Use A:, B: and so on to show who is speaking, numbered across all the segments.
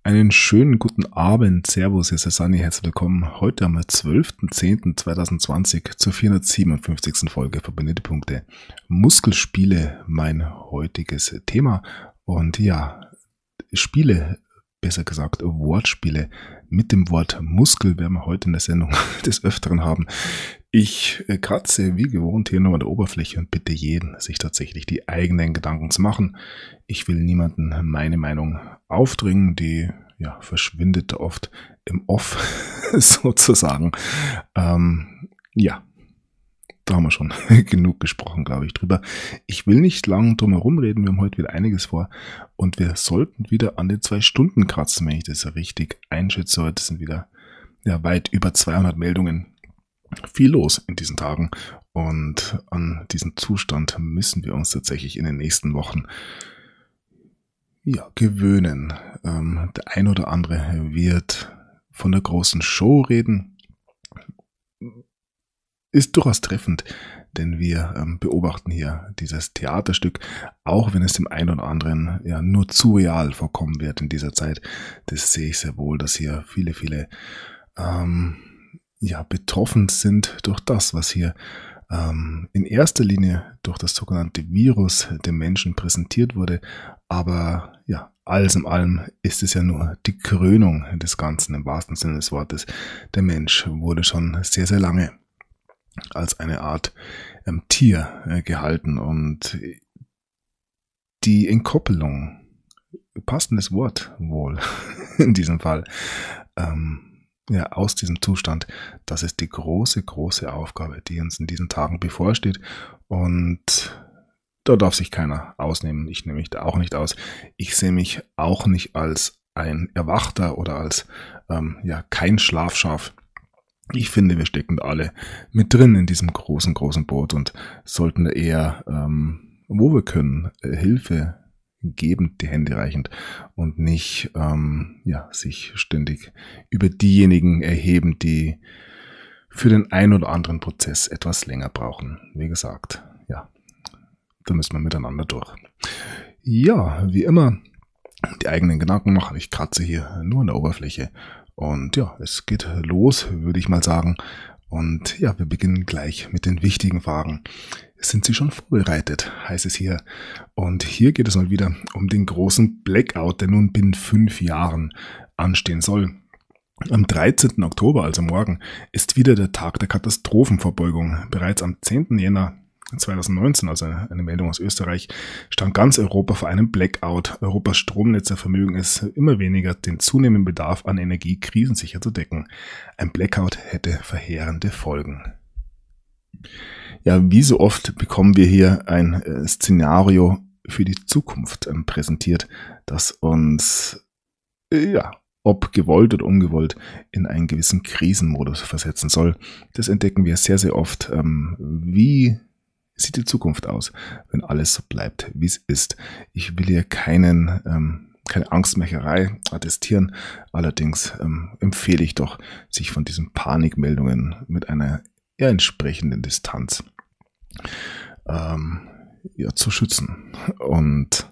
A: Einen schönen guten Abend, Servus, hier ist der Sunny, herzlich willkommen. Heute am 12.10.2020 zur 457. Folge Verbündete Punkte. Muskelspiele, mein heutiges Thema. Und ja, Spiele, besser gesagt Wortspiele mit dem Wort Muskel werden wir heute in der Sendung des Öfteren haben. Ich kratze wie gewohnt hier nur an der Oberfläche und bitte jeden, sich tatsächlich die eigenen Gedanken zu machen. Ich will niemanden meine Meinung aufdringen, die verschwindet oft im Off sozusagen. Da haben wir schon genug gesprochen, glaube ich, drüber. Ich will nicht lang drum herum reden, wir haben heute wieder einiges vor und wir sollten wieder an den 2 Stunden kratzen, wenn ich das richtig einschätze. Heute sind wieder weit über 200 Meldungen. Viel los in diesen Tagen und an diesen Zustand müssen wir uns tatsächlich in den nächsten Wochen gewöhnen. Der ein oder andere wird von der großen Show reden. Ist durchaus treffend, denn wir beobachten hier dieses Theaterstück, auch wenn es dem einen oder anderen nur zu real vorkommen wird in dieser Zeit. Das sehe ich sehr wohl, dass hier viele betroffen sind durch das, was hier in erster Linie durch das sogenannte Virus dem Menschen präsentiert wurde. Aber alles in allem ist es ja nur die Krönung des Ganzen im wahrsten Sinne des Wortes. Der Mensch wurde schon sehr, sehr lange als eine Art Tier gehalten und die Entkoppelung, passendes Wort wohl in diesem Fall, aus diesem Zustand, das ist die große, große Aufgabe, die uns in diesen Tagen bevorsteht und da darf sich keiner ausnehmen. Ich nehme mich da auch nicht aus. Ich sehe mich auch nicht als ein Erwachter oder als kein Schlafschaf. Ich finde, wir stecken da alle mit drin in diesem großen, großen Boot und sollten da eher, wo wir können, Hilfe gebend die Hände reichend und nicht sich ständig über diejenigen erheben, die für den ein oder anderen Prozess etwas länger brauchen. Wie gesagt, da müssen wir miteinander durch. Ja, wie immer, die eigenen Gedanken machen. Ich kratze hier nur an der Oberfläche und es geht los, würde ich mal sagen. Und wir beginnen gleich mit den wichtigen Fragen. Sind Sie schon vorbereitet, heißt es hier. Und hier geht es mal wieder um den großen Blackout, der nun binnen 5 Jahren anstehen soll. Am 13. Oktober, also morgen, ist wieder der Tag der Katastrophenvorbeugung. Bereits am 10. Jänner 2019, also eine Meldung aus Österreich, stand ganz Europa vor einem Blackout. Europas Stromnetze vermögen es immer weniger, den zunehmenden Bedarf an Energie krisensicher zu decken. Ein Blackout hätte verheerende Folgen. Wie so oft bekommen wir hier ein Szenario für die Zukunft präsentiert, das uns, ob gewollt oder ungewollt, in einen gewissen Krisenmodus versetzen soll. Das entdecken wir sehr, sehr oft. Wie sieht die Zukunft aus, wenn alles so bleibt, wie es ist? Ich will hier keine Angstmacherei attestieren, allerdings empfehle ich doch, sich von diesen Panikmeldungen mit einer entsprechenden Distanz zu schützen. Und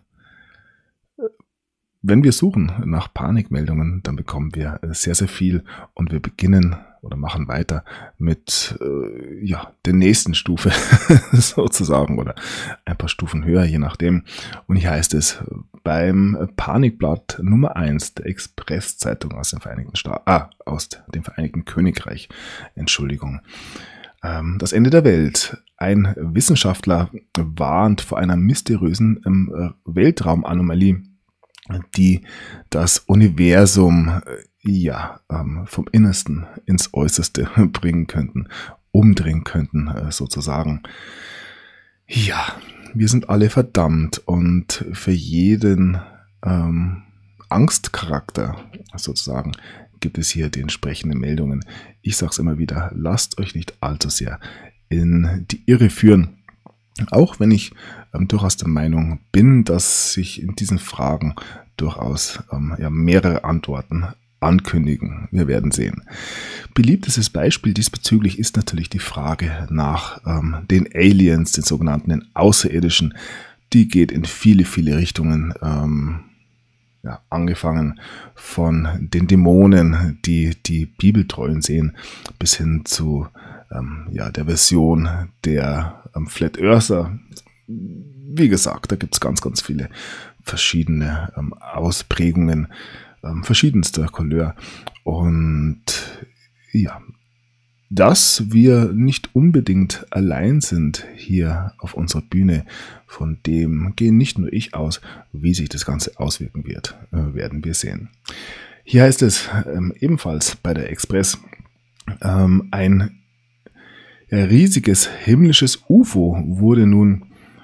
A: wenn wir suchen nach Panikmeldungen, dann bekommen wir sehr, sehr viel und wir beginnen oder machen weiter mit der nächsten Stufe sozusagen oder ein paar Stufen höher, je nachdem. Und hier heißt es beim Panikblatt Nummer 1 der Express-Zeitung aus dem aus dem Vereinigten Königreich. Entschuldigung. Das Ende der Welt. Ein Wissenschaftler warnt vor einer mysteriösen Weltraumanomalie, die das Universum vom Innersten ins Äußerste bringen könnten, umdrehen könnten sozusagen. Wir sind alle verdammt und für jeden Angstcharakter sozusagen gibt es hier die entsprechenden Meldungen. Ich sage es immer wieder, lasst euch nicht allzu sehr in die Irre führen. Auch wenn ich durchaus der Meinung bin, dass sich in diesen Fragen durchaus mehrere Antworten ankündigen. Wir werden sehen. Beliebtestes Beispiel diesbezüglich ist natürlich die Frage nach den Aliens, den sogenannten Außerirdischen. Die geht in viele, viele Richtungen. Ja, angefangen von den Dämonen, die die Bibeltreuen sehen, bis hin zu der Version der Flat Earther. Wie gesagt, da gibt es ganz, ganz viele verschiedene Ausprägungen verschiedenster Couleur. Und ja, dass wir nicht unbedingt allein sind hier auf unserer Bühne, von dem gehen nicht nur ich aus, wie sich das Ganze auswirken wird, werden wir sehen. Hier heißt es ebenfalls bei der Express, ein riesiges himmlisches UFO wurde nun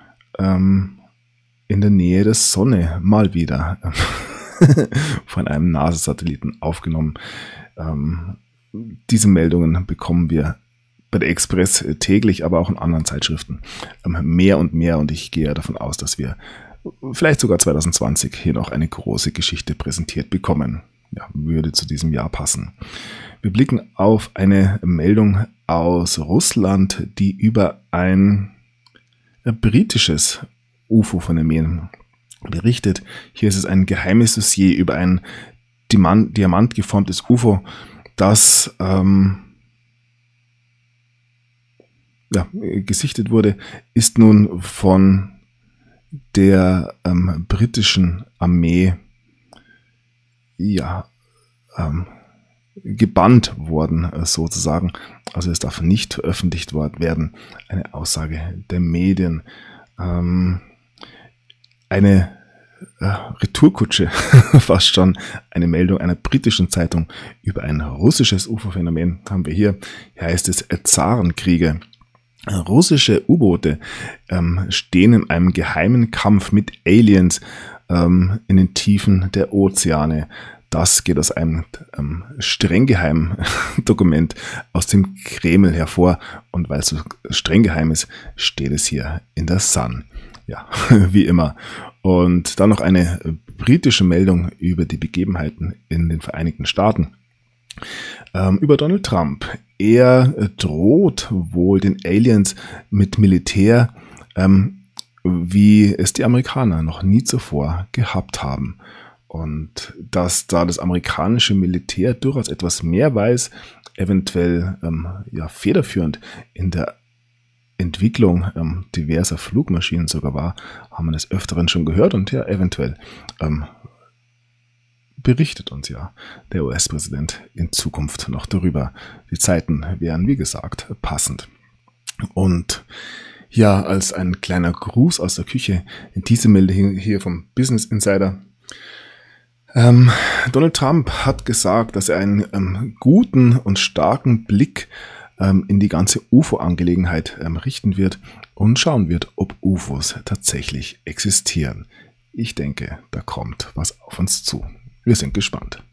A: in der Nähe der Sonne mal wieder von einem NASA-Satelliten aufgenommen. Diese Meldungen bekommen wir bei der Express täglich, aber auch in anderen Zeitschriften mehr und mehr. Und ich gehe davon aus, dass wir vielleicht sogar 2020 hier noch eine große Geschichte präsentiert bekommen. Ja, würde zu diesem Jahr passen. Wir blicken auf eine Meldung aus Russland, die über ein britisches UFO-Phänomen berichtet. Hier ist es ein geheimes Dossier über ein diamantgeformtes UFO, das gesichtet wurde, ist nun von der britischen Armee gebannt worden, sozusagen. Also es darf nicht veröffentlicht werden. Eine Aussage der Medien. Eine Retourkutsche, fast schon eine Meldung einer britischen Zeitung über ein russisches UFO-Phänomen haben wir hier. Hier heißt es Zarenkriege. Russische U-Boote stehen in einem geheimen Kampf mit Aliens in den Tiefen der Ozeane. Das geht aus einem streng geheimen Dokument aus dem Kreml hervor. Und weil es so streng geheim ist, steht es hier in der Sun. Ja, wie immer. Und dann noch eine britische Meldung über die Begebenheiten in den Vereinigten Staaten. Über Donald Trump. Er droht wohl den Aliens mit Militär, wie es die Amerikaner noch nie zuvor gehabt haben. Und dass da das amerikanische Militär durchaus etwas mehr weiß, eventuell federführend in der Entwicklung diverser Flugmaschinen sogar war, haben wir des Öfteren schon gehört und ja, eventuell berichtet uns ja der US-Präsident in Zukunft noch darüber. Die Zeiten wären, wie gesagt, passend. Und ja, als ein kleiner Gruß aus der Küche, diese Meldung hier vom Business Insider. Donald Trump hat gesagt, dass er einen guten und starken Blick in die ganze UFO-Angelegenheit richten wird und schauen wird, ob UFOs tatsächlich existieren. Ich denke, da kommt was auf uns zu. Wir sind gespannt.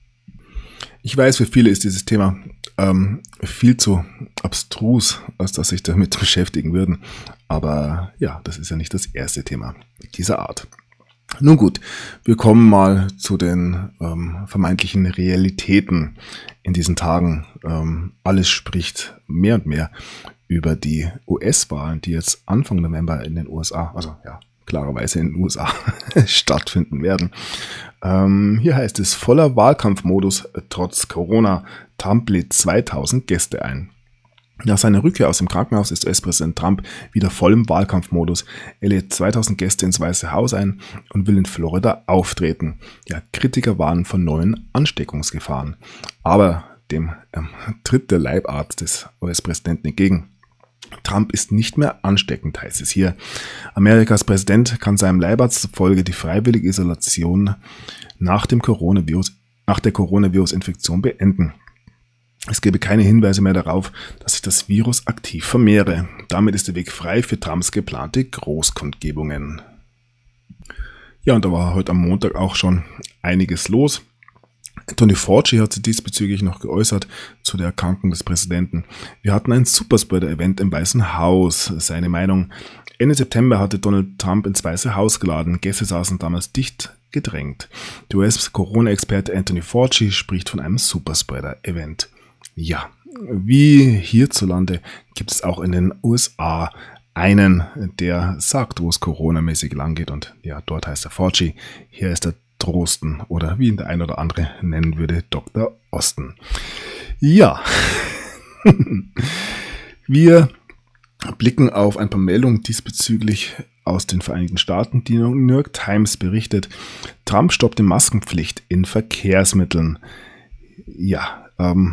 A: Ich weiß, für viele ist dieses Thema viel zu abstrus, als dass sich damit beschäftigen würden. Aber ja, das ist ja nicht das erste Thema dieser Art. Nun gut, wir kommen mal zu den vermeintlichen Realitäten in diesen Tagen. Alles spricht mehr und mehr über die US-Wahlen, die jetzt Anfang November in den USA, also ja, klarerweise in den USA stattfinden werden. Hier heißt es, voller Wahlkampfmodus trotz Corona, Trump lädt 2000 Gäste ein. Nach seiner Rückkehr aus dem Krankenhaus ist US-Präsident Trump wieder voll im Wahlkampfmodus. Er lädt 2000 Gäste ins Weiße Haus ein und will in Florida auftreten. Ja, Kritiker warnen von neuen Ansteckungsgefahren. Aber dem tritt der Leibarzt des US-Präsidenten entgegen. Trump ist nicht mehr ansteckend, heißt es hier. Amerikas Präsident kann seinem Leibarzt zufolge die freiwillige Isolation nach der Coronavirus-Infektion beenden. Es gebe keine Hinweise mehr darauf, dass sich das Virus aktiv vermehre. Damit ist der Weg frei für Trumps geplante Großkundgebungen. Ja, und da war heute am Montag auch schon einiges los. Tony Fauci hat sich diesbezüglich noch geäußert zu der Erkrankung des Präsidenten. Wir hatten ein Superspreader-Event im Weißen Haus. Seine Meinung: Ende September hatte Donald Trump ins Weiße Haus geladen. Gäste saßen damals dicht gedrängt. Der US-Corona-Experte Anthony Fauci spricht von einem Superspreader-Event. Ja, wie hierzulande gibt es auch in den USA einen, der sagt, wo es coronamäßig lang geht. Und ja, dort heißt er Fauci. Hier ist der trosten oder wie ihn der ein oder andere nennen würde, Dr. Osten. Ja, wir blicken auf ein paar Meldungen diesbezüglich aus den Vereinigten Staaten. Die New York Times berichtet, Trump stoppt die Maskenpflicht in Verkehrsmitteln. Ja,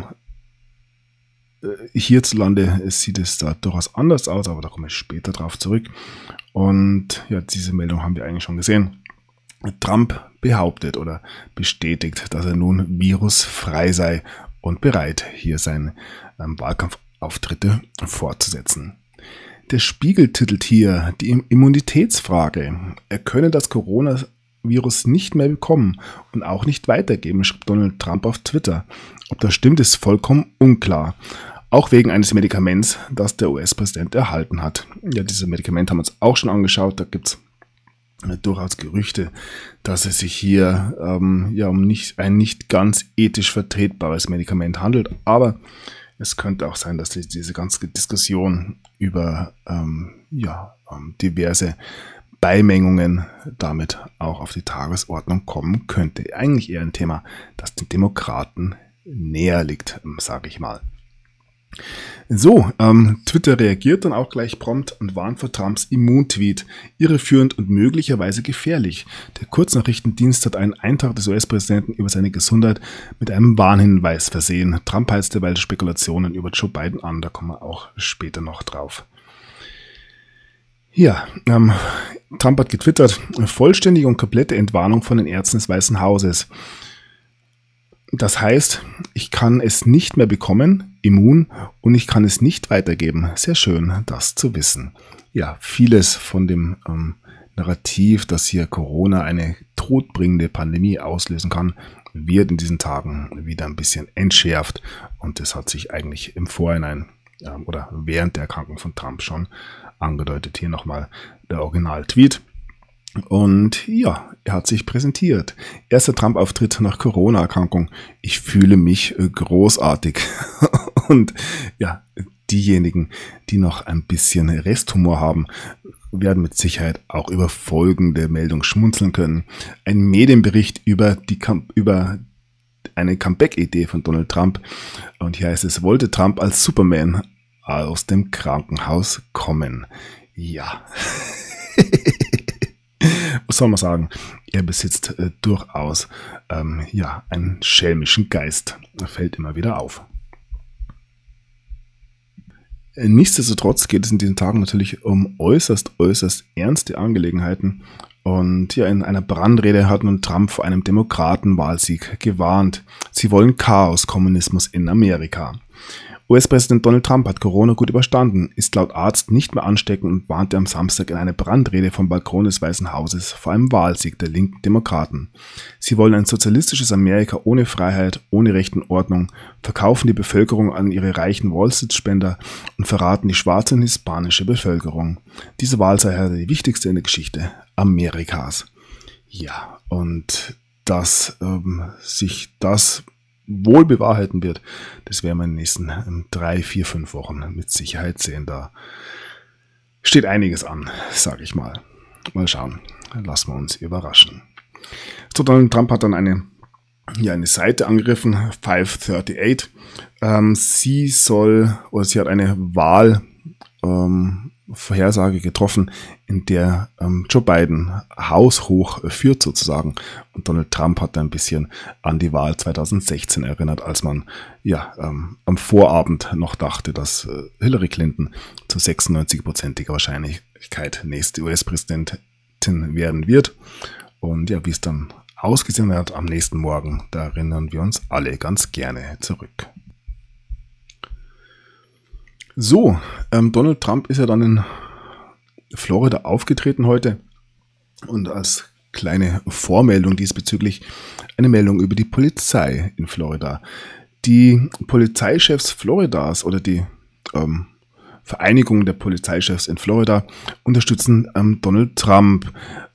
A: hierzulande sieht es da durchaus anders aus, aber da komme ich später drauf zurück. Und ja, diese Meldung haben wir eigentlich schon gesehen. Trump behauptet oder bestätigt, dass er nun virusfrei sei und bereit, hier seine Wahlkampfauftritte fortzusetzen. Der Spiegel titelt hier die Immunitätsfrage. Er könne das Coronavirus nicht mehr bekommen und auch nicht weitergeben, schreibt Donald Trump auf Twitter. Ob das stimmt, ist vollkommen unklar. Auch wegen eines Medikaments, das der US-Präsident erhalten hat. Ja, dieses Medikament haben wir uns auch schon angeschaut. Da gibt es durchaus Gerüchte, dass es sich hier um ein nicht ganz ethisch vertretbares Medikament handelt. Aber es könnte auch sein, dass diese ganze Diskussion über diverse Beimengungen damit auch auf die Tagesordnung kommen könnte. Eigentlich eher ein Thema, das den Demokraten näher liegt, sage ich mal. So, Twitter reagiert dann auch gleich prompt und warnt vor Trumps Immuntweet. Irreführend und möglicherweise gefährlich. Der Kurznachrichtendienst hat einen Eintrag des US-Präsidenten über seine Gesundheit mit einem Warnhinweis versehen. Trump heizt derweil Spekulationen über Joe Biden an, da kommen wir auch später noch drauf. Ja, Trump hat getwittert, vollständige und komplette Entwarnung von den Ärzten des Weißen Hauses. Das heißt, ich kann es nicht mehr bekommen, immun, und ich kann es nicht weitergeben. Sehr schön, das zu wissen. Ja, vieles von dem Narrativ, dass hier Corona eine todbringende Pandemie auslösen kann, wird in diesen Tagen wieder ein bisschen entschärft. Und das hat sich eigentlich im Vorhinein oder während der Erkrankung von Trump schon angedeutet. Hier nochmal der Original-Tweet. Und ja, er hat sich präsentiert. Erster Trump-Auftritt nach Corona-Erkrankung. Ich fühle mich großartig. Und ja, diejenigen, die noch ein bisschen Resthumor haben, werden mit Sicherheit auch über folgende Meldung schmunzeln können. Ein Medienbericht über eine Comeback-Idee von Donald Trump. Und hier heißt es, wollte Trump als Superman aus dem Krankenhaus kommen. Ja. Was soll man sagen? Er besitzt durchaus einen schelmischen Geist. Das fällt immer wieder auf. Nichtsdestotrotz geht es in diesen Tagen natürlich um äußerst ernste Angelegenheiten. Und ja, in einer Brandrede hat nun Trump vor einem Demokratenwahlsieg gewarnt. Sie wollen Chaos, Kommunismus in Amerika. US-Präsident Donald Trump hat Corona gut überstanden, ist laut Arzt nicht mehr ansteckend und warnte am Samstag in einer Brandrede vom Balkon des Weißen Hauses vor einem Wahlsieg der linken Demokraten. Sie wollen ein sozialistisches Amerika ohne Freiheit, ohne Recht und Ordnung, verkaufen die Bevölkerung an ihre reichen Wall-Street-Spender und verraten die schwarze und hispanische Bevölkerung. Diese Wahl sei die wichtigste in der Geschichte Amerikas. Ja, und dass sich das wohl bewahrheiten wird, das werden wir in den nächsten 3, 4, 5 Wochen mit Sicherheit sehen. Da steht einiges an, sage ich mal. Mal schauen, lassen wir uns überraschen. So, Donald Trump hat dann eine Seite angegriffen, 538. Sie hat eine Wahlvorhersage getroffen, in der Joe Biden haushoch führt sozusagen. Und Donald Trump hat ein bisschen an die Wahl 2016 erinnert, als man am Vorabend noch dachte, dass Hillary Clinton zu 96%iger Wahrscheinlichkeit nächste US-Präsidentin werden wird. Und ja, wie es dann ausgesehen hat am nächsten Morgen, da erinnern wir uns alle ganz gerne zurück. So, Donald Trump ist ja dann in Florida aufgetreten heute und als kleine Vormeldung diesbezüglich eine Meldung über die Polizei in Florida. Die Polizeichefs Floridas oder die Vereinigung der Polizeichefs in Florida unterstützen Donald Trump.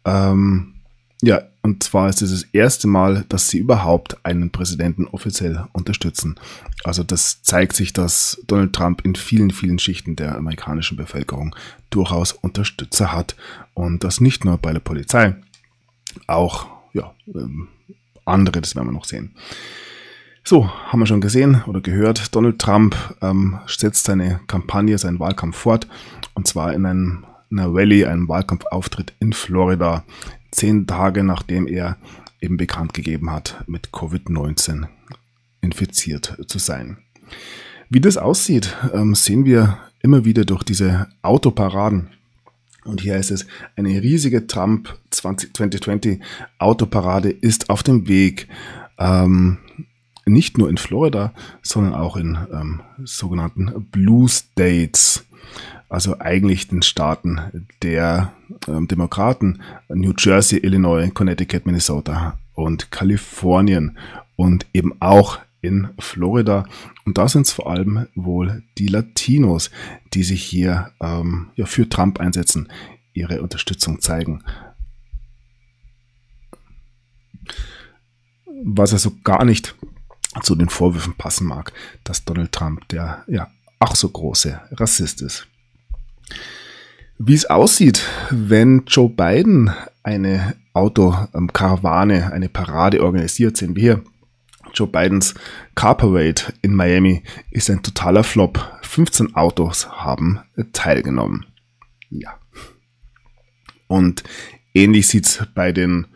A: Und zwar ist es das erste Mal, dass sie überhaupt einen Präsidenten offiziell unterstützen. Also das zeigt sich, dass Donald Trump in vielen, vielen Schichten der amerikanischen Bevölkerung durchaus Unterstützer hat. Und das nicht nur bei der Polizei, auch andere, das werden wir noch sehen. So, haben wir schon gesehen oder gehört, Donald Trump setzt seine Kampagne, seinen Wahlkampf fort, und zwar in einer Rallye, einem Wahlkampfauftritt in Florida, 10 Tage nachdem er eben bekannt gegeben hat, mit Covid-19 infiziert zu sein. Wie das aussieht, sehen wir immer wieder durch diese Autoparaden. Und hier heißt es, eine riesige Trump 2020 Autoparade ist auf dem Weg. Nicht nur in Florida, sondern auch in sogenannten Blue States, also eigentlich den Staaten der Demokraten, New Jersey, Illinois, Connecticut, Minnesota und Kalifornien und eben auch in Florida. Und da sind es vor allem wohl die Latinos, die sich hier für Trump einsetzen, ihre Unterstützung zeigen. Was also gar nicht zu den Vorwürfen passen mag, dass Donald Trump der ach so große Rassist ist. Wie es aussieht, wenn Joe Biden eine Autokarawane, eine Parade organisiert, sehen wir hier. Joe Bidens Car Parade in Miami ist ein totaler Flop. 15 Autos haben teilgenommen. Ja. Und ähnlich sieht es bei den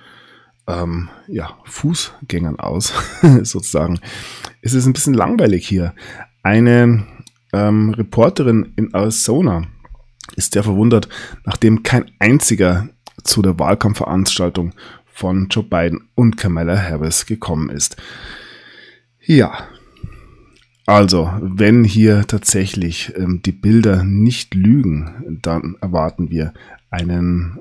A: Fußgängern aus, sozusagen. Es ist ein bisschen langweilig hier. Eine Reporterin in Arizona ist sehr verwundert, nachdem kein einziger zu der Wahlkampfveranstaltung von Joe Biden und Kamala Harris gekommen ist. Ja, also wenn hier tatsächlich die Bilder nicht lügen, dann erwarten wir einen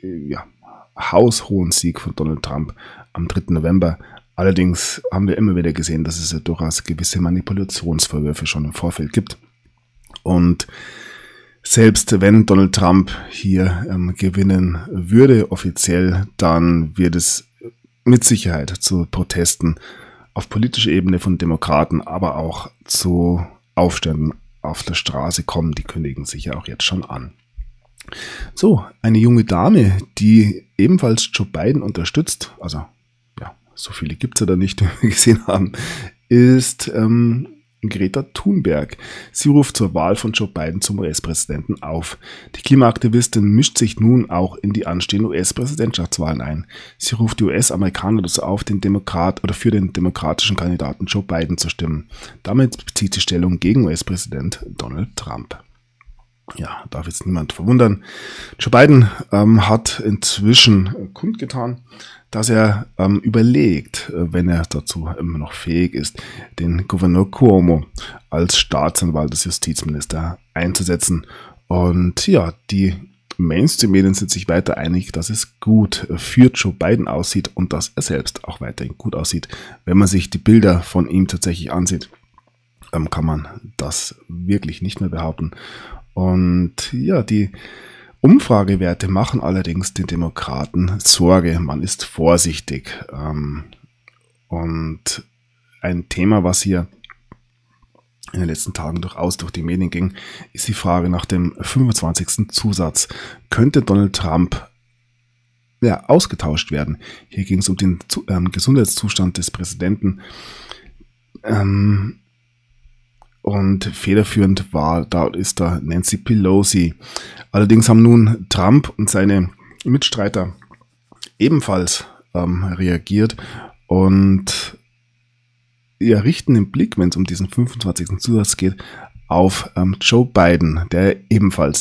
A: haushohen Sieg von Donald Trump am 3. November. Allerdings haben wir immer wieder gesehen, dass es ja durchaus gewisse Manipulationsvorwürfe schon im Vorfeld gibt. Und selbst wenn Donald Trump hier gewinnen würde, offiziell, dann wird es mit Sicherheit zu Protesten auf politischer Ebene von Demokraten, aber auch zu Aufständen auf der Straße kommen. Die kündigen sich ja auch jetzt schon an. So, eine junge Dame, die ebenfalls Joe Biden unterstützt, also so viele gibt es ja da nicht, wie wir gesehen haben, ist Greta Thunberg. Sie ruft zur Wahl von Joe Biden zum US-Präsidenten auf. Die Klimaaktivistin mischt sich nun auch in die anstehenden US-Präsidentschaftswahlen ein. Sie ruft die US-Amerikaner dazu auf, für den demokratischen Kandidaten Joe Biden zu stimmen. Damit bezieht sie Stellung gegen US-Präsident Donald Trump. Ja, darf jetzt niemand verwundern. Joe Biden hat inzwischen kundgetan, dass er überlegt, wenn er dazu immer noch fähig ist, den Gouverneur Cuomo als Staatsanwalt des Justizministers einzusetzen. Und ja, die Mainstream-Medien sind sich weiter einig, dass es gut für Joe Biden aussieht und dass er selbst auch weiterhin gut aussieht. Wenn man sich die Bilder von ihm tatsächlich ansieht, kann man das wirklich nicht mehr behaupten. Und ja, die Umfragewerte machen allerdings den Demokraten Sorge. Man ist vorsichtig. Und ein Thema, was hier in den letzten Tagen durchaus durch die Medien ging, ist die Frage nach dem 25. Zusatz. Könnte Donald Trump ausgetauscht werden? Hier ging es um den Gesundheitszustand des Präsidenten. Und federführend ist da Nancy Pelosi. Allerdings haben nun Trump und seine Mitstreiter ebenfalls reagiert und richten den Blick, wenn es um diesen 25. Zusatz geht, auf Joe Biden, der ebenfalls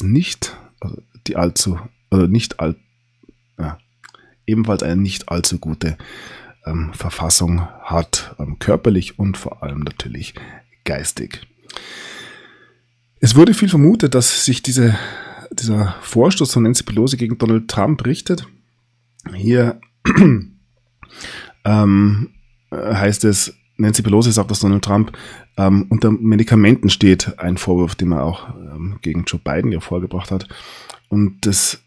A: ebenfalls eine nicht allzu gute Verfassung hat, körperlich und vor allem natürlich geistig. Es wurde viel vermutet, dass sich dieser Vorstoß von Nancy Pelosi gegen Donald Trump richtet. Hier heißt es, Nancy Pelosi sagt, dass Donald Trump unter Medikamenten steht. Ein Vorwurf, den man auch gegen Joe Biden ja vorgebracht hat. Und das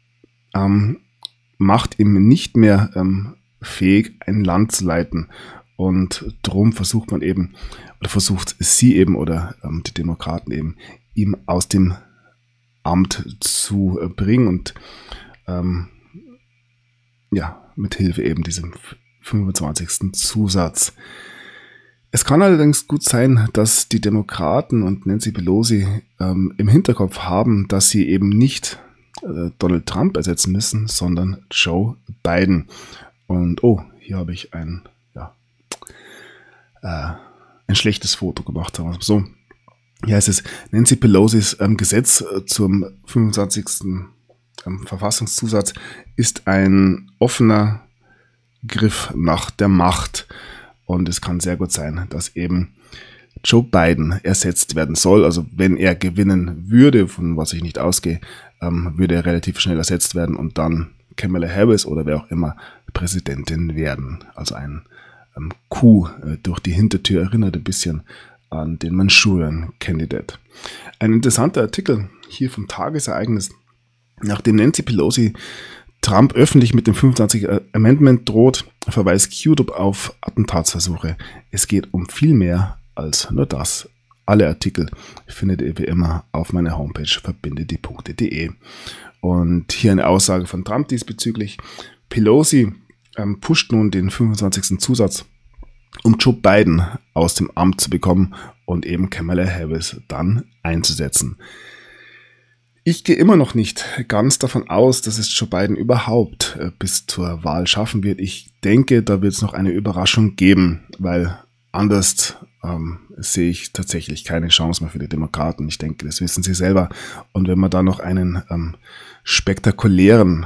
A: macht ihm nicht mehr fähig, ein Land zu leiten. Und darum versucht sie eben oder die Demokraten eben, ihm aus dem Amt zu bringen. Und mit Hilfe eben diesem 25. Zusatz. Es kann allerdings gut sein, dass die Demokraten und Nancy Pelosi im Hinterkopf haben, dass sie eben nicht Donald Trump ersetzen müssen, sondern Joe Biden. Und hier habe ich ein schlechtes Foto gemacht, sagen wir es so. Hier heißt es, Nancy Pelosis Gesetz zum 25. Verfassungszusatz ist ein offener Griff nach der Macht. Und es kann sehr gut sein, dass eben Joe Biden ersetzt werden soll. Also wenn er gewinnen würde, von was ich nicht ausgehe, würde er relativ schnell ersetzt werden und dann Kamala Harris oder wer auch immer Präsidentin werden. Also ein Coup durch die Hintertür erinnert ein bisschen an den Manchurian Candidate. Ein interessanter Artikel hier vom Tagesereignis, nachdem Nancy Pelosi Trump öffentlich mit dem 25. Amendment droht, verweist QDOB auf Attentatsversuche. Es geht um viel mehr als nur das. Alle Artikel findet ihr wie immer auf meiner Homepage verbindediepunkte.de. Und hier eine Aussage von Trump diesbezüglich. Pelosi pusht nun den 25. Zusatz, um Joe Biden aus dem Amt zu bekommen und eben Kamala Harris dann einzusetzen. Ich gehe immer noch nicht ganz davon aus, dass es Joe Biden überhaupt bis zur Wahl schaffen wird. Ich denke, da wird es noch eine Überraschung geben, weil anders sehe ich tatsächlich keine Chance mehr für die Demokraten. Ich denke, das wissen sie selber. Und wenn man da noch einen spektakulären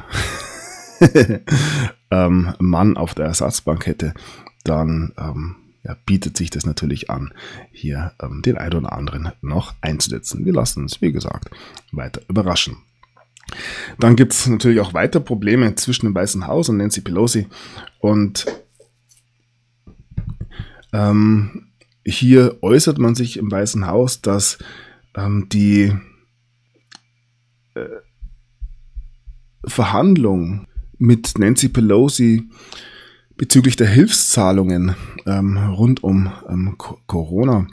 A: Mann auf der Ersatzbank hätte, dann bietet sich das natürlich an, hier den einen oder anderen noch einzusetzen. Wir lassen uns, wie gesagt, weiter überraschen. Dann gibt es natürlich auch weiter Probleme zwischen dem Weißen Haus und Nancy Pelosi. Und hier äußert man sich im Weißen Haus, dass die Verhandlung mit Nancy Pelosi bezüglich der Hilfszahlungen rund um Corona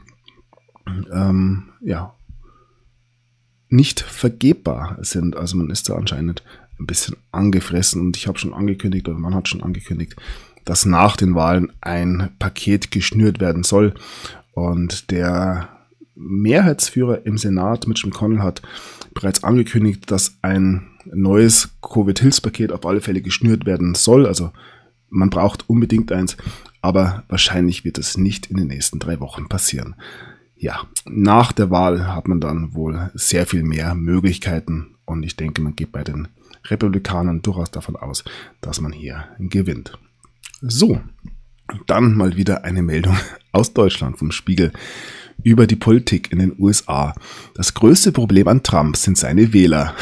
A: nicht vergebbar sind. Also man ist da anscheinend ein bisschen angefressen und ich habe schon angekündigt, oder man hat schon angekündigt, dass nach den Wahlen ein Paket geschnürt werden soll. Und der Mehrheitsführer im Senat, Mitch McConnell, hat bereits angekündigt, dass ein neues Covid-Hilfspaket auf alle Fälle geschnürt werden soll. Also man braucht unbedingt eins, aber wahrscheinlich wird es nicht in den nächsten 3 Wochen passieren. Ja, nach der Wahl hat man dann wohl sehr viel mehr Möglichkeiten und ich denke, man geht bei den Republikanern durchaus davon aus, dass man hier gewinnt. So, dann mal wieder eine Meldung aus Deutschland vom Spiegel über die Politik in den USA. Das größte Problem an Trump sind seine Wähler.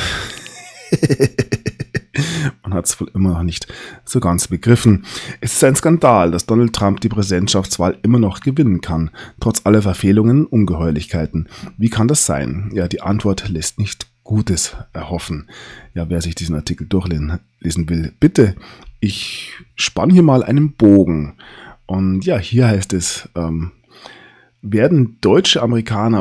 A: Man hat es wohl immer noch nicht so ganz begriffen. Es ist ein Skandal, dass Donald Trump die Präsidentschaftswahl immer noch gewinnen kann, trotz aller Verfehlungen und Ungeheuerlichkeiten. Wie kann das sein? Ja, die Antwort lässt nicht Gutes erhoffen. Ja, wer sich diesen Artikel durchlesen will, bitte, ich spanne hier mal einen Bogen. Und ja, hier heißt es, werden Deutsch-Amerikaner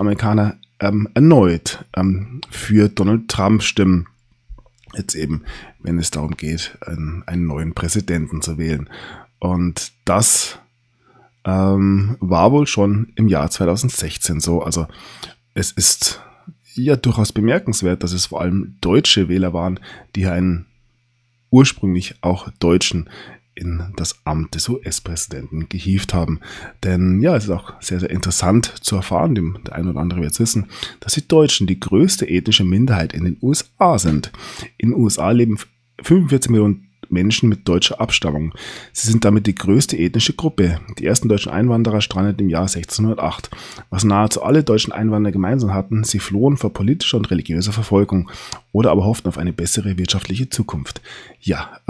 A: erneut für Donald Trump stimmen. Jetzt eben, wenn es darum geht, einen neuen Präsidenten zu wählen. Und das war wohl schon im Jahr 2016 so. Also es ist ja durchaus bemerkenswert, dass es vor allem deutsche Wähler waren, die einen ursprünglich auch Deutschen in das Amt des US-Präsidenten gehievt haben. Denn ja, es ist auch sehr, sehr interessant zu erfahren, der eine oder andere wird es wissen, dass die Deutschen die größte ethnische Minderheit in den USA sind. In den USA leben 45 Millionen Menschen mit deutscher Abstammung. Sie sind damit die größte ethnische Gruppe. Die ersten deutschen Einwanderer strandeten im Jahr 1608. Was nahezu alle deutschen Einwanderer gemeinsam hatten, sie flohen vor politischer und religiöser Verfolgung oder aber hofften auf eine bessere wirtschaftliche Zukunft. Ja,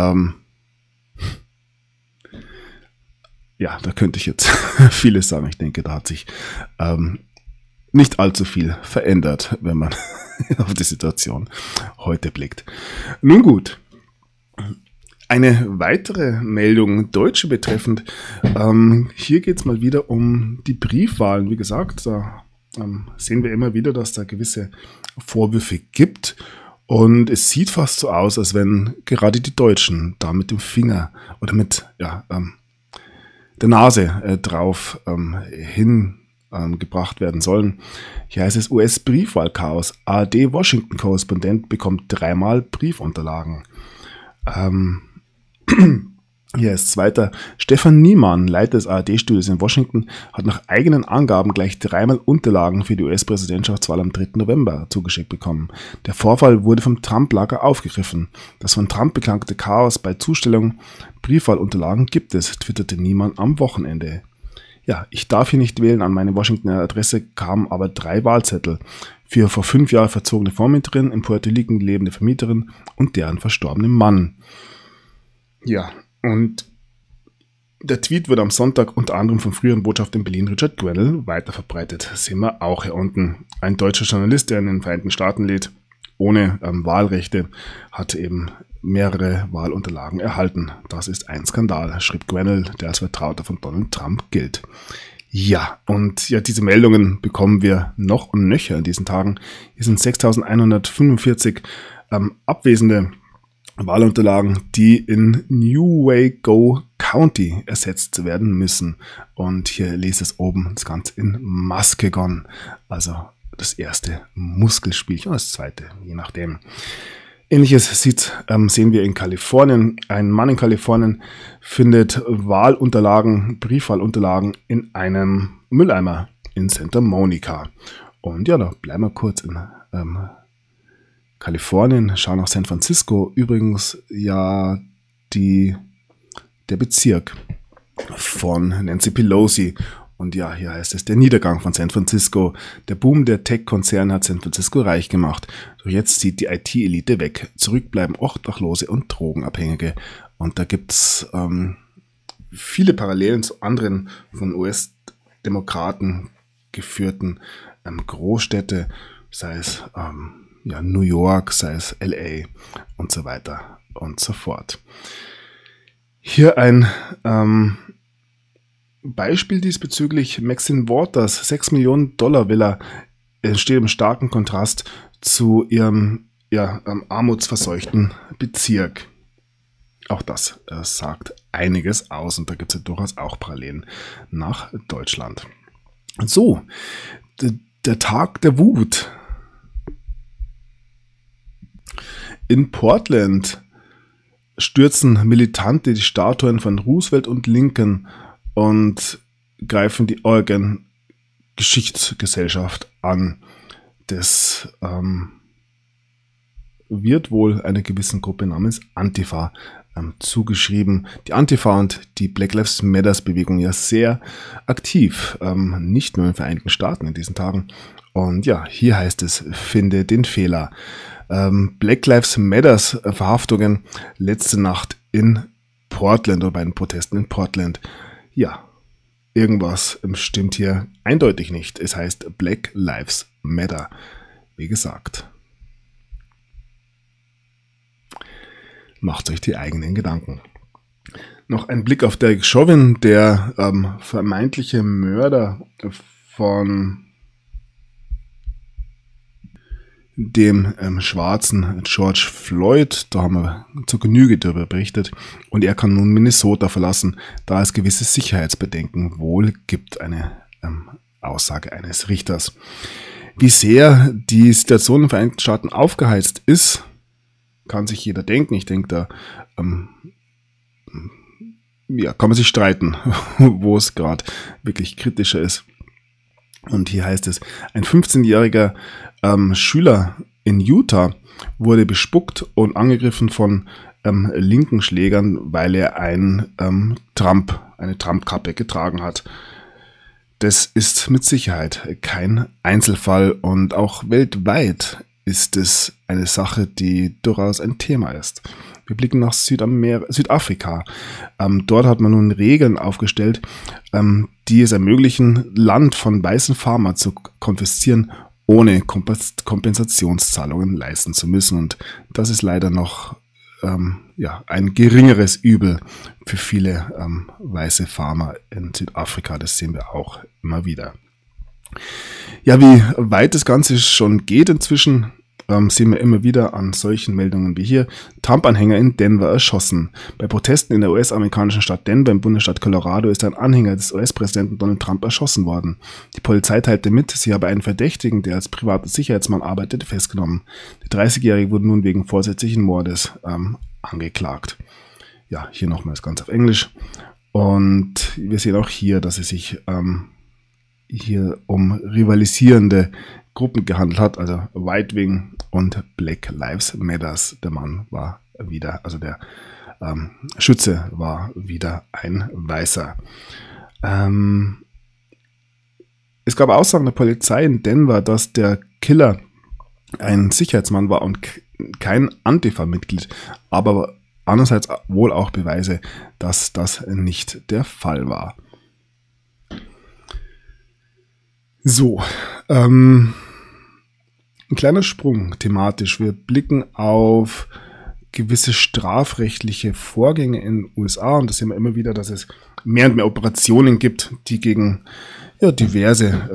A: da könnte ich jetzt vieles sagen. Ich denke, da hat sich nicht allzu viel verändert, wenn man auf die Situation heute blickt. Nun gut, eine weitere Meldung Deutsche betreffend. Hier geht es mal wieder um die Briefwahlen. Wie gesagt, da sehen wir immer wieder, dass da gewisse Vorwürfe gibt. Und es sieht fast so aus, als wenn gerade die Deutschen da mit dem Finger oder mit der Nase drauf hingebracht werden sollen. Hier heißt es US-Briefwahlchaos. ARD-Washington-Korrespondent bekommt 3-mal Briefunterlagen. Hier ist zweiter. Stefan Niemann, Leiter des ARD-Studios in Washington, hat nach eigenen Angaben gleich 3-mal Unterlagen für die US-Präsidentschaftswahl am 3. November zugeschickt bekommen. Der Vorfall wurde vom Trump-Lager aufgegriffen. Das von Trump beklagte Chaos bei Zustellung Briefwahlunterlagen gibt es, twitterte Niemann am Wochenende. Ja, ich darf hier nicht wählen. An meine Washingtoner Adresse kamen aber 3 Wahlzettel für vor 5 Jahren verzogene Vormieterin, in Puerto Rico lebende Vermieterin und deren verstorbenen Mann. Ja, und der Tweet wird am Sonntag unter anderem vom früheren Botschafter in Berlin Richard Grenell weiterverbreitet. Das sehen wir auch hier unten. Ein deutscher Journalist, der in den Vereinigten Staaten lebt, ohne Wahlrechte, hat eben mehrere Wahlunterlagen erhalten. Das ist ein Skandal, schrieb Grenell, der als Vertrauter von Donald Trump gilt. Ja, und ja, diese Meldungen bekommen wir noch und nöcher in diesen Tagen. Hier sind 6.145 abwesende Wahlunterlagen, die in Newaygo County ersetzt werden müssen. Und hier lese es oben das Ganze in Muskegon. Also das erste Muskelspielchen und das zweite, je nachdem. Ähnliches sehen wir in Kalifornien. Ein Mann in Kalifornien findet Briefwahlunterlagen in einem Mülleimer in Santa Monica. Und ja, da bleiben wir kurz in Kalifornien, schauen nach San Francisco. Übrigens ja der Bezirk von Nancy Pelosi. Und ja, hier heißt es, der Niedergang von San Francisco. Der Boom der Tech-Konzerne hat San Francisco reich gemacht. Doch jetzt zieht die IT-Elite weg. Zurück bleiben Obdachlose und Drogenabhängige. Und da gibt's viele Parallelen zu anderen von US-Demokraten geführten Großstädte, sei es New York, sei es LA und so weiter und so fort. Hier ein Beispiel diesbezüglich: Maxine Waters, $6 Millionen Villa, steht im starken Kontrast zu ihrem armutsverseuchten Bezirk. Auch das sagt einiges aus und da gibt es ja durchaus auch Parallelen nach Deutschland. So, der Tag der Wut. In Portland stürzen Militante die Statuen von Roosevelt und Lincoln und greifen die Oregon Geschichtsgesellschaft an. Das wird wohl einer gewissen Gruppe namens Antifa zugeschrieben. Die Antifa und die Black Lives Matters Bewegung ja sehr aktiv, nicht nur in den Vereinigten Staaten in diesen Tagen. Und ja, hier heißt es, finde den Fehler. Black Lives Matters Verhaftungen letzte Nacht in Portland oder bei den Protesten in Portland. Ja, irgendwas stimmt hier eindeutig nicht. Es heißt Black Lives Matter. Wie gesagt, macht euch die eigenen Gedanken. Noch ein Blick auf Derek Chauvin, der vermeintliche Mörder von dem schwarzen George Floyd. Da haben wir zur Genüge darüber berichtet. Und er kann nun Minnesota verlassen, da es gewisse Sicherheitsbedenken wohl gibt. Eine Aussage eines Richters. Wie sehr die Situation in den Vereinigten Staaten aufgeheizt ist, kann sich jeder denken. Ich denke, da kann man sich streiten, wo es gerade wirklich kritischer ist. Und hier heißt es, ein 15-jähriger Schüler in Utah wurde bespuckt und angegriffen von linken Schlägern, weil er eine Trump-Kappe getragen hat. Das ist mit Sicherheit kein Einzelfall und auch weltweit ist es eine Sache, die durchaus ein Thema ist. Wir blicken nach Südafrika. Dort hat man nun Regeln aufgestellt, die es ermöglichen, Land von weißen Farmern zu konfiszieren, ohne Kompensationszahlungen leisten zu müssen. Und das ist leider noch ein geringeres Übel für viele weiße Farmer in Südafrika. Das sehen wir auch immer wieder. Ja, wie weit das Ganze schon geht inzwischen, sehen wir immer wieder an solchen Meldungen wie hier. Trump-Anhänger in Denver erschossen. Bei Protesten in der US-amerikanischen Stadt Denver im Bundesstaat Colorado ist ein Anhänger des US-Präsidenten Donald Trump erschossen worden. Die Polizei teilte mit, sie habe einen Verdächtigen, der als privater Sicherheitsmann arbeitete, festgenommen. Der 30-Jährige wurde nun wegen vorsätzlichen Mordes angeklagt. Ja, hier nochmals ganz auf Englisch. Und wir sehen auch hier, dass es sich hier um rivalisierende Gruppen gehandelt hat, also White Wing und Black Lives Matters. Der Mann war wieder, also der Schütze war wieder ein Weißer. Es gab Aussagen der Polizei in Denver, dass der Killer ein Sicherheitsmann war und kein Antifa-Mitglied, aber andererseits wohl auch Beweise, dass das nicht der Fall war. So, ein kleiner Sprung thematisch. Wir blicken auf gewisse strafrechtliche Vorgänge in den USA und das sehen wir immer wieder, dass es mehr und mehr Operationen gibt, die gegen diverse,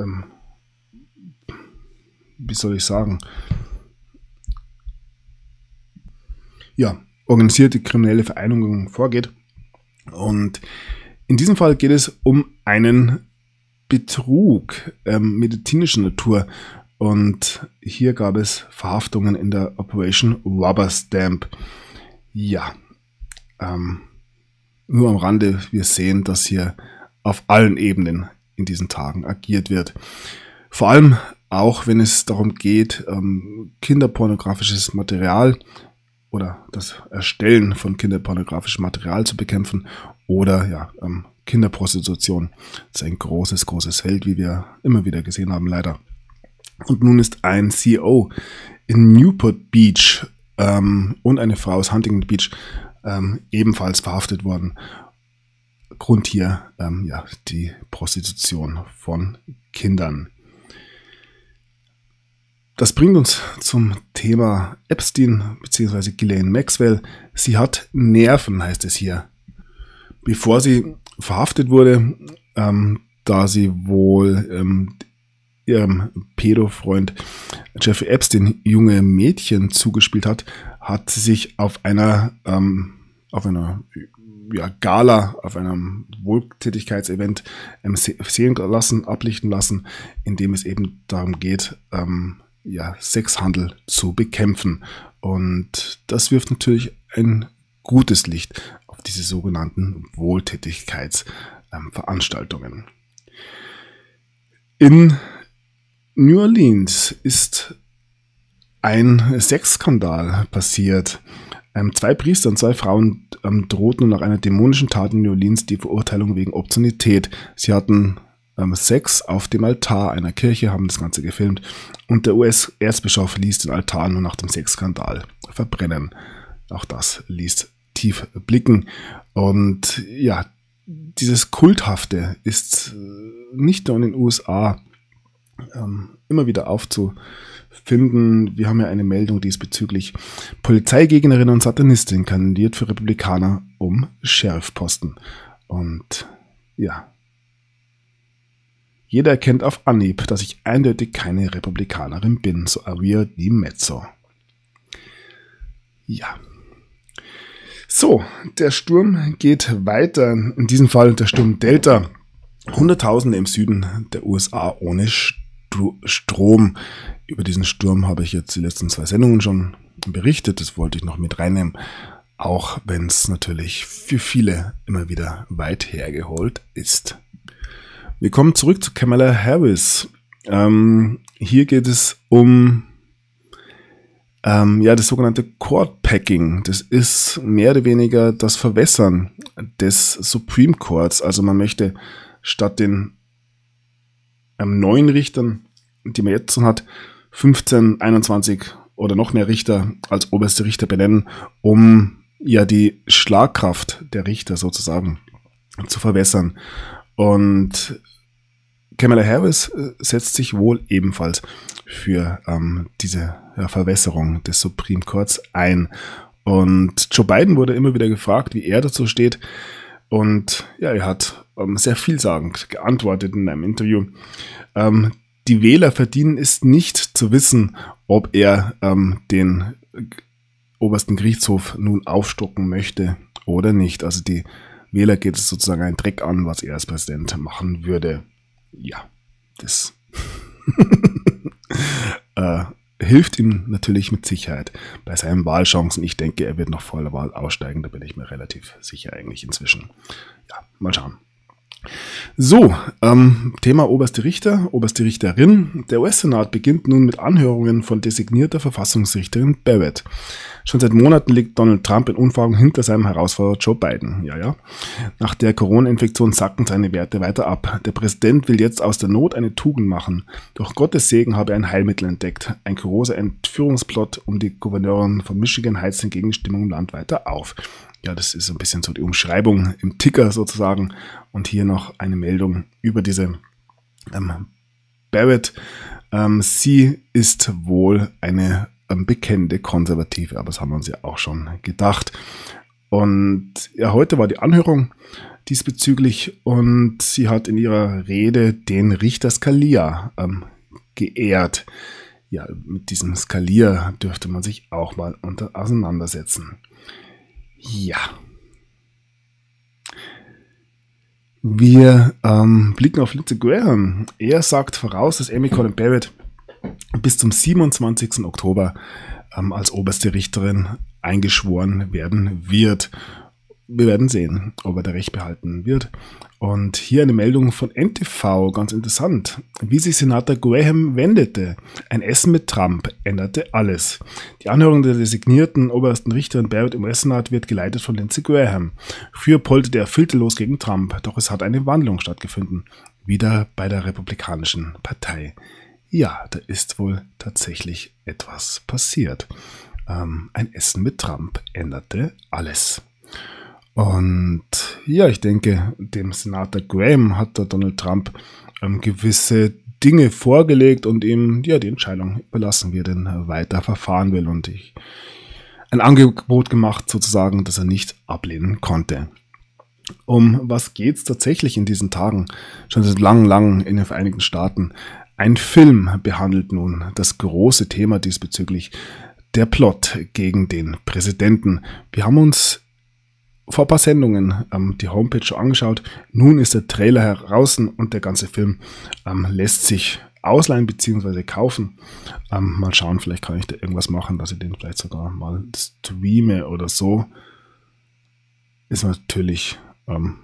A: wie soll ich sagen, organisierte kriminelle Vereinigungen vorgeht. Und in diesem Fall geht es um einen Betrug medizinischer Natur und hier gab es Verhaftungen in der Operation Rubber Stamp. Ja, nur am Rande, wir sehen, dass hier auf allen Ebenen in diesen Tagen agiert wird. Vor allem auch, wenn es darum geht, kinderpornografisches Material oder das Erstellen von kinderpornografischem Material zu bekämpfen oder Kinderprostitution. Das ist ein großes, großes Feld, wie wir immer wieder gesehen haben, leider. Und nun ist ein CEO in Newport Beach und eine Frau aus Huntington Beach ebenfalls verhaftet worden. Grund hier die Prostitution von Kindern. Das bringt uns zum Thema Epstein bzw. Ghislaine Maxwell. Sie hat Nerven, heißt es hier. Bevor sie verhaftet wurde, da sie wohl ihrem Pädofreund Jeffrey Epstein junge Mädchen zugespielt hat, hat sie sich auf einer Gala, auf einem Wohltätigkeitsevent ablichten lassen, in dem es eben darum geht, Sexhandel zu bekämpfen. Und das wirft natürlich ein gutes Licht auf diese sogenannten Wohltätigkeitsveranstaltungen. In New Orleans ist ein Sexskandal passiert. 2 Priester und 2 Frauen drohten nach einer dämonischen Tat in New Orleans die Verurteilung wegen Obszönität. Sie hatten Sex auf dem Altar einer Kirche, haben das Ganze gefilmt und der US-Erzbischof ließ den Altar nur nach dem Sexskandal verbrennen. Auch das ließ tief blicken. Und ja, dieses Kulthafte ist nicht nur in den USA immer wieder aufzufinden. Wir haben ja eine Meldung diesbezüglich. Polizeigegnerin und Satanistin kandidiert für Republikaner um Sheriffposten. Und ja, jeder erkennt auf Anhieb, dass ich eindeutig keine Republikanerin bin, so Aria Di Mezzo. Ja. So, der Sturm geht weiter. In diesem Fall der Sturm Delta. Hunderttausende im Süden der USA ohne Strom. Über diesen Sturm habe ich jetzt die letzten 2 Sendungen schon berichtet. Das wollte ich noch mit reinnehmen. Auch wenn es natürlich für viele immer wieder weit hergeholt ist. Wir kommen zurück zu Kamala Harris. Hier geht es um das sogenannte Court Packing. Das ist mehr oder weniger das Verwässern des Supreme Courts. Also man möchte statt den 9 Richtern, die man jetzt schon hat, 15, 21 oder noch mehr Richter als oberste Richter benennen, um die Schlagkraft der Richter sozusagen zu verwässern. Und Kamala Harris setzt sich wohl ebenfalls für diese Verwässerung des Supreme Courts ein. Und Joe Biden wurde immer wieder gefragt, wie er dazu steht. Und ja, er hat sehr vielsagend geantwortet in einem Interview. Die Wähler verdienen es nicht zu wissen, ob er den obersten Gerichtshof nun aufstocken möchte oder nicht. Also die Wähler geht es sozusagen einen Dreck an, was er als Präsident machen würde. Ja, das hilft ihm natürlich mit Sicherheit bei seinen Wahlchancen. Ich denke, er wird noch vor der Wahl aussteigen, da bin ich mir relativ sicher eigentlich inzwischen. Ja, mal schauen. So, Thema oberste Richter, oberste Richterin. Der US-Senat beginnt nun mit Anhörungen von designierter Verfassungsrichterin Barrett. Schon seit Monaten liegt Donald Trump in Unfragen hinter seinem Herausforderer Joe Biden. Ja. Nach der Corona-Infektion sacken seine Werte weiter ab. Der Präsident will jetzt aus der Not eine Tugend machen. Durch Gottes Segen habe er ein Heilmittel entdeckt. Ein kurioser Entführungsplot um die Gouverneurin von Michigan heizt den Gegenstimmung im Land weiter auf. Ja, das ist ein bisschen so die Umschreibung im Ticker sozusagen. Und hier noch eine Meldung über diese Barrett. Sie ist wohl eine bekennende Konservative, aber das haben wir uns ja auch schon gedacht. Und ja, heute war die Anhörung diesbezüglich und sie hat in ihrer Rede den Richter Scalia geehrt. Ja, mit diesem Scalia dürfte man sich auch mal auseinandersetzen. Ja. Wir blicken auf Lindsey Graham. Er sagt voraus, dass Amy Coney Barrett bis zum 27. Oktober als oberste Richterin eingeschworen werden wird. Wir werden sehen, ob er da recht behalten wird. Und hier eine Meldung von NTV, ganz interessant. Wie sich Senator Graham wendete. Ein Essen mit Trump änderte alles. Die Anhörung der designierten obersten Richterin Barrett im US-Senat wird geleitet von Lindsey Graham. Früher polterte er filterlos gegen Trump, doch es hat eine Wandlung stattgefunden. Wieder bei der Republikanischen Partei. Ja, da ist wohl tatsächlich etwas passiert. Ein Essen mit Trump änderte alles. Und ja, ich denke, dem Senator Graham hat der Donald Trump gewisse Dinge vorgelegt und ihm ja die Entscheidung überlassen, wie er denn weiter verfahren will. Und ein Angebot gemacht sozusagen, das er nicht ablehnen konnte. Um was geht's tatsächlich in diesen Tagen? Schon seit lang in den Vereinigten Staaten. Ein Film behandelt nun das große Thema diesbezüglich, der Plot gegen den Präsidenten. Wir haben uns vor ein paar Sendungen die Homepage schon angeschaut. Nun ist der Trailer heraus und der ganze Film lässt sich ausleihen bzw. kaufen. Mal schauen, vielleicht kann ich da irgendwas machen, dass ich den vielleicht sogar mal streame oder so. Ist natürlich ein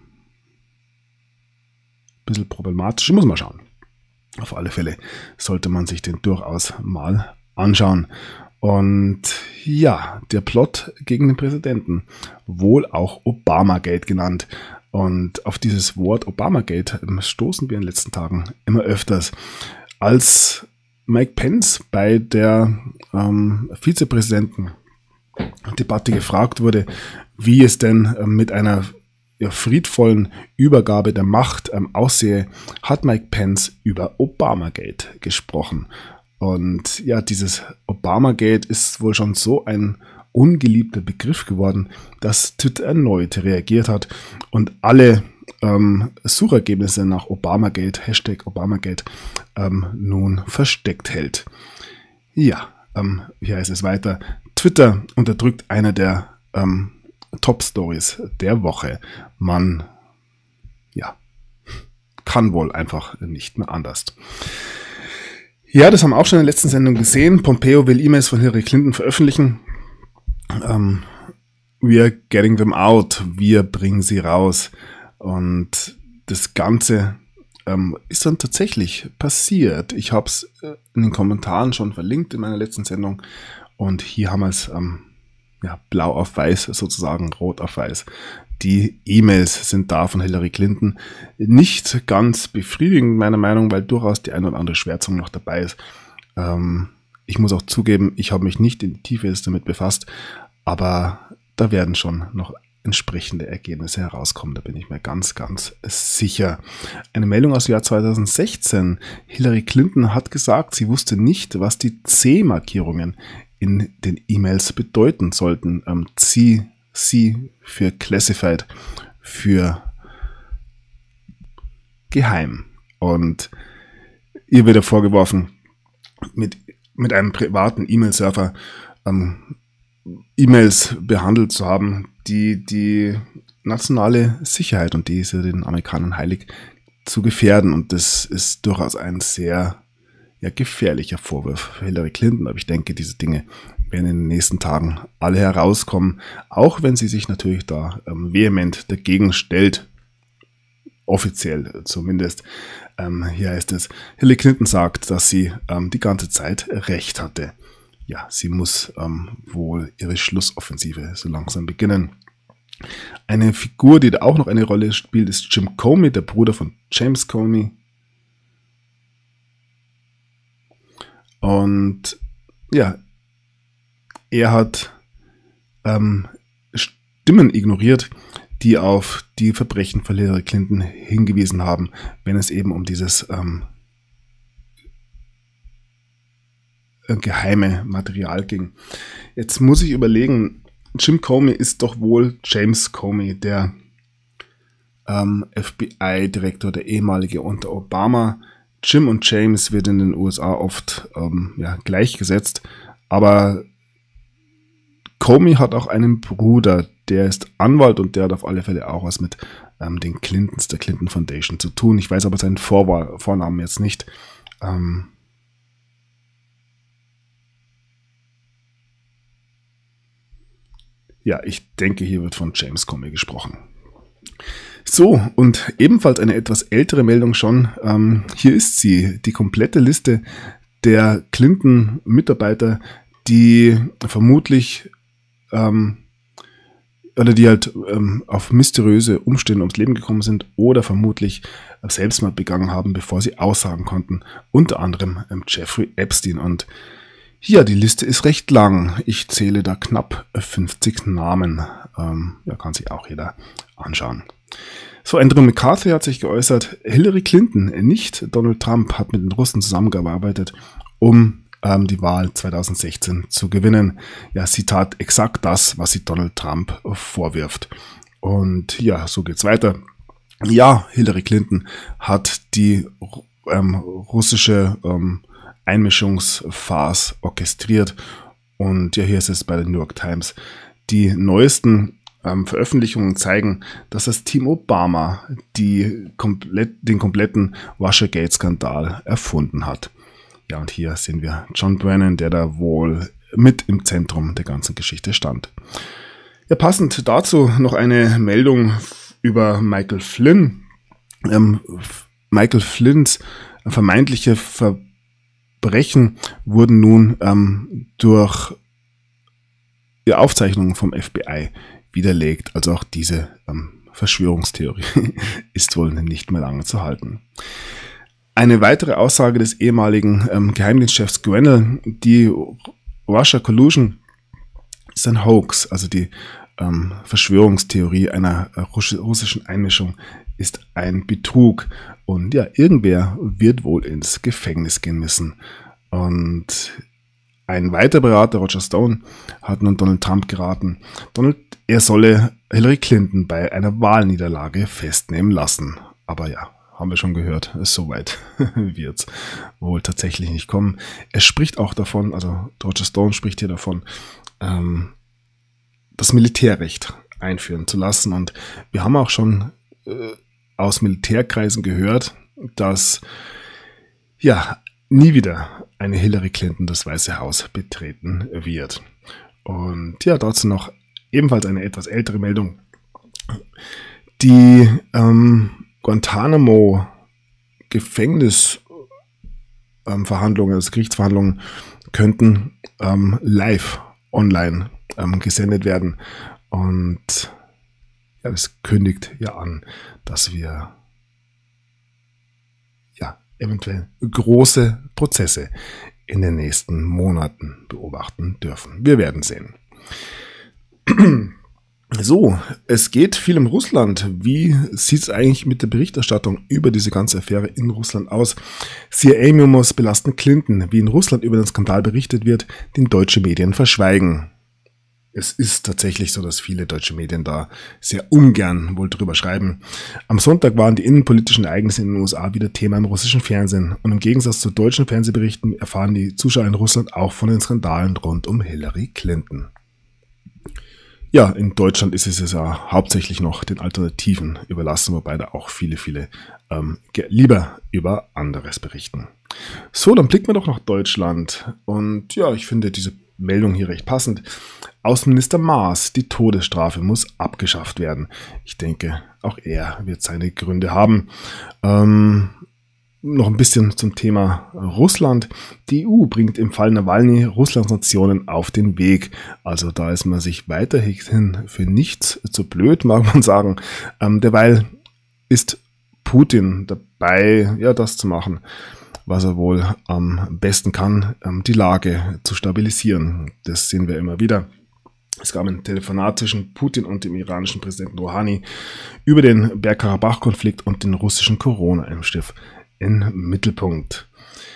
A: bisschen problematisch. Ich muss mal schauen. Auf alle Fälle sollte man sich den durchaus mal anschauen. Und ja, der Plot gegen den Präsidenten, wohl auch Obamagate genannt. Und auf dieses Wort Obamagate stoßen wir in den letzten Tagen immer öfters. Als Mike Pence bei der Vizepräsidentendebatte gefragt wurde, wie es denn mit einer friedvollen Übergabe der Macht aussehe, hat Mike Pence über Obamagate gesprochen. Und ja, dieses Obamagate ist wohl schon so ein ungeliebter Begriff geworden, dass Twitter erneut reagiert hat und alle Suchergebnisse nach Obamagate, Hashtag Obamagate, nun versteckt hält. Ja, hier heißt es weiter. Twitter unterdrückt eine der Top-Stories der Woche. Man, ja, kann wohl einfach nicht mehr anders. Ja, das haben wir auch schon in der letzten Sendung gesehen. Pompeo will E-Mails von Hillary Clinton veröffentlichen. We are getting them out. Wir bringen sie raus. Und das Ganze ist dann tatsächlich passiert. Ich habe es in den Kommentaren schon verlinkt in meiner letzten Sendung. Und hier haben wir es blau auf weiß, sozusagen rot auf weiß. Die E-Mails sind da von Hillary Clinton. Nicht ganz befriedigend, meiner Meinung, weil durchaus die ein oder andere Schwärzung noch dabei ist. Ich muss auch zugeben, ich habe mich nicht in die Tiefe damit befasst, aber da werden schon noch entsprechende Ergebnisse herauskommen. Da bin ich mir ganz, ganz sicher. Eine Meldung aus dem Jahr 2016. Hillary Clinton hat gesagt, sie wusste nicht, was die C-Markierungen in den E-Mails bedeuten sollten. C für Classified, für geheim. Und ihr wird vorgeworfen, mit mit einem privaten E-Mail-Server E-Mails behandelt zu haben, die nationale Sicherheit und diese den Amerikanern heilig zu gefährden. Und das ist durchaus ein sehr gefährlicher Vorwurf für Hillary Clinton. Aber ich denke, diese Dinge werden in den nächsten Tagen alle herauskommen, auch wenn sie sich natürlich da vehement dagegen stellt. Offiziell zumindest. Hier heißt es, Hillary Clinton sagt, dass sie die ganze Zeit Recht hatte. Ja, sie muss wohl ihre Schlussoffensive so langsam beginnen. Eine Figur, die da auch noch eine Rolle spielt, ist Jim Comey, der Bruder von James Comey. Und ja, er hat Stimmen ignoriert, die auf die Verbrechen von Hillary Clinton hingewiesen haben, wenn es eben um dieses geheime Material ging. Jetzt muss ich überlegen, Jim Comey ist doch wohl James Comey, der FBI-Direktor, der ehemalige unter Obama. Jim und James wird in den USA oft gleichgesetzt, aber Comey hat auch einen Bruder, der ist Anwalt und der hat auf alle Fälle auch was mit den Clintons, der Clinton Foundation zu tun. Ich weiß aber seinen Vornamen jetzt nicht. Ja, ich denke, hier wird von James Comey gesprochen. So, und ebenfalls eine etwas ältere Meldung schon. Hier ist sie, die komplette Liste der Clinton-Mitarbeiter, die vermutlich oder die halt auf mysteriöse Umstände ums Leben gekommen sind oder vermutlich Selbstmord begangen haben, bevor sie aussagen konnten. Unter anderem Jeffrey Epstein. Und ja, die Liste ist recht lang. Ich zähle da knapp 50 Namen. Kann sich auch jeder anschauen. So, Andrew McCarthy hat sich geäußert, Hillary Clinton, nicht Donald Trump, hat mit den Russen zusammengearbeitet, um die Wahl 2016 zu gewinnen. Ja, sie tat exakt das, was sie Donald Trump vorwirft. Und ja, so geht's weiter. Ja, Hillary Clinton hat die russische Einmischungsfarce orchestriert. Und ja, hier ist es bei der New York Times. Die neuesten Veröffentlichungen zeigen, dass das Team Obama den kompletten Russiagate-Skandal erfunden hat. Ja, und hier sehen wir John Brennan, der da wohl mit im Zentrum der ganzen Geschichte stand. Ja, passend dazu noch eine Meldung über Michael Flynn. Michael Flynns vermeintliche Verbrechen wurden nun durch Aufzeichnungen vom FBI widerlegt. Also auch diese Verschwörungstheorie ist wohl nicht mehr lange zu halten. Eine weitere Aussage des ehemaligen Geheimdienstchefs Grenell, die Russia Collusion ist ein Hoax, also die Verschwörungstheorie einer russischen Einmischung ist ein Betrug. Und ja, irgendwer wird wohl ins Gefängnis gehen müssen. Und ein weiterer Berater, Roger Stone, hat nun Donald Trump geraten, er solle Hillary Clinton bei einer Wahlniederlage festnehmen lassen. Aber ja, haben wir schon gehört, so weit wird es wohl tatsächlich nicht kommen. Er spricht auch davon, also Roger Stone spricht hier davon, das Militärrecht einführen zu lassen. Und wir haben auch schon aus Militärkreisen gehört, dass ja nie wieder eine Hillary Clinton das Weiße Haus betreten wird. Und ja, dazu noch ebenfalls eine etwas ältere Meldung. Die Guantanamo-Gefängnisverhandlungen, also Gerichtsverhandlungen, könnten live online gesendet werden. Und ja, das kündigt ja an, dass wir ja eventuell große Prozesse in den nächsten Monaten beobachten dürfen. Wir werden sehen. So, es geht viel um Russland. Wie sieht es eigentlich mit der Berichterstattung über diese ganze Affäre in Russland aus? CIA-Memos belasten Clinton. Wie in Russland über den Skandal berichtet wird, den deutsche Medien verschweigen. Es ist tatsächlich so, dass viele deutsche Medien da sehr ungern wohl drüber schreiben. Am Sonntag waren die innenpolitischen Ereignisse in den USA wieder Thema im russischen Fernsehen. Und im Gegensatz zu deutschen Fernsehberichten erfahren die Zuschauer in Russland auch von den Skandalen rund um Hillary Clinton. Ja, in Deutschland ist es ja hauptsächlich noch den Alternativen überlassen, wobei da auch viele lieber über anderes berichten. So, dann blicken wir doch nach Deutschland. Und ja, ich finde diese Meldung hier recht passend. Außenminister Maas, die Todesstrafe muss abgeschafft werden. Ich denke, auch er wird seine Gründe haben. Noch ein bisschen zum Thema Russland. Die EU bringt im Fall Nawalny Russlands Sanktionen auf den Weg. Also da ist man sich weiterhin für nichts zu blöd, mag man sagen. Derweil ist Putin dabei, ja, das zu machen, was er wohl am besten kann, die Lage zu stabilisieren. Das sehen wir immer wieder. Es gab ein Telefonat zwischen Putin und dem iranischen Präsidenten Rouhani über den Bergkarabach-Konflikt und den russischen Corona-Impfstoff im Mittelpunkt.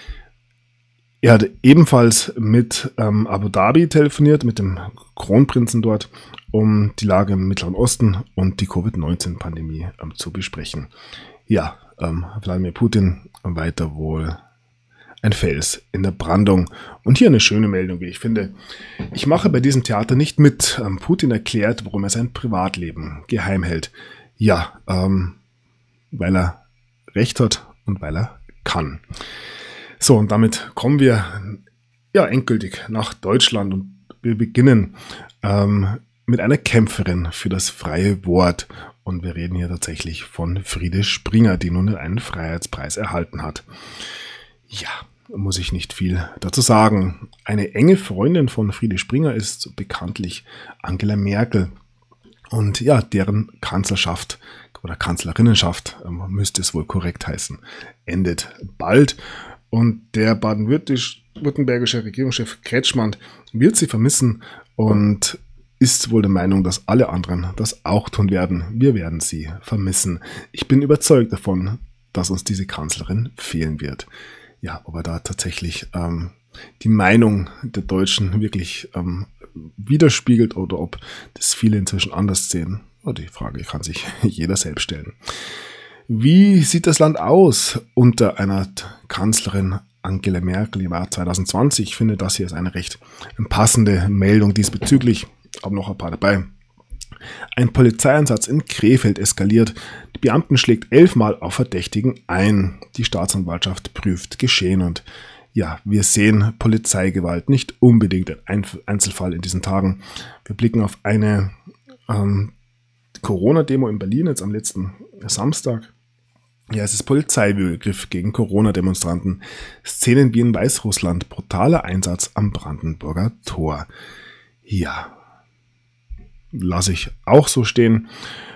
A: Er hat ebenfalls mit Abu Dhabi telefoniert, mit dem Kronprinzen dort, um die Lage im Mittleren Osten und die Covid-19-Pandemie zu besprechen. Ja, Wladimir Putin weiter wohl ein Fels in der Brandung. Und hier eine schöne Meldung, wie ich finde. Ich mache bei diesem Theater nicht mit. Putin erklärt, warum er sein Privatleben geheim hält. Ja, weil er Recht hat und weil er kann. So, und damit kommen wir ja endgültig nach Deutschland und wir beginnen mit einer Kämpferin für das freie Wort. Und wir reden hier tatsächlich von Friede Springer, die nun einen Freiheitspreis erhalten hat. Ja, muss ich nicht viel dazu sagen. Eine enge Freundin von Friede Springer ist bekanntlich Angela Merkel. Und ja, deren Kanzlerschaft oder Kanzlerinnenschaft, müsste es wohl korrekt heißen, endet bald. Und der baden-württembergische Regierungschef Kretschmann wird sie vermissen und ist wohl der Meinung, dass alle anderen das auch tun werden. Wir werden sie vermissen. Ich bin überzeugt davon, dass uns diese Kanzlerin fehlen wird. Ja, ob er da tatsächlich die Meinung der Deutschen wirklich widerspiegelt oder ob das viele inzwischen anders sehen. Oh, die Frage kann sich jeder selbst stellen. Wie sieht das Land aus unter einer Kanzlerin Angela Merkel im Jahr 2020? Ich finde, das hier ist eine recht passende Meldung diesbezüglich. Aber noch ein paar dabei. Ein Polizeieinsatz in Krefeld eskaliert. Die Beamten schlägt 11-mal auf Verdächtigen ein. Die Staatsanwaltschaft prüft Geschehen. Und ja, wir sehen Polizeigewalt nicht unbedingt ein Einzelfall in diesen Tagen. Wir blicken auf eine Corona-Demo in Berlin jetzt am letzten Samstag. Ja, es ist Polizeiübergriff gegen Corona-Demonstranten. Szenen wie in Weißrussland. Brutaler Einsatz am Brandenburger Tor. Ja, lasse ich auch so stehen.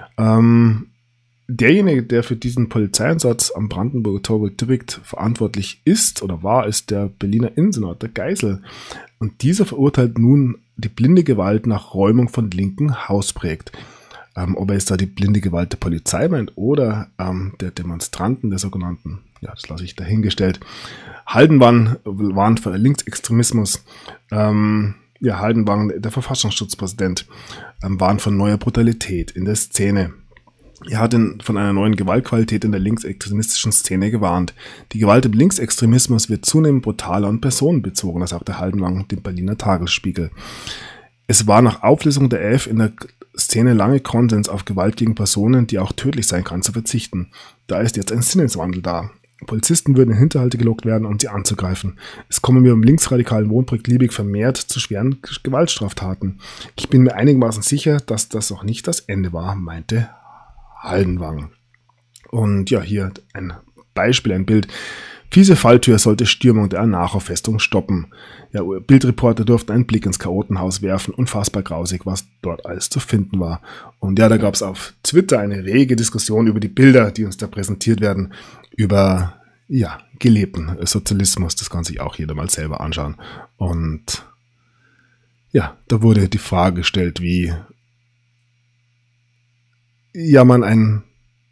A: Derjenige, der für diesen Polizeieinsatz am Brandenburger Tor direkt verantwortlich ist oder war, ist der Berliner Innensenator Geisel. Und dieser verurteilt nun die blinde Gewalt nach Räumung von linken Hausprojekt. Ob er jetzt da die blinde Gewalt der Polizei meint oder der Demonstranten, der sogenannten, ja, das lasse ich dahingestellt. Haldenwang warnt vor Linksextremismus. Haldenwang, der Verfassungsschutzpräsident, warnt von neuer Brutalität in der Szene. Er hat von einer neuen Gewaltqualität in der linksextremistischen Szene gewarnt. Die Gewalt im Linksextremismus wird zunehmend brutaler und personenbezogener, sagte Haldenwang dem Berliner Tagesspiegel. Es war nach Auflösung der RF in der Szene lange Konsens, auf Gewalt gegen Personen, die auch tödlich sein kann, zu verzichten. Da ist jetzt ein Sinneswandel da. Polizisten würden in Hinterhalte gelockt werden, um sie anzugreifen. Es komme mir im linksradikalen Wohnprojekt Liebig vermehrt zu schweren Gewaltstraftaten. Ich bin mir einigermaßen sicher, dass das auch nicht das Ende war, meinte Haldenwang. Und ja, hier ein Beispiel, ein Bild. Fiese Falltür sollte Stürmung der Anacho-Festung stoppen. Ja, Bildreporter durften einen Blick ins Chaotenhaus werfen. Unfassbar grausig, was dort alles zu finden war. Und ja, da gab es auf Twitter eine rege Diskussion über die Bilder, die uns da präsentiert werden, über gelebten Sozialismus. Das kann sich auch jeder mal selber anschauen. Und ja, da wurde die Frage gestellt, wie man ein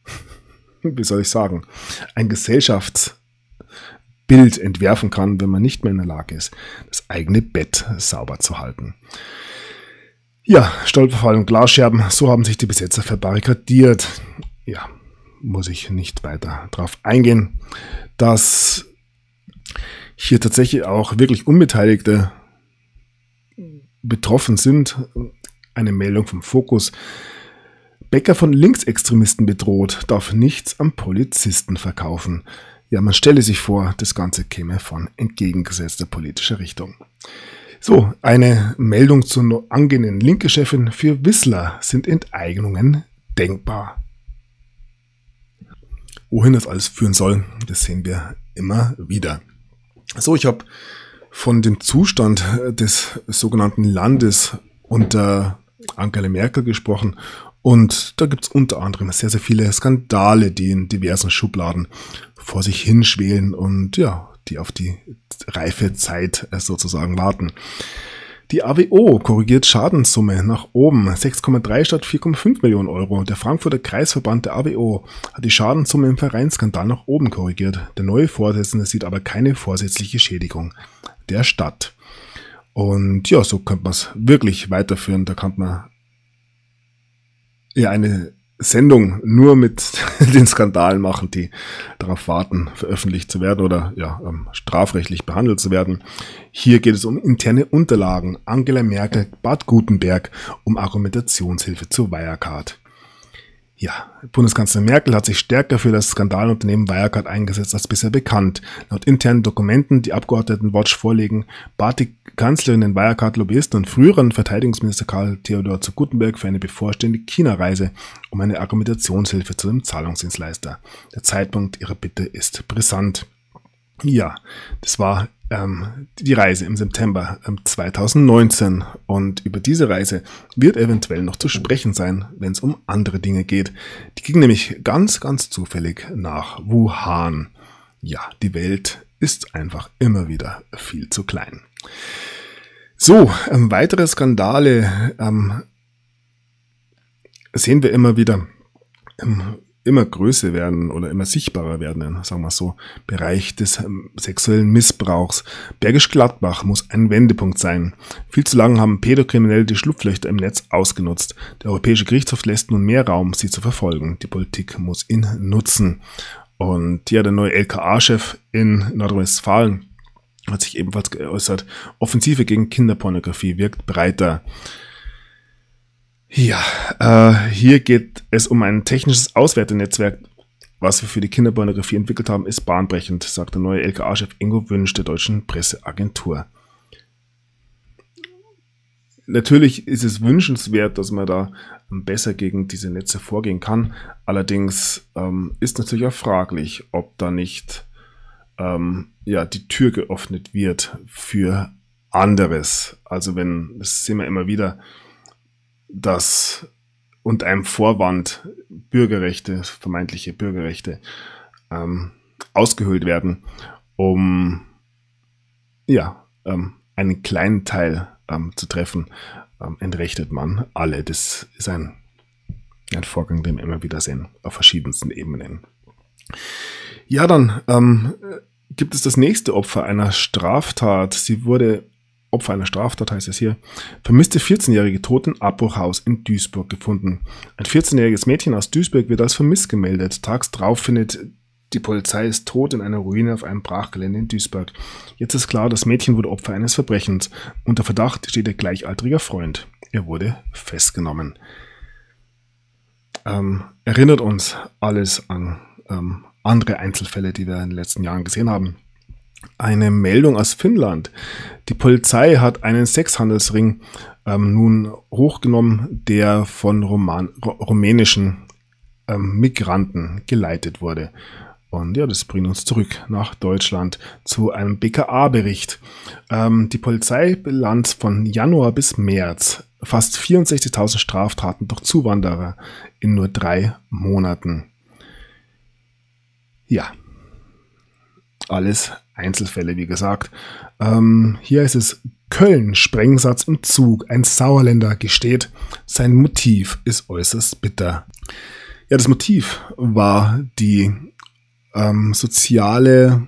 A: Gesellschaftsbild entwerfen kann, wenn man nicht mehr in der Lage ist, das eigene Bett sauber zu halten. Ja, Stolperfall und Glasscherben, so haben sich die Besetzer verbarrikadiert. Ja, muss ich nicht weiter drauf eingehen, dass hier tatsächlich auch wirklich Unbeteiligte betroffen sind. Eine Meldung vom Fokus. Bäcker von Linksextremisten bedroht, darf nichts am Polizisten verkaufen. Ja, man stelle sich vor, das Ganze käme von entgegengesetzter politischer Richtung. So, eine Meldung zur angehenden Linke-Chefin: Für Wissler sind Enteignungen denkbar. Wohin das alles führen soll, das sehen wir immer wieder. So, ich habe von dem Zustand des sogenannten Landes unter Angela Merkel gesprochen und da gibt es unter anderem sehr, sehr viele Skandale, die in diversen Schubladen vor sich hinschwelen und ja, die auf die reife Zeit sozusagen warten. Die AWO korrigiert Schadenssumme nach oben, 6,3 statt 4,5 Millionen Euro. Der Frankfurter Kreisverband der AWO hat die Schadenssumme im Vereinsskandal nach oben korrigiert. Der neue Vorsitzende sieht aber keine vorsätzliche Schädigung der Stadt. Und ja, so könnte man es wirklich weiterführen. Da kann man ja eine Sendung nur mit den Skandalen machen, die darauf warten, veröffentlicht zu werden oder ja, strafrechtlich behandelt zu werden. Hier geht es um interne Unterlagen. Angela Merkel bat Gutenberg um Argumentationshilfe zu Wirecard. Ja, Bundeskanzlerin Merkel hat sich stärker für das Skandalunternehmen Wirecard eingesetzt als bisher bekannt. Laut internen Dokumenten, die Abgeordnetenwatch vorlegen, bat die Kanzlerin den Wirecard-Lobbyisten und früheren Verteidigungsminister Karl Theodor zu Gutenberg für eine bevorstehende China-Reise um eine Argumentationshilfe zu dem Zahlungsdienstleister. Der Zeitpunkt ihrer Bitte ist brisant. Ja, das war die Reise im September 2019 und über diese Reise wird eventuell noch zu sprechen sein, wenn es um andere Dinge geht. Die ging nämlich ganz, ganz zufällig nach Wuhan. Ja, die Welt ist einfach immer wieder viel zu klein. So, weitere Skandale sehen wir immer wieder immer größer werden oder immer sichtbarer werden, sagen wir so, Bereich des sexuellen Missbrauchs. Bergisch Gladbach muss ein Wendepunkt sein. Viel zu lange haben Pädokriminelle die Schlupflöcher im Netz ausgenutzt. Der Europäische Gerichtshof lässt nun mehr Raum, sie zu verfolgen. Die Politik muss ihn nutzen. Und ja, der neue LKA-Chef in Nordrhein-Westfalen hat sich ebenfalls geäußert. Offensive gegen Kinderpornografie wirkt breiter. Ja, hier geht es um ein technisches Auswertenetzwerk. Was wir für die Kinderpornografie entwickelt haben, ist bahnbrechend, sagt der neue LKA-Chef Ingo Wünsch der deutschen Presseagentur. Natürlich ist es wünschenswert, dass man da besser gegen diese Netze vorgehen kann. Allerdings ist natürlich auch fraglich, ob da nicht die Tür geöffnet wird für anderes. Also das sehen wir immer wieder, dass unter einem Vorwand Bürgerrechte, vermeintliche Bürgerrechte, ausgehöhlt werden, um einen kleinen Teil zu treffen, entrechtet man alle. Das ist ein Vorgang, den wir immer wieder sehen, auf verschiedensten Ebenen. Ja, dann gibt es das nächste Opfer einer Straftat. Sie wurde Opfer einer Straftat, heißt es hier. Vermisste 14-jährige tot im Abbruchhaus in Duisburg gefunden. Ein 14-jähriges Mädchen aus Duisburg wird als vermisst gemeldet. Tags drauf findet die Polizei es tot in einer Ruine auf einem Brachgelände in Duisburg. Jetzt ist klar, das Mädchen wurde Opfer eines Verbrechens. Unter Verdacht steht ihr gleichaltriger Freund. Er wurde festgenommen. Erinnert uns alles an andere Einzelfälle, die wir in den letzten Jahren gesehen haben. Eine Meldung aus Finnland. Die Polizei hat einen Sexhandelsring nun hochgenommen, der von rumänischen Migranten geleitet wurde. Und ja, das bringt uns zurück nach Deutschland zu einem BKA-Bericht. Die Polizeibilanz von Januar bis März. Fast 64.000 Straftaten durch Zuwanderer in nur 3 Monaten. Ja, alles Einzelfälle, wie gesagt. Hier ist es Köln, Sprengsatz im Zug. Ein Sauerländer gesteht, sein Motiv ist äußerst bitter. Ja, das Motiv war die soziale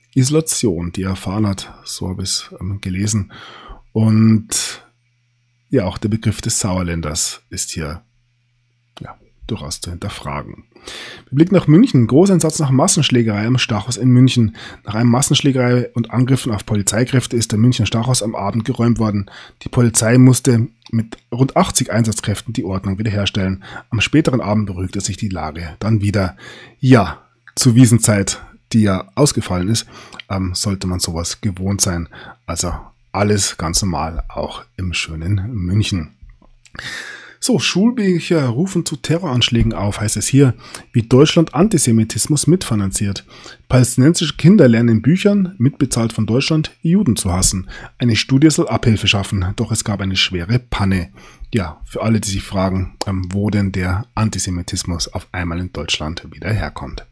A: Isolation, die er erfahren hat. So habe ich es gelesen. Und ja, auch der Begriff des Sauerländers ist hier durchaus zu hinterfragen. Wir blicken nach München. Großeinsatz nach Massenschlägerei am Stachus in München. Nach einem Massenschlägerei und Angriffen auf Polizeikräfte ist der Münchner Stachus am Abend geräumt worden. Die Polizei musste mit rund 80 Einsatzkräften die Ordnung wiederherstellen. Am späteren Abend beruhigte sich die Lage dann wieder. Ja, zur Wiesenzeit, die ja ausgefallen ist, sollte man sowas gewohnt sein. Also alles ganz normal, auch im schönen München. So, Schulbücher rufen zu Terroranschlägen auf, heißt es hier, wie Deutschland Antisemitismus mitfinanziert. Palästinensische Kinder lernen in Büchern, mitbezahlt von Deutschland, Juden zu hassen. Eine Studie soll Abhilfe schaffen, doch es gab eine schwere Panne. Ja, für alle, die sich fragen, wo denn der Antisemitismus auf einmal in Deutschland wieder herkommt.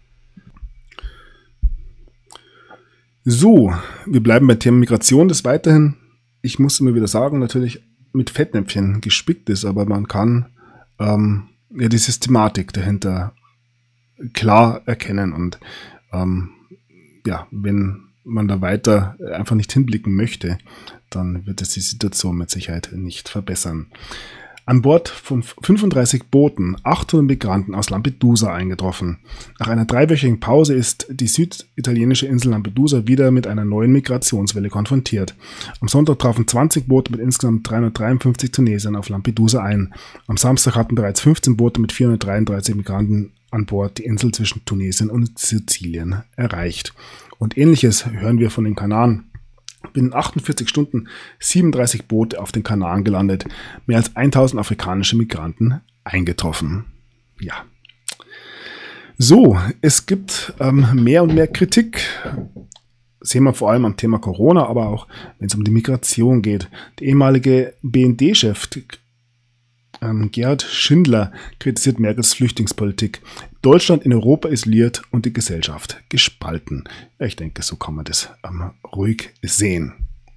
A: So, wir bleiben bei Thema Migration des Weiteren. Ich muss immer wieder sagen, natürlich mit Fettnäpfchen gespickt ist, aber man kann die Systematik dahinter klar erkennen und wenn man da weiter einfach nicht hinblicken möchte, dann wird es die Situation mit Sicherheit nicht verbessern. An Bord von 35 Booten 800 Migranten aus Lampedusa eingetroffen. Nach einer 3-wöchigen Pause ist die süditalienische Insel Lampedusa wieder mit einer neuen Migrationswelle konfrontiert. Am Sonntag trafen 20 Boote mit insgesamt 353 Tunesiern auf Lampedusa ein. Am Samstag hatten bereits 15 Boote mit 433 Migranten an Bord die Insel zwischen Tunesien und Sizilien erreicht. Und Ähnliches hören wir von den Kanaren. Binnen 48 Stunden 37 Boote auf den Kanaren gelandet, mehr als 1000 afrikanische Migranten eingetroffen. Ja. So, es gibt mehr und mehr Kritik. Sehen wir vor allem am Thema Corona, aber auch wenn es um die Migration geht. Der ehemalige BND-Chef Gerhard Schindler kritisiert Merkels Flüchtlingspolitik. Deutschland in Europa isoliert und die Gesellschaft gespalten. Ja, ich denke, so kann man das ruhig sehen.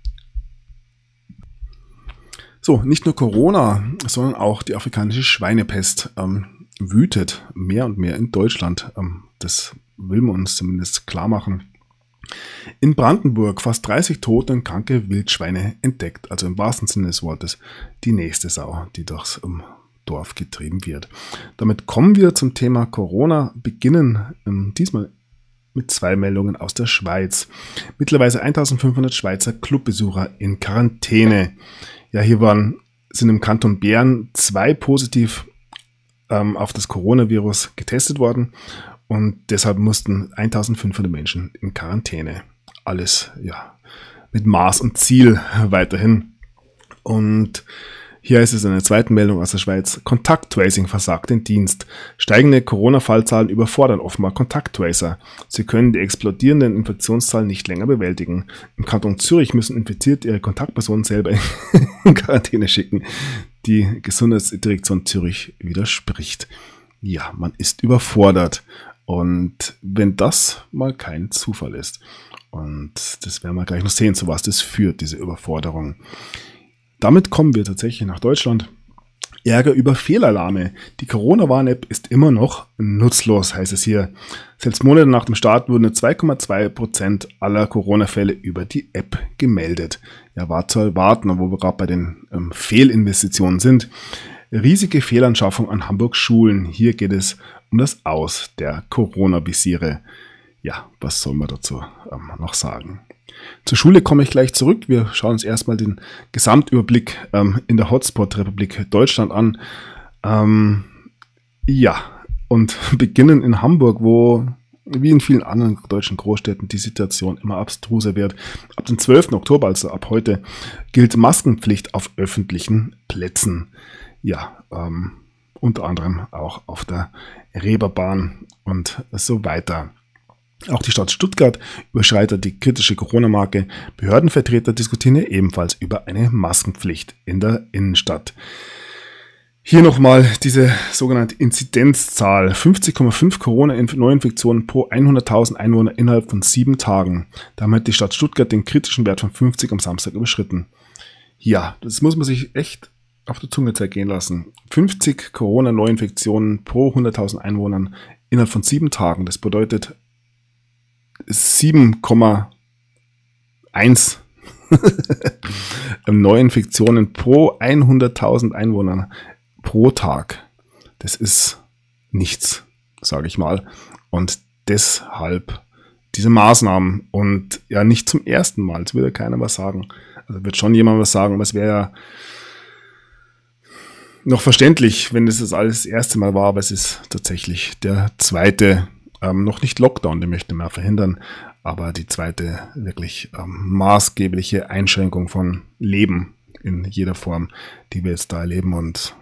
A: So, nicht nur Corona, sondern auch die afrikanische Schweinepest wütet mehr und mehr in Deutschland. Das will man uns zumindest klar machen. In Brandenburg fast 30 tote und kranke Wildschweine entdeckt, also im wahrsten Sinne des Wortes die nächste Sau, die durchs Dorf getrieben wird. Damit kommen wir zum Thema Corona, beginnen diesmal mit 2 Meldungen aus der Schweiz. Mittlerweile 1500 Schweizer Clubbesucher in Quarantäne. Ja, hier sind im Kanton Bern 2 positiv auf das Coronavirus getestet worden. Und deshalb mussten 1500 Menschen in Quarantäne. Alles mit Maß und Ziel weiterhin. Und hier ist es eine zweite Meldung aus der Schweiz. Kontakttracing versagt den Dienst. Steigende Corona-Fallzahlen überfordern offenbar Kontakttracer. Sie können die explodierenden Infektionszahlen nicht länger bewältigen. Im Kanton Zürich müssen Infizierte ihre Kontaktpersonen selber in Quarantäne schicken. Die Gesundheitsdirektion Zürich widerspricht. Ja, man ist überfordert. Und wenn das mal kein Zufall ist, und das werden wir gleich noch sehen, zu was das führt, diese Überforderung. Damit kommen wir tatsächlich nach Deutschland. Ärger über Fehlalarme. Die Corona-Warn-App ist immer noch nutzlos, heißt es hier. Selbst Monate nach dem Start wurden nur 2,2% aller Corona-Fälle über die App gemeldet. Ja, war zu erwarten, wo wir gerade bei den Fehlinvestitionen sind. Riesige Fehlanschaffung an Hamburg Schulen. Hier geht es um das Aus der Corona-Visiere. Ja, was soll man dazu noch sagen? Zur Schule komme ich gleich zurück. Wir schauen uns erstmal den Gesamtüberblick in der Hotspot-Republik Deutschland an. Und beginnen in Hamburg, wo wie in vielen anderen deutschen Großstädten die Situation immer abstruser wird. Ab dem 12. Oktober, also ab heute, gilt Maskenpflicht auf öffentlichen Plätzen. Ja, unter anderem auch auf der Reeperbahn und so weiter. Auch die Stadt Stuttgart überschreitet die kritische Corona-Marke. Behördenvertreter diskutieren hier ebenfalls über eine Maskenpflicht in der Innenstadt. Hier nochmal diese sogenannte Inzidenzzahl. 50,5 Corona-Neuinfektionen pro 100.000 Einwohner innerhalb von 7 Tagen. Damit hat die Stadt Stuttgart den kritischen Wert von 50 am Samstag überschritten. Ja, das muss man sich echt auf der Zunge zergehen lassen. 50 Corona-Neuinfektionen pro 100.000 Einwohnern innerhalb von 7 Tagen. Das bedeutet 7,1 Neuinfektionen pro 100.000 Einwohner pro Tag. Das ist nichts, sage ich mal. Und deshalb diese Maßnahmen und ja nicht zum ersten Mal, es würde keiner was sagen. Also wird schon jemand was sagen, aber es wäre ja noch verständlich, wenn das alles das erste Mal war, aber es ist tatsächlich der zweite, noch nicht Lockdown, den möchte man verhindern, aber die zweite wirklich maßgebliche Einschränkung von Leben in jeder Form, die wir jetzt da erleben. Und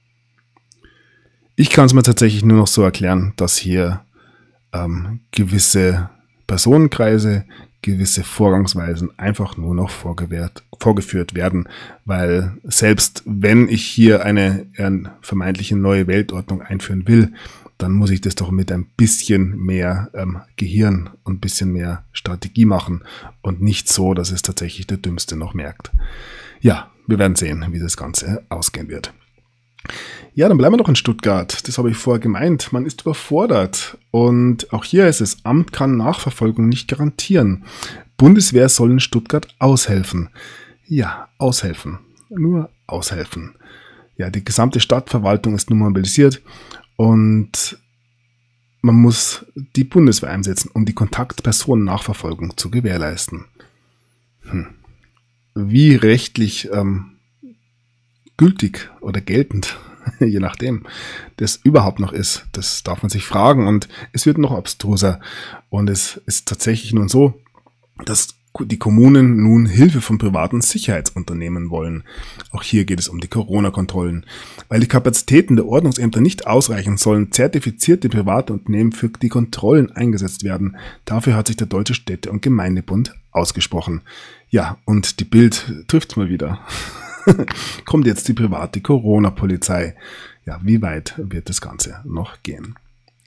A: ich kann es mir tatsächlich nur noch so erklären, dass hier gewisse Personenkreise, gewisse Vorgangsweisen einfach nur noch vorgeführt werden, weil selbst wenn ich hier eine vermeintliche neue Weltordnung einführen will, dann muss ich das doch mit ein bisschen mehr Gehirn und ein bisschen mehr Strategie machen und nicht so, dass es tatsächlich der Dümmste noch merkt. Ja, wir werden sehen, wie das Ganze ausgehen wird. Ja, dann bleiben wir noch in Stuttgart. Das habe ich vorher gemeint. Man ist überfordert. Und auch hier ist es, Amt kann Nachverfolgung nicht garantieren. Bundeswehr soll in Stuttgart aushelfen. Ja, aushelfen. Nur aushelfen. Ja, die gesamte Stadtverwaltung ist nun mobilisiert und man muss die Bundeswehr einsetzen, um die Kontaktpersonennachverfolgung zu gewährleisten. Wie rechtlich gültig oder geltend, je nachdem, das überhaupt noch ist, das darf man sich fragen und es wird noch abstruser. Und es ist tatsächlich nun so, dass die Kommunen nun Hilfe von privaten Sicherheitsunternehmen wollen. Auch hier geht es um die Corona-Kontrollen. Weil die Kapazitäten der Ordnungsämter nicht ausreichen, sollen zertifizierte private Unternehmen für die Kontrollen eingesetzt werden. Dafür hat sich der Deutsche Städte- und Gemeindebund ausgesprochen. Ja, und die Bild trifft's mal wieder. Kommt jetzt die private Corona-Polizei. Ja, wie weit wird das Ganze noch gehen?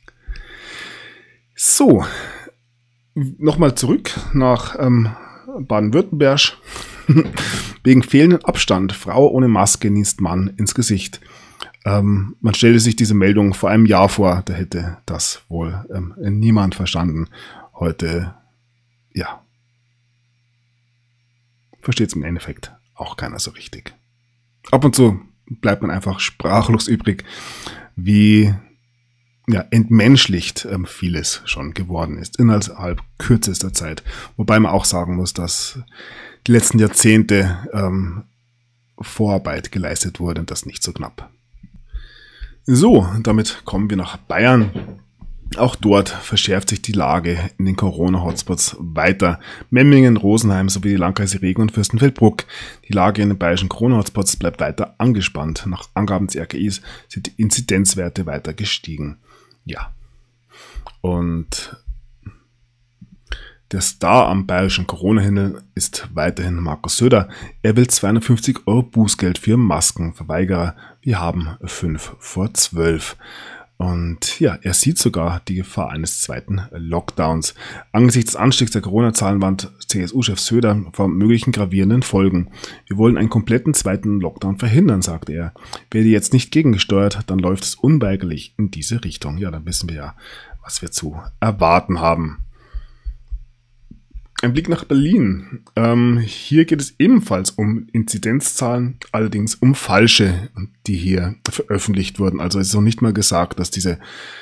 A: So, nochmal zurück nach Baden-Württemberg. Wegen fehlenden Abstand. Frau ohne Maske niest Mann ins Gesicht. Man stellte sich diese Meldung vor einem Jahr vor, da hätte das wohl niemand verstanden. Heute, ja, versteht es im Endeffekt auch keiner so richtig. Ab und zu bleibt man einfach sprachlos übrig, wie entmenschlicht vieles schon geworden ist, innerhalb kürzester Zeit. Wobei man auch sagen muss, dass die letzten Jahrzehnte Vorarbeit geleistet wurde und das nicht so knapp. So, damit kommen wir nach Bayern. Auch dort verschärft sich die Lage in den Corona-Hotspots weiter. Memmingen, Rosenheim sowie die Landkreise Regen und Fürstenfeldbruck. Die Lage in den bayerischen Corona-Hotspots bleibt weiter angespannt. Nach Angaben des RKIs sind die Inzidenzwerte weiter gestiegen. Ja. Und der Star am bayerischen Corona-Himmel ist weiterhin Markus Söder. Er will 250 € Bußgeld für Maskenverweigerer. Wir haben 5 vor 12. Und ja, er sieht sogar die Gefahr eines zweiten Lockdowns. Angesichts des Anstiegs der Corona-Zahlen warnt CSU-Chef Söder vor möglichen gravierenden Folgen. Wir wollen einen kompletten zweiten Lockdown verhindern, sagte er. Werde jetzt nicht gegengesteuert, dann läuft es unweigerlich in diese Richtung. Ja, dann wissen wir ja, was wir zu erwarten haben. Ein Blick nach Berlin. Hier geht es ebenfalls um Inzidenzzahlen, allerdings um falsche, die hier veröffentlicht wurden. Also es ist noch nicht mal gesagt, dass diese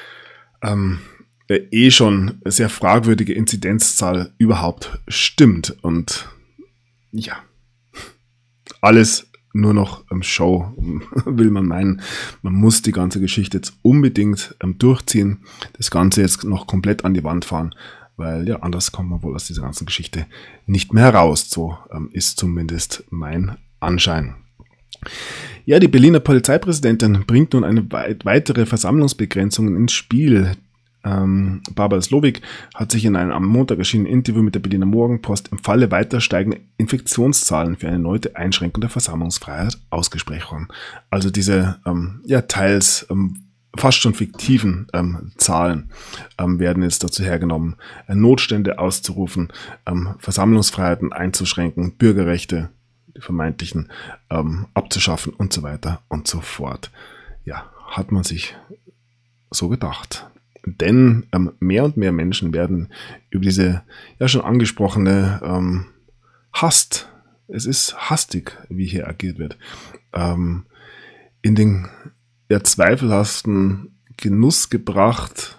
A: schon sehr fragwürdige Inzidenzzahl überhaupt stimmt. Und ja, alles nur noch Show, will man meinen. Man muss die ganze Geschichte jetzt unbedingt durchziehen, das Ganze jetzt noch komplett an die Wand fahren. Weil ja, anders kommt man wohl aus dieser ganzen Geschichte nicht mehr heraus. So ist zumindest mein Anschein. Ja, die Berliner Polizeipräsidentin bringt nun eine weitere Versammlungsbegrenzung ins Spiel. Barbara Slowik hat sich in einem am Montag erschienenen Interview mit der Berliner Morgenpost im Falle weiter steigender Infektionszahlen für eine erneute Einschränkung der Versammlungsfreiheit ausgesprochen. Also diese teils fast schon fiktiven Zahlen werden jetzt dazu hergenommen, Notstände auszurufen, Versammlungsfreiheiten einzuschränken, Bürgerrechte, die vermeintlichen, abzuschaffen und so weiter und so fort. Ja, hat man sich so gedacht. Denn mehr und mehr Menschen werden über diese ja schon angesprochene es ist hastig, wie hier agiert wird. In den zweifelhaften Genuss gebracht,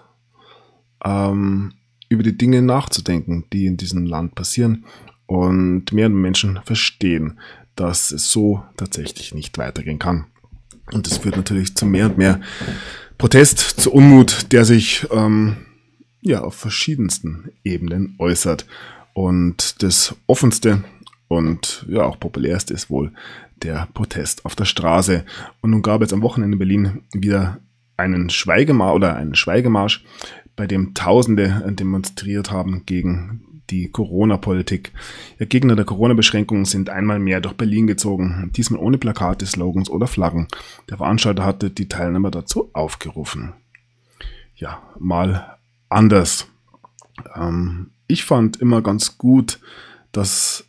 A: über die Dinge nachzudenken, die in diesem Land passieren, und mehr Menschen verstehen, dass es so tatsächlich nicht weitergehen kann. Und das führt natürlich zu mehr und mehr Protest, zu Unmut, der sich auf verschiedensten Ebenen äußert. Und das offenste und auch populärste ist wohl der Protest auf der Straße. Und nun gab es am Wochenende in Berlin wieder einen Schweigemarsch, bei dem Tausende demonstriert haben gegen die Corona-Politik. Gegner der Corona-Beschränkungen sind einmal mehr durch Berlin gezogen, diesmal ohne Plakate, Slogans oder Flaggen. Der Veranstalter hatte die Teilnehmer dazu aufgerufen. Ja, mal anders. Ich fand immer ganz gut, dass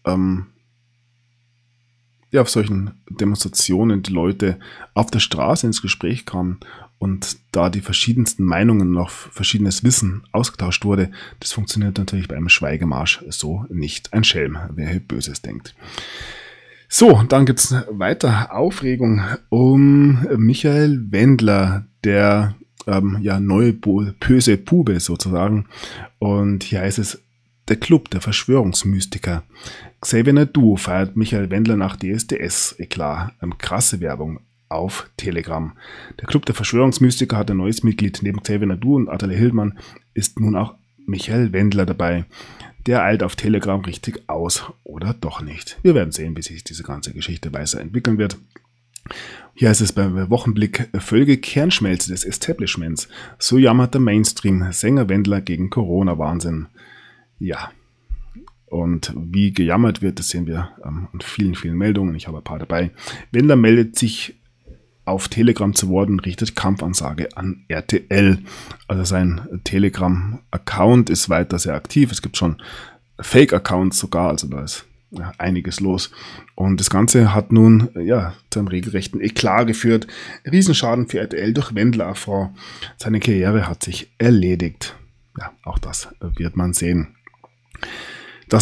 A: auf solchen Demonstrationen die Leute auf der Straße ins Gespräch kamen und da die verschiedensten Meinungen und auch verschiedenes Wissen ausgetauscht wurde. Das funktioniert natürlich bei einem Schweigemarsch so nicht. Ein Schelm, wer hier Böses denkt. So, dann gibt es weiter Aufregung um Michael Wendler, der neue böse Bube sozusagen. Und hier heißt es, der Club der Verschwörungsmystiker. Xavier Naidu feiert Michael Wendler nach DSDS. Eklat. Krasse Werbung auf Telegram. Der Club der Verschwörungsmystiker hat ein neues Mitglied. Neben Xavier Naidu und Attila Hildmann ist nun auch Michael Wendler dabei. Der eilt auf Telegram richtig aus oder doch nicht. Wir werden sehen, wie sich diese ganze Geschichte weiter entwickeln wird. Hier heißt es beim Wochenblick, Völlige Kernschmelze des Establishments. So jammert der Mainstream. Sänger Wendler gegen Corona-Wahnsinn. Ja, und wie gejammert wird, das sehen wir an vielen, vielen Meldungen. Ich habe ein paar dabei. Wendler meldet sich auf Telegram zu Wort und richtet Kampfansage an RTL. Also sein Telegram-Account ist weiter sehr aktiv. Es gibt schon Fake-Accounts sogar, also da ist einiges los. Und das Ganze hat nun zu einem regelrechten Eklat geführt. Riesenschaden für RTL durch Wendler-Affront. Seine Karriere hat sich erledigt. Ja, auch das wird man sehen. Dass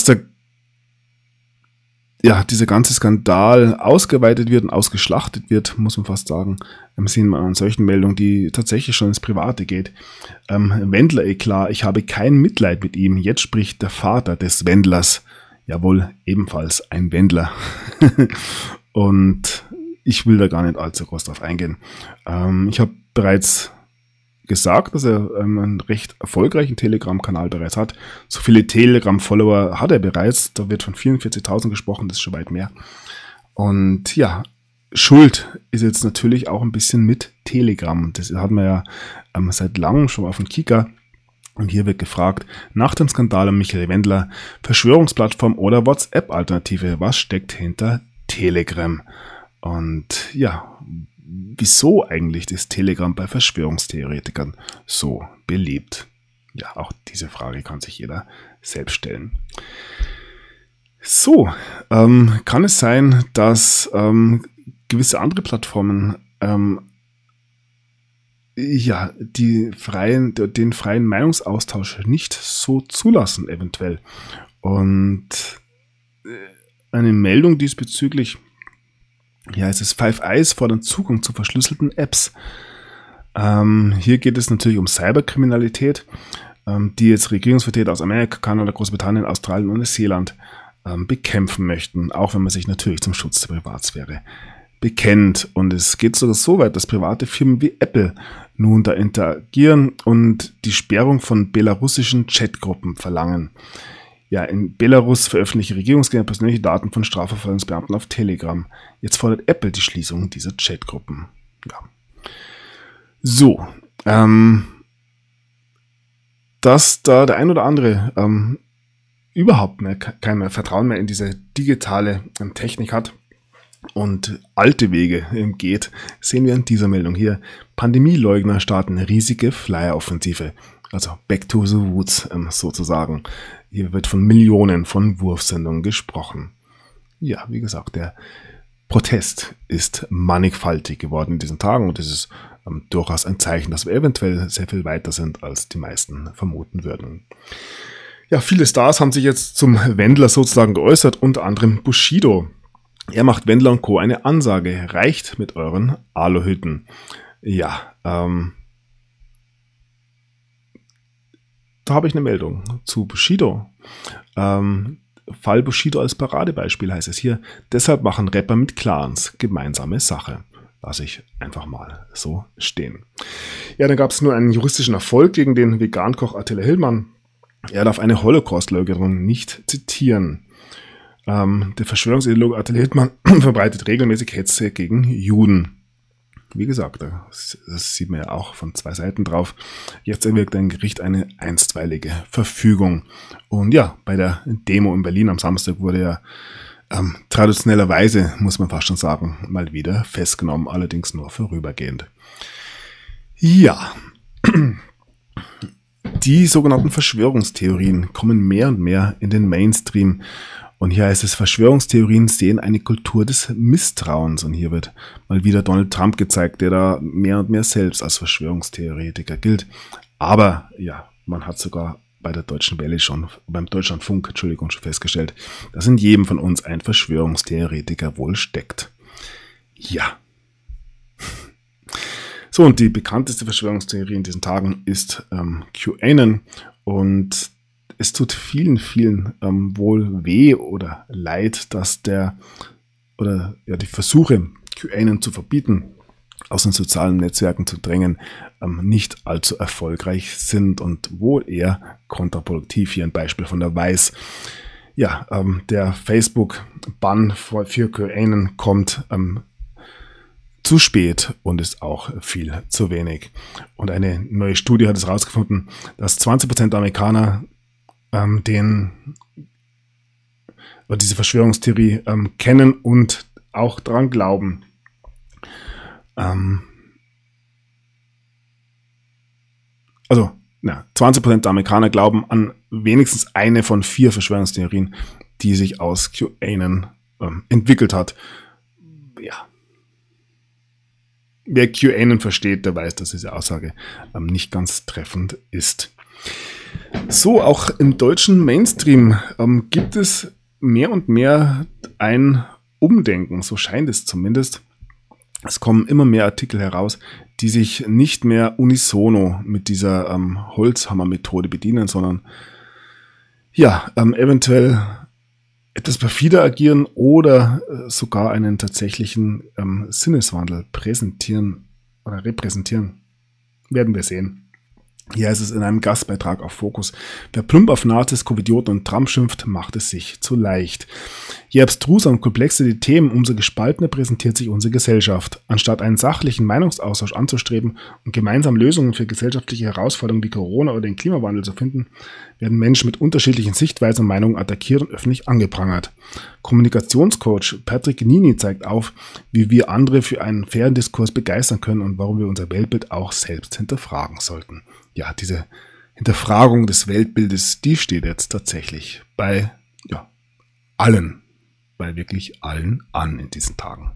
A: dieser ganze Skandal ausgeweitet wird und ausgeschlachtet wird, muss man fast sagen, sehen wir an solchen Meldungen, die tatsächlich schon ins Private geht. Wendler-Eklat, ich habe kein Mitleid mit ihm. Jetzt spricht der Vater des Wendlers. Jawohl, ebenfalls ein Wendler. Und ich will da gar nicht allzu groß drauf eingehen. Ich habe bereits gesagt, dass er einen recht erfolgreichen Telegram-Kanal bereits hat. So viele Telegram-Follower hat er bereits. Da wird von 44.000 gesprochen, das ist schon weit mehr. Und ja, Schuld ist jetzt natürlich auch ein bisschen mit Telegram. Das hatten wir ja seit langem schon auf dem Kika. Und hier wird gefragt, nach dem Skandal um Michael Wendler, Verschwörungsplattform oder WhatsApp-Alternative, was steckt hinter Telegram? Und ja, wieso eigentlich ist Telegram bei Verschwörungstheoretikern so beliebt? Ja, auch diese Frage kann sich jeder selbst stellen. So, kann es sein, dass gewisse andere Plattformen den freien Meinungsaustausch nicht so zulassen eventuell? Und eine Meldung diesbezüglich, ja, es ist Five Eyes fordern Zugang zu verschlüsselten Apps. Hier geht es natürlich um Cyberkriminalität, die jetzt Regierungsvertreter aus Amerika, Kanada, Großbritannien, Australien und Neuseeland bekämpfen möchten, auch wenn man sich natürlich zum Schutz der Privatsphäre bekennt. Und es geht sogar so weit, dass private Firmen wie Apple nun da interagieren und die Sperrung von belarussischen Chatgruppen verlangen. Ja, in Belarus veröffentlichen Regierungsgegner persönliche Daten von Strafverfolgungsbeamten auf Telegram. Jetzt fordert Apple die Schließung dieser Chatgruppen. Ja. So, dass da der ein oder andere überhaupt kein mehr Vertrauen mehr in diese digitale Technik hat und alte Wege geht, sehen wir in dieser Meldung hier. Pandemieleugner starten eine riesige Flyer-Offensive. Also back to the woods sozusagen. Hier wird von Millionen von Wurfsendungen gesprochen. Ja, wie gesagt, der Protest ist mannigfaltig geworden in diesen Tagen und es ist durchaus ein Zeichen, dass wir eventuell sehr viel weiter sind, als die meisten vermuten würden. Ja, viele Stars haben sich jetzt zum Wendler sozusagen geäußert, unter anderem Bushido. Er macht Wendler und Co. eine Ansage. Reicht mit euren Aluhüten. Ja, da habe ich eine Meldung zu Bushido. Fall Bushido als Paradebeispiel heißt es hier. Deshalb machen Rapper mit Clans gemeinsame Sache. Lasse ich einfach mal so stehen. Ja, dann gab es nur einen juristischen Erfolg gegen den Vegankoch Attila Hildmann. Er darf eine Holocaust-Leugnung nicht zitieren. Der Verschwörungsideologe Attila Hildmann verbreitet regelmäßig Hetze gegen Juden. Wie gesagt, das sieht man ja auch von zwei Seiten drauf. Jetzt erwirkt ein Gericht eine einstweilige Verfügung. Und ja, bei der Demo in Berlin am Samstag wurde ja traditionellerweise, muss man fast schon sagen, mal wieder festgenommen, allerdings nur vorübergehend. Ja, die sogenannten Verschwörungstheorien kommen mehr und mehr in den Mainstream. Und hier heißt es, Verschwörungstheorien sehen eine Kultur des Misstrauens. Und hier wird mal wieder Donald Trump gezeigt, der da mehr und mehr selbst als Verschwörungstheoretiker gilt. Aber ja, man hat sogar bei der Deutschen Welle schon, beim Deutschlandfunk, schon festgestellt, dass in jedem von uns ein Verschwörungstheoretiker wohl steckt. Ja. So, und die bekannteste Verschwörungstheorie in diesen Tagen ist QAnon. Und es tut vielen wohl weh oder leid, dass die Versuche, QAnon zu verbieten, aus den sozialen Netzwerken zu drängen, nicht allzu erfolgreich sind und wohl eher kontraproduktiv. Hier ein Beispiel von der Weiß. Ja, der Facebook-Bann für QAnon kommt zu spät und ist auch viel zu wenig. Und eine neue Studie hat es herausgefunden, dass 20% der Amerikaner diese Verschwörungstheorie kennen und auch daran glauben. 20% der Amerikaner glauben an wenigstens eine von 4 Verschwörungstheorien, die sich aus QAnon entwickelt hat. Ja. Wer QAnon versteht, der weiß, dass diese Aussage nicht ganz treffend ist. So, auch im deutschen Mainstream gibt es mehr und mehr ein Umdenken, so scheint es zumindest. Es kommen immer mehr Artikel heraus, die sich nicht mehr unisono mit dieser Holzhammer-Methode bedienen, sondern eventuell etwas perfider agieren oder sogar einen tatsächlichen Sinneswandel präsentieren oder repräsentieren. Werden wir sehen. Hier heißt es in einem Gastbeitrag auf Focus: Wer plump auf Nazis, Covidioten und Trump schimpft, macht es sich zu leicht. Je abstruser und komplexer die Themen, umso gespaltener präsentiert sich unsere Gesellschaft. Anstatt einen sachlichen Meinungsaustausch anzustreben und gemeinsam Lösungen für gesellschaftliche Herausforderungen wie Corona oder den Klimawandel zu finden, werden Menschen mit unterschiedlichen Sichtweisen und Meinungen attackiert und öffentlich angeprangert. Kommunikationscoach Patrick Nini zeigt auf, wie wir andere für einen fairen Diskurs begeistern können und warum wir unser Weltbild auch selbst hinterfragen sollten. Ja, diese Hinterfragung des Weltbildes, die steht jetzt tatsächlich bei wirklich allen an in diesen Tagen.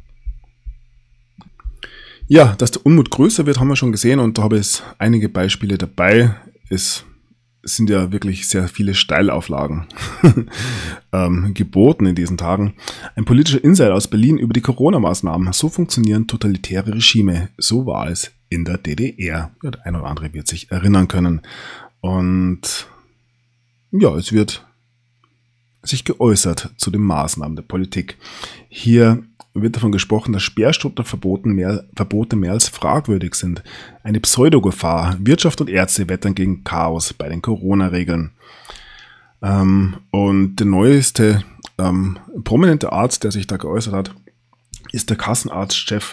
A: Ja, dass der Unmut größer wird, haben wir schon gesehen, und da habe ich einige Beispiele dabei. Es sind ja wirklich sehr viele Steilauflagen geboten in diesen Tagen. Ein politischer Insider aus Berlin über die Corona-Maßnahmen. So funktionieren totalitäre Regime. So war es in der DDR. Ja, der eine oder andere wird sich erinnern können. Und ja, es wird sich geäußert zu den Maßnahmen der Politik. Hier wird davon gesprochen, dass Sperrstoppverbote mehr als fragwürdig sind. Eine Pseudogefahr. Wirtschaft und Ärzte wettern gegen Chaos bei den Corona-Regeln. Und der neueste prominente Arzt, der sich da geäußert hat, ist der Kassenarztchef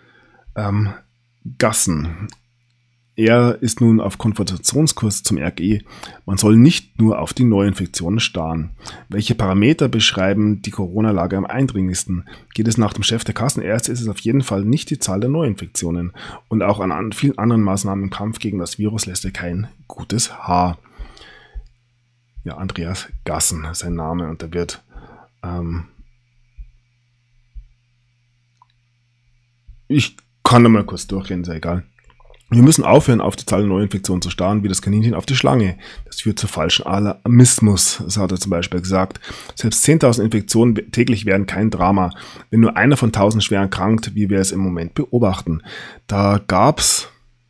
A: Gassen. Er ist nun auf Konfrontationskurs zum RKI. Man soll nicht nur auf die Neuinfektionen starren. Welche Parameter beschreiben die Corona-Lage am eindringlichsten? Geht es nach dem Chef der Kassenärzte, ist es auf jeden Fall nicht die Zahl der Neuinfektionen. Und auch an vielen anderen Maßnahmen im Kampf gegen das Virus lässt er kein gutes Haar. Ja, Andreas Gassen, sein Name, und der wird ich kann da mal kurz durchgehen, ist ja egal. Wir müssen aufhören, auf die Zahl der Neuinfektionen zu starren, wie das Kaninchen auf die Schlange. Das führt zu falschem Alarmismus, das hat er zum Beispiel gesagt. Selbst 10.000 Infektionen täglich wären kein Drama, wenn nur einer von 1.000 schwer erkrankt, wie wir es im Moment beobachten. Da gab es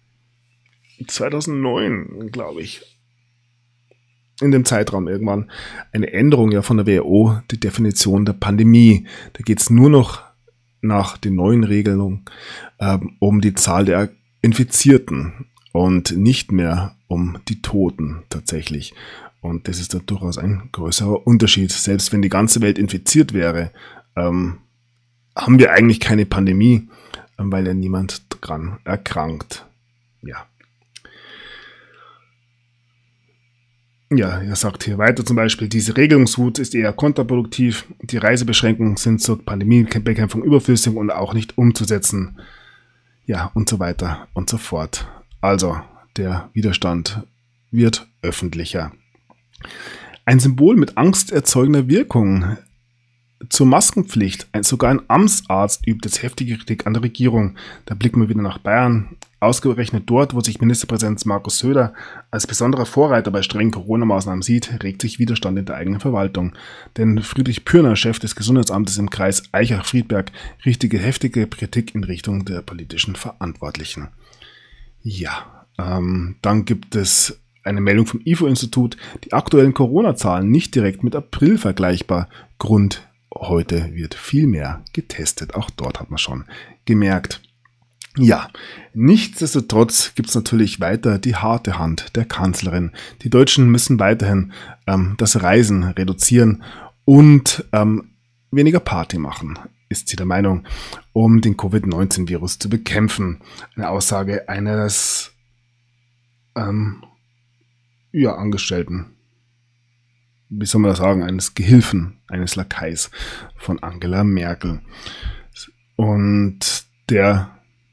A: 2009, glaube ich, in dem Zeitraum irgendwann eine Änderung von der WHO, die Definition der Pandemie. Da geht es nur noch nach den neuen Regelungen um die Zahl der Infizierten und nicht mehr um die Toten tatsächlich. Und das ist da durchaus ein größerer Unterschied. Selbst wenn die ganze Welt infiziert wäre, haben wir eigentlich keine Pandemie, weil ja niemand dran erkrankt. Ja, er sagt hier weiter zum Beispiel, diese Regelungswut ist eher kontraproduktiv. Die Reisebeschränkungen sind zur Pandemiebekämpfung überflüssig und auch nicht umzusetzen. Ja, und so weiter und so fort. Also, der Widerstand wird öffentlicher. Ein Symbol mit angsterzeugender Wirkung. Zur Maskenpflicht. Sogar ein Amtsarzt übt jetzt heftige Kritik an der Regierung. Da blicken wir wieder nach Bayern. Ausgerechnet dort, wo sich Ministerpräsident Markus Söder als besonderer Vorreiter bei strengen Corona-Maßnahmen sieht, regt sich Widerstand in der eigenen Verwaltung. Denn Friedrich Pürner, Chef des Gesundheitsamtes im Kreis Eichach-Friedberg, richtige heftige Kritik in Richtung der politischen Verantwortlichen. Ja, dann gibt es eine Meldung vom IFO-Institut, die aktuellen Corona-Zahlen nicht direkt mit April vergleichbar. Grund: heute wird viel mehr getestet. Auch dort hat man schon gemerkt. Ja, nichtsdestotrotz gibt es natürlich weiter die harte Hand der Kanzlerin. Die Deutschen müssen weiterhin das Reisen reduzieren und weniger Party machen, ist sie der Meinung, um den Covid-19-Virus zu bekämpfen. Eine Aussage eines Angestellten, wie soll man das sagen, eines Gehilfen, eines Lakais von Angela Merkel. Und der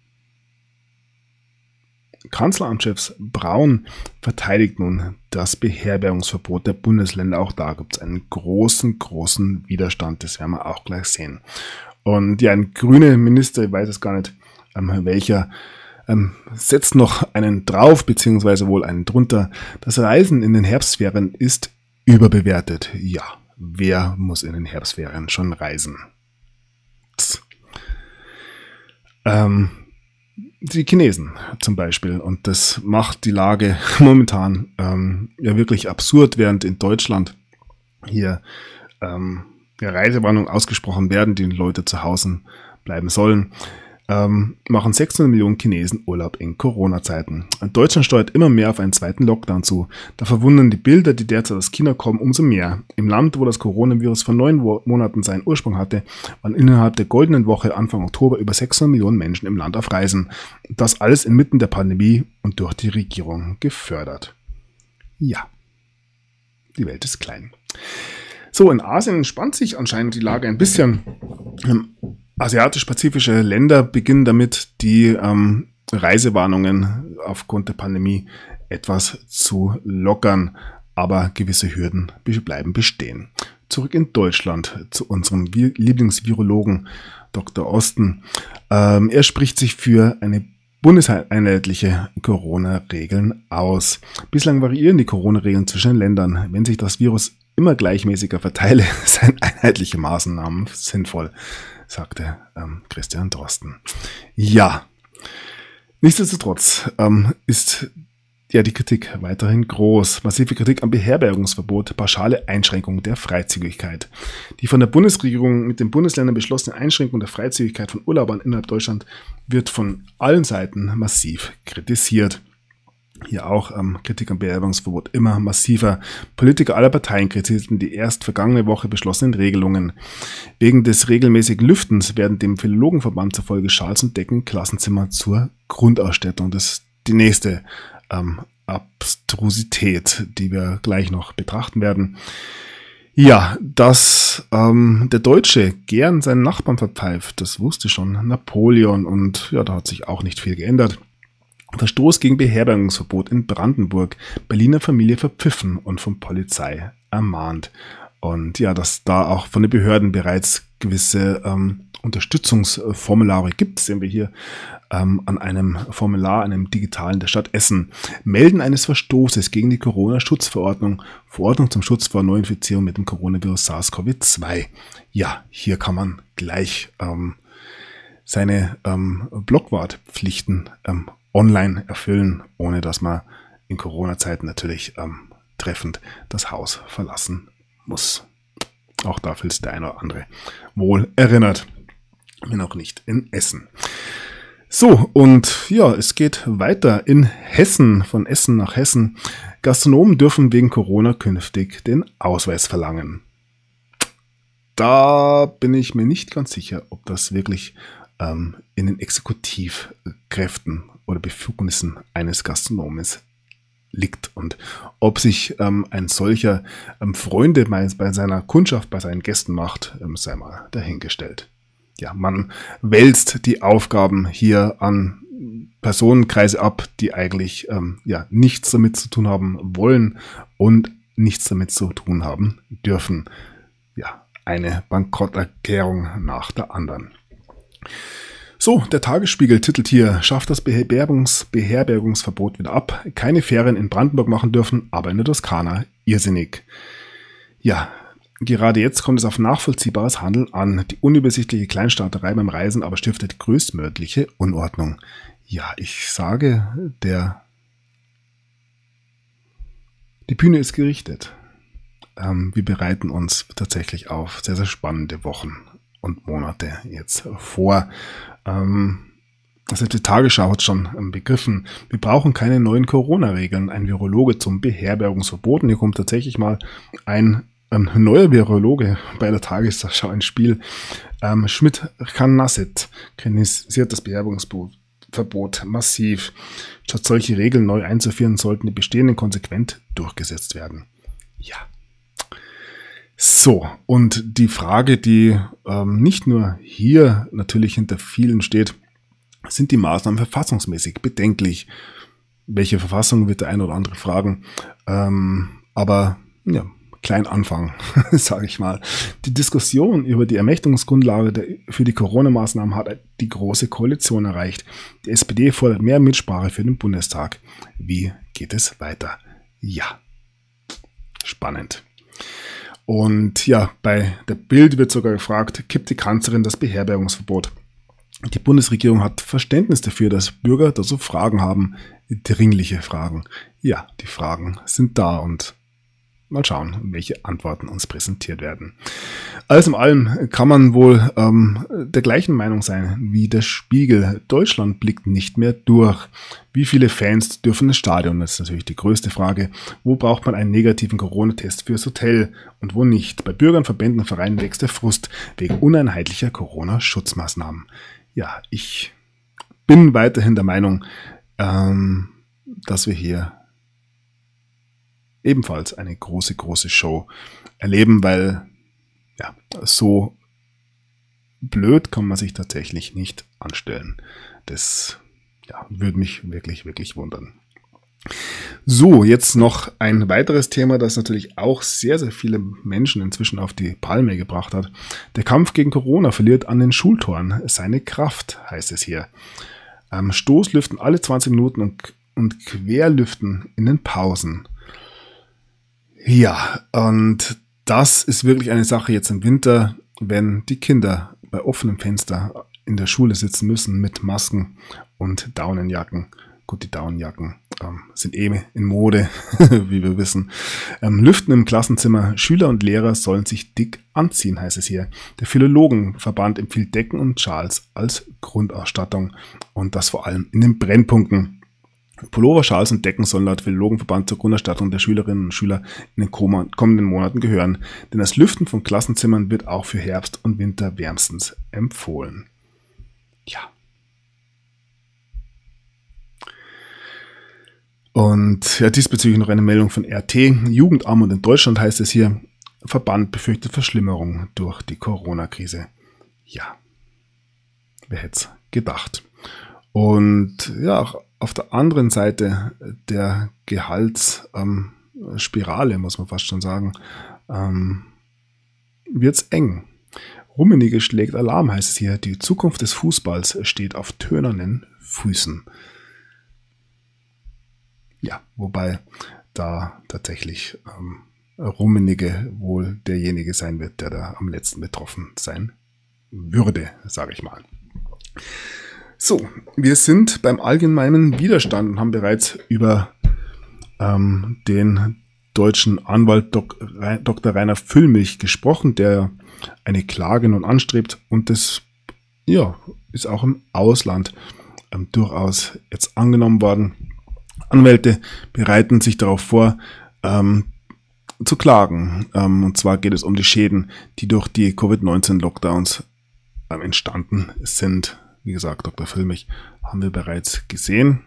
A: Kanzleramtschef Braun verteidigt nun das Beherbergungsverbot der Bundesländer. Auch da gibt es einen großen Widerstand. Das werden wir auch gleich sehen. Und ja, ein grüner Minister, ich weiß es gar nicht, welcher, setzt noch einen drauf, beziehungsweise wohl einen drunter. Das Reisen in den Herbstferien ist überbewertet. Ja, wer muss in den Herbstferien schon reisen? Die Chinesen zum Beispiel. Und das macht die Lage momentan wirklich absurd, während in Deutschland hier Reisewarnungen ausgesprochen werden, die Leute zu Hause bleiben sollen. Machen 600 Millionen Chinesen Urlaub in Corona-Zeiten. Deutschland steuert immer mehr auf einen zweiten Lockdown zu. Da verwundern die Bilder, die derzeit aus China kommen, umso mehr. Im Land, wo das Coronavirus vor 9 Monaten seinen Ursprung hatte, waren innerhalb der goldenen Woche Anfang Oktober über 600 Millionen Menschen im Land auf Reisen. Das alles inmitten der Pandemie und durch die Regierung gefördert. Ja, die Welt ist klein. So, in Asien entspannt sich anscheinend die Lage ein bisschen. Asiatisch-pazifische Länder beginnen damit, die Reisewarnungen aufgrund der Pandemie etwas zu lockern, aber gewisse Hürden bleiben bestehen. Zurück in Deutschland zu unserem Lieblingsvirologen Dr. Osten. Er spricht sich für eine bundeseinheitliche Corona-Regeln aus. Bislang variieren die Corona-Regeln zwischen den Ländern. Wenn sich das Virus immer gleichmäßiger verteile, seien einheitliche Maßnahmen sinnvoll, sagte Christian Drosten. Ja, nichtsdestotrotz ist die Kritik weiterhin groß. Massive Kritik am Beherbergungsverbot, pauschale Einschränkung der Freizügigkeit. Die von der Bundesregierung mit den Bundesländern beschlossene Einschränkung der Freizügigkeit von Urlaubern innerhalb Deutschland wird von allen Seiten massiv kritisiert. Hier auch Kritik am Beherbergungsverbot immer massiver. Politiker aller Parteien kritisierten die erst vergangene Woche beschlossenen Regelungen. Wegen des regelmäßigen Lüftens werden dem Philologenverband zufolge Schals und Decken Klassenzimmer zur Grundausstattung. Das ist die nächste Abstrusität, die wir gleich noch betrachten werden. Ja, dass der Deutsche gern seinen Nachbarn verpfeift, das wusste schon Napoleon und ja, da hat sich auch nicht viel geändert. Verstoß gegen Beherbergungsverbot in Brandenburg. Berliner Familie verpfiffen und von Polizei ermahnt. Und ja, dass da auch von den Behörden bereits gewisse Unterstützungsformulare gibt, sehen wir hier an einem Formular, einem digitalen der Stadt Essen. Melden eines Verstoßes gegen die Corona-Schutzverordnung, Verordnung zum Schutz vor Neuinfizierung mit dem Coronavirus SARS-CoV-2. Ja, hier kann man gleich seine Blockwartpflichten online erfüllen, ohne dass man in Corona-Zeiten natürlich treffend das Haus verlassen muss. Auch dafür ist der eine oder andere wohl erinnert, wenn auch nicht in Essen. So, und ja, es geht weiter in Hessen, von Essen nach Hessen. Gastronomen dürfen wegen Corona künftig den Ausweis verlangen. Da bin ich mir nicht ganz sicher, ob das wirklich in den Exekutivkräften oder Befugnissen eines Gastronomes liegt und ob sich ein solcher Freunde bei seiner Kundschaft, bei seinen Gästen macht, sei mal dahingestellt. Ja, man wälzt die Aufgaben hier an Personenkreise ab, die eigentlich nichts damit zu tun haben wollen und nichts damit zu tun haben dürfen. Ja, eine Bankrotterklärung nach der anderen. So, der Tagesspiegel titelt hier, schafft das Beherbergungsverbot wieder ab. Keine Ferien in Brandenburg machen dürfen, aber in der Toskana irrsinnig. Ja, gerade jetzt kommt es auf nachvollziehbares Handeln an. Die unübersichtliche Kleinstaaterei beim Reisen aber stiftet größtmögliche Unordnung. Ja, ich sage, die Bühne ist gerichtet. Wir bereiten uns tatsächlich auf sehr, sehr spannende Wochen und Monate jetzt vor. Also die Tagesschau hat schon begriffen, wir brauchen keine neuen Corona-Regeln. Ein Virologe zum Beherbergungsverbot. Und hier kommt tatsächlich mal ein neuer Virologe bei der Tagesschau ins Spiel. Schmidt-Canasset kritisiert das Beherbergungsverbot massiv. Statt solche Regeln neu einzuführen, sollten die bestehenden konsequent durchgesetzt werden. Ja. So, und die Frage, die nicht nur hier natürlich hinter vielen steht, sind die Maßnahmen verfassungsmäßig bedenklich? Welche Verfassung wird der eine oder andere fragen? Aber ja, klein anfangen, sage ich mal. Die Diskussion über die Ermächtigungsgrundlage für die Corona-Maßnahmen hat die Große Koalition erreicht. Die SPD fordert mehr Mitsprache für den Bundestag. Wie geht es weiter? Ja, spannend. Und ja, bei der Bild wird sogar gefragt, kippt die Kanzlerin das Beherbergungsverbot? Die Bundesregierung hat Verständnis dafür, dass Bürger dazu Fragen haben, dringliche Fragen. Ja, die Fragen sind da und mal schauen, welche Antworten uns präsentiert werden. Alles in allem kann man wohl der gleichen Meinung sein wie der Spiegel. Deutschland blickt nicht mehr durch. Wie viele Fans dürfen ins Stadion? Das ist natürlich die größte Frage. Wo braucht man einen negativen Corona-Test fürs Hotel und wo nicht? Bei Bürgern, Verbänden und Vereinen wächst der Frust wegen uneinheitlicher Corona-Schutzmaßnahmen. Ja, ich bin weiterhin der Meinung, dass wir hier ebenfalls eine große, große Show erleben, weil ja, so blöd kann man sich tatsächlich nicht anstellen. Das würde mich wirklich, wirklich wundern. So, jetzt noch ein weiteres Thema, das natürlich auch sehr, sehr viele Menschen inzwischen auf die Palme gebracht hat. Der Kampf gegen Corona verliert an den Schultoren seine Kraft, heißt es hier. Stoßlüften alle 20 Minuten und Querlüften in den Pausen. Ja, und das ist wirklich eine Sache jetzt im Winter, wenn die Kinder bei offenem Fenster in der Schule sitzen müssen mit Masken und Daunenjacken. Gut, die Daunenjacken sind in Mode, wie wir wissen. Lüften im Klassenzimmer. Schüler und Lehrer sollen sich dick anziehen, heißt es hier. Der Philologenverband empfiehlt Decken und Schals als Grundausstattung und das vor allem in den Brennpunkten. Pullover, Schals und Decken sollen laut Philologenverband zur Grundausstattung der Schülerinnen und Schüler in den kommenden Monaten gehören. Denn das Lüften von Klassenzimmern wird auch für Herbst und Winter wärmstens empfohlen. Ja. Und ja, diesbezüglich noch eine Meldung von RT. Jugendarmut in Deutschland heißt es hier. Verband befürchtet Verschlimmerung durch die Corona-Krise. Ja, wer hätte es gedacht. Und ja, auch auf der anderen Seite der Gehaltsspirale, muss man fast schon sagen, wird es eng. Rummenigge schlägt Alarm, heißt es hier. Die Zukunft des Fußballs steht auf tönernen Füßen. Ja, wobei da tatsächlich Rummenigge wohl derjenige sein wird, der da am letzten betroffen sein würde, sage ich mal. So, wir sind beim allgemeinen Widerstand und haben bereits über den deutschen Anwalt Dr. Rainer Füllmich gesprochen, der eine Klage nun anstrebt, und das ist auch im Ausland durchaus jetzt angenommen worden. Anwälte bereiten sich darauf vor, zu klagen. Und zwar geht es um die Schäden, die durch die Covid-19-Lockdowns entstanden sind. Wie gesagt, Dr. Füllmich haben wir bereits gesehen.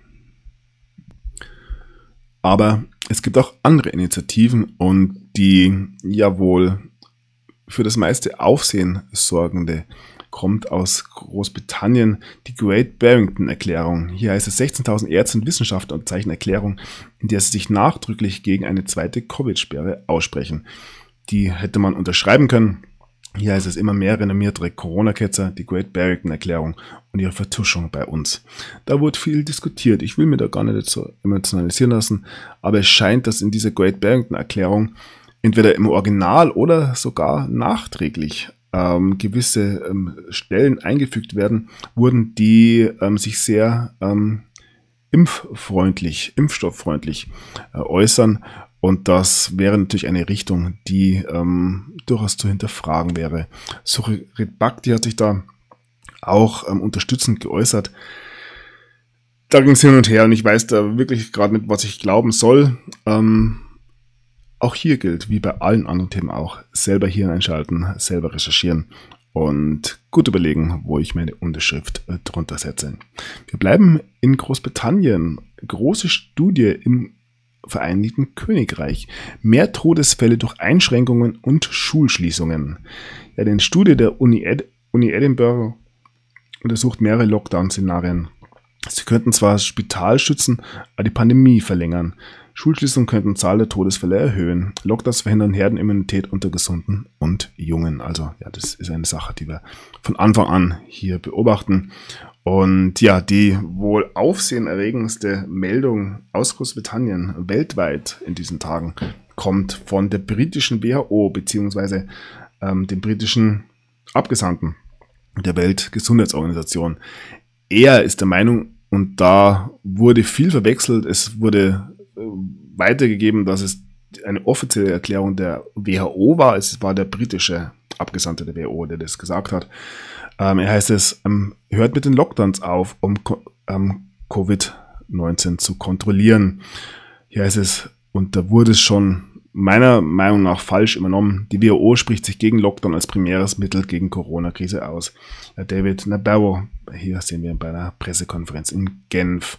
A: Aber es gibt auch andere Initiativen, und die ja wohl für das meiste Aufsehen sorgende kommt aus Großbritannien, die Great Barrington Erklärung. Hier heißt es, 16.000 Ärzte und Wissenschaftler unterzeichnen Erklärung, in der sie sich nachdrücklich gegen eine zweite Covid-Sperre aussprechen. Die hätte man unterschreiben können. Hier heißt es, immer mehr renommierte Corona-Ketzer, die Great Barrington Erklärung und ihre Vertuschung bei uns. Da wurde viel diskutiert. Ich will mir da gar nicht so emotionalisieren lassen, aber es scheint, dass in dieser Great Barrington Erklärung entweder im Original oder sogar nachträglich gewisse Stellen eingefügt wurden, die sich sehr impfstofffreundlich äußern. Und das wäre natürlich eine Richtung, die durchaus zu hinterfragen wäre. Sucharit Bhakdi hat sich da auch unterstützend geäußert. Da ging es hin und her und ich weiß da wirklich gerade nicht, was ich glauben soll. Auch hier gilt, wie bei allen anderen Themen auch, selber Hirn einschalten, selber recherchieren und gut überlegen, wo ich meine Unterschrift drunter setze. Wir bleiben in Großbritannien. Große Studie im Vereinigten Königreich. Mehr Todesfälle durch Einschränkungen und Schulschließungen. Ja, die Studie der Uni Edinburgh untersucht mehrere Lockdown-Szenarien. Sie könnten zwar das Spital schützen, aber die Pandemie verlängern. Schulschließungen könnten Zahl der Todesfälle erhöhen. Lockdowns verhindern Herdenimmunität unter Gesunden und Jungen. Also ja, das ist eine Sache, die wir von Anfang an hier beobachten. Und ja, die wohl aufsehenerregendste Meldung aus Großbritannien weltweit in diesen Tagen kommt von der britischen WHO beziehungsweise dem britischen Abgesandten der Weltgesundheitsorganisation. Er ist der Meinung, und da wurde viel verwechselt, es wurde weitergegeben, dass es eine offizielle Erklärung der WHO war. Es war der britische Abgesandte der WHO, der das gesagt hat. Er heißt es, hört mit den Lockdowns auf, um Covid-19 zu kontrollieren. Hier heißt es, und da wurde es schon meiner Meinung nach falsch übernommen. Die WHO spricht sich gegen Lockdown als primäres Mittel gegen Corona-Krise aus. David Nabarro, hier sehen wir ihn bei einer Pressekonferenz in Genf.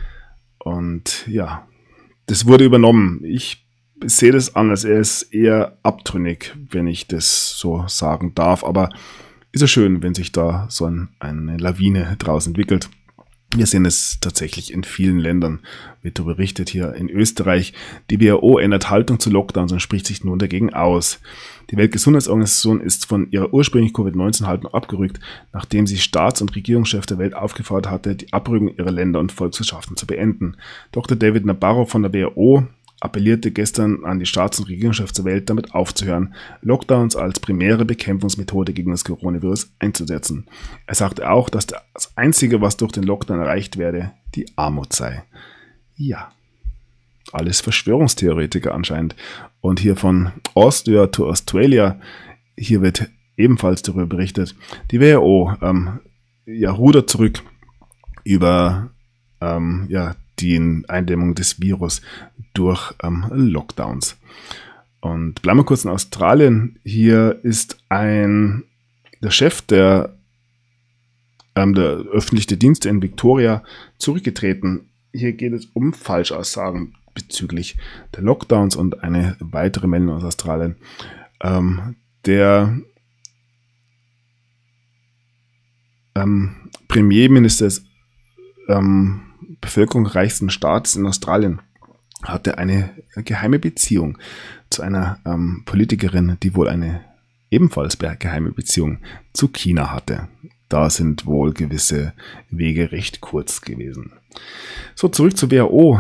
A: Und ja, das wurde übernommen. Ich sehe das anders. Er ist eher abtrünnig, wenn ich das so sagen darf. Aber ist ja schön, wenn sich da so eine Lawine draus entwickelt. Wir sehen es tatsächlich in vielen Ländern, wird darüber berichtet, hier in Österreich. Die WHO ändert Haltung zu Lockdowns und spricht sich nun dagegen aus. Die Weltgesundheitsorganisation ist von ihrer ursprünglichen Covid-19-Haltung abgerückt, nachdem sie Staats- und Regierungschefs der Welt aufgefordert hatte, die Abrücken ihrer Länder und Volkswirtschaften zu beenden. Dr. David Nabarro von der WHO appellierte gestern an die Staats- und Regierungschefs der Welt, damit aufzuhören, Lockdowns als primäre Bekämpfungsmethode gegen das Coronavirus einzusetzen. Er sagte auch, dass das Einzige, was durch den Lockdown erreicht werde, die Armut sei. Ja, alles Verschwörungstheoretiker anscheinend. Und hier von Austria to Australia, hier wird ebenfalls darüber berichtet, die WHO rudert zurück über die Eindämmung des Virus durch Lockdowns. Und bleiben wir kurz in Australien. Hier ist der Chef der öffentlichen Dienste in Victoria zurückgetreten. Hier geht es um Falschaussagen bezüglich der Lockdowns und eine weitere Meldung aus Australien. Der Premierminister des bevölkerungsreichsten Staates in Australien hatte eine geheime Beziehung zu einer Politikerin, die wohl eine ebenfalls geheime Beziehungen zu China hatte. Da sind wohl gewisse Wege recht kurz gewesen. So, zurück zur WHO.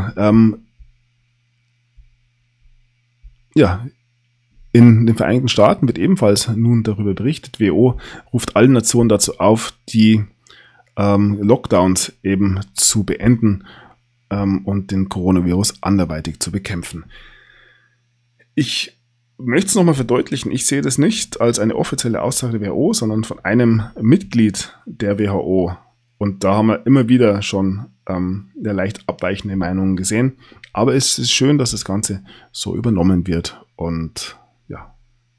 A: In den Vereinigten Staaten wird ebenfalls nun darüber berichtet. WHO ruft alle Nationen dazu auf, die Lockdowns eben zu beenden und den Coronavirus anderweitig zu bekämpfen. Ich möchte es nochmal verdeutlichen, ich sehe das nicht als eine offizielle Aussage der WHO, sondern von einem Mitglied der WHO. Und da haben wir immer wieder schon leicht abweichende Meinungen gesehen. Aber es ist schön, dass das Ganze so übernommen wird. Und ja,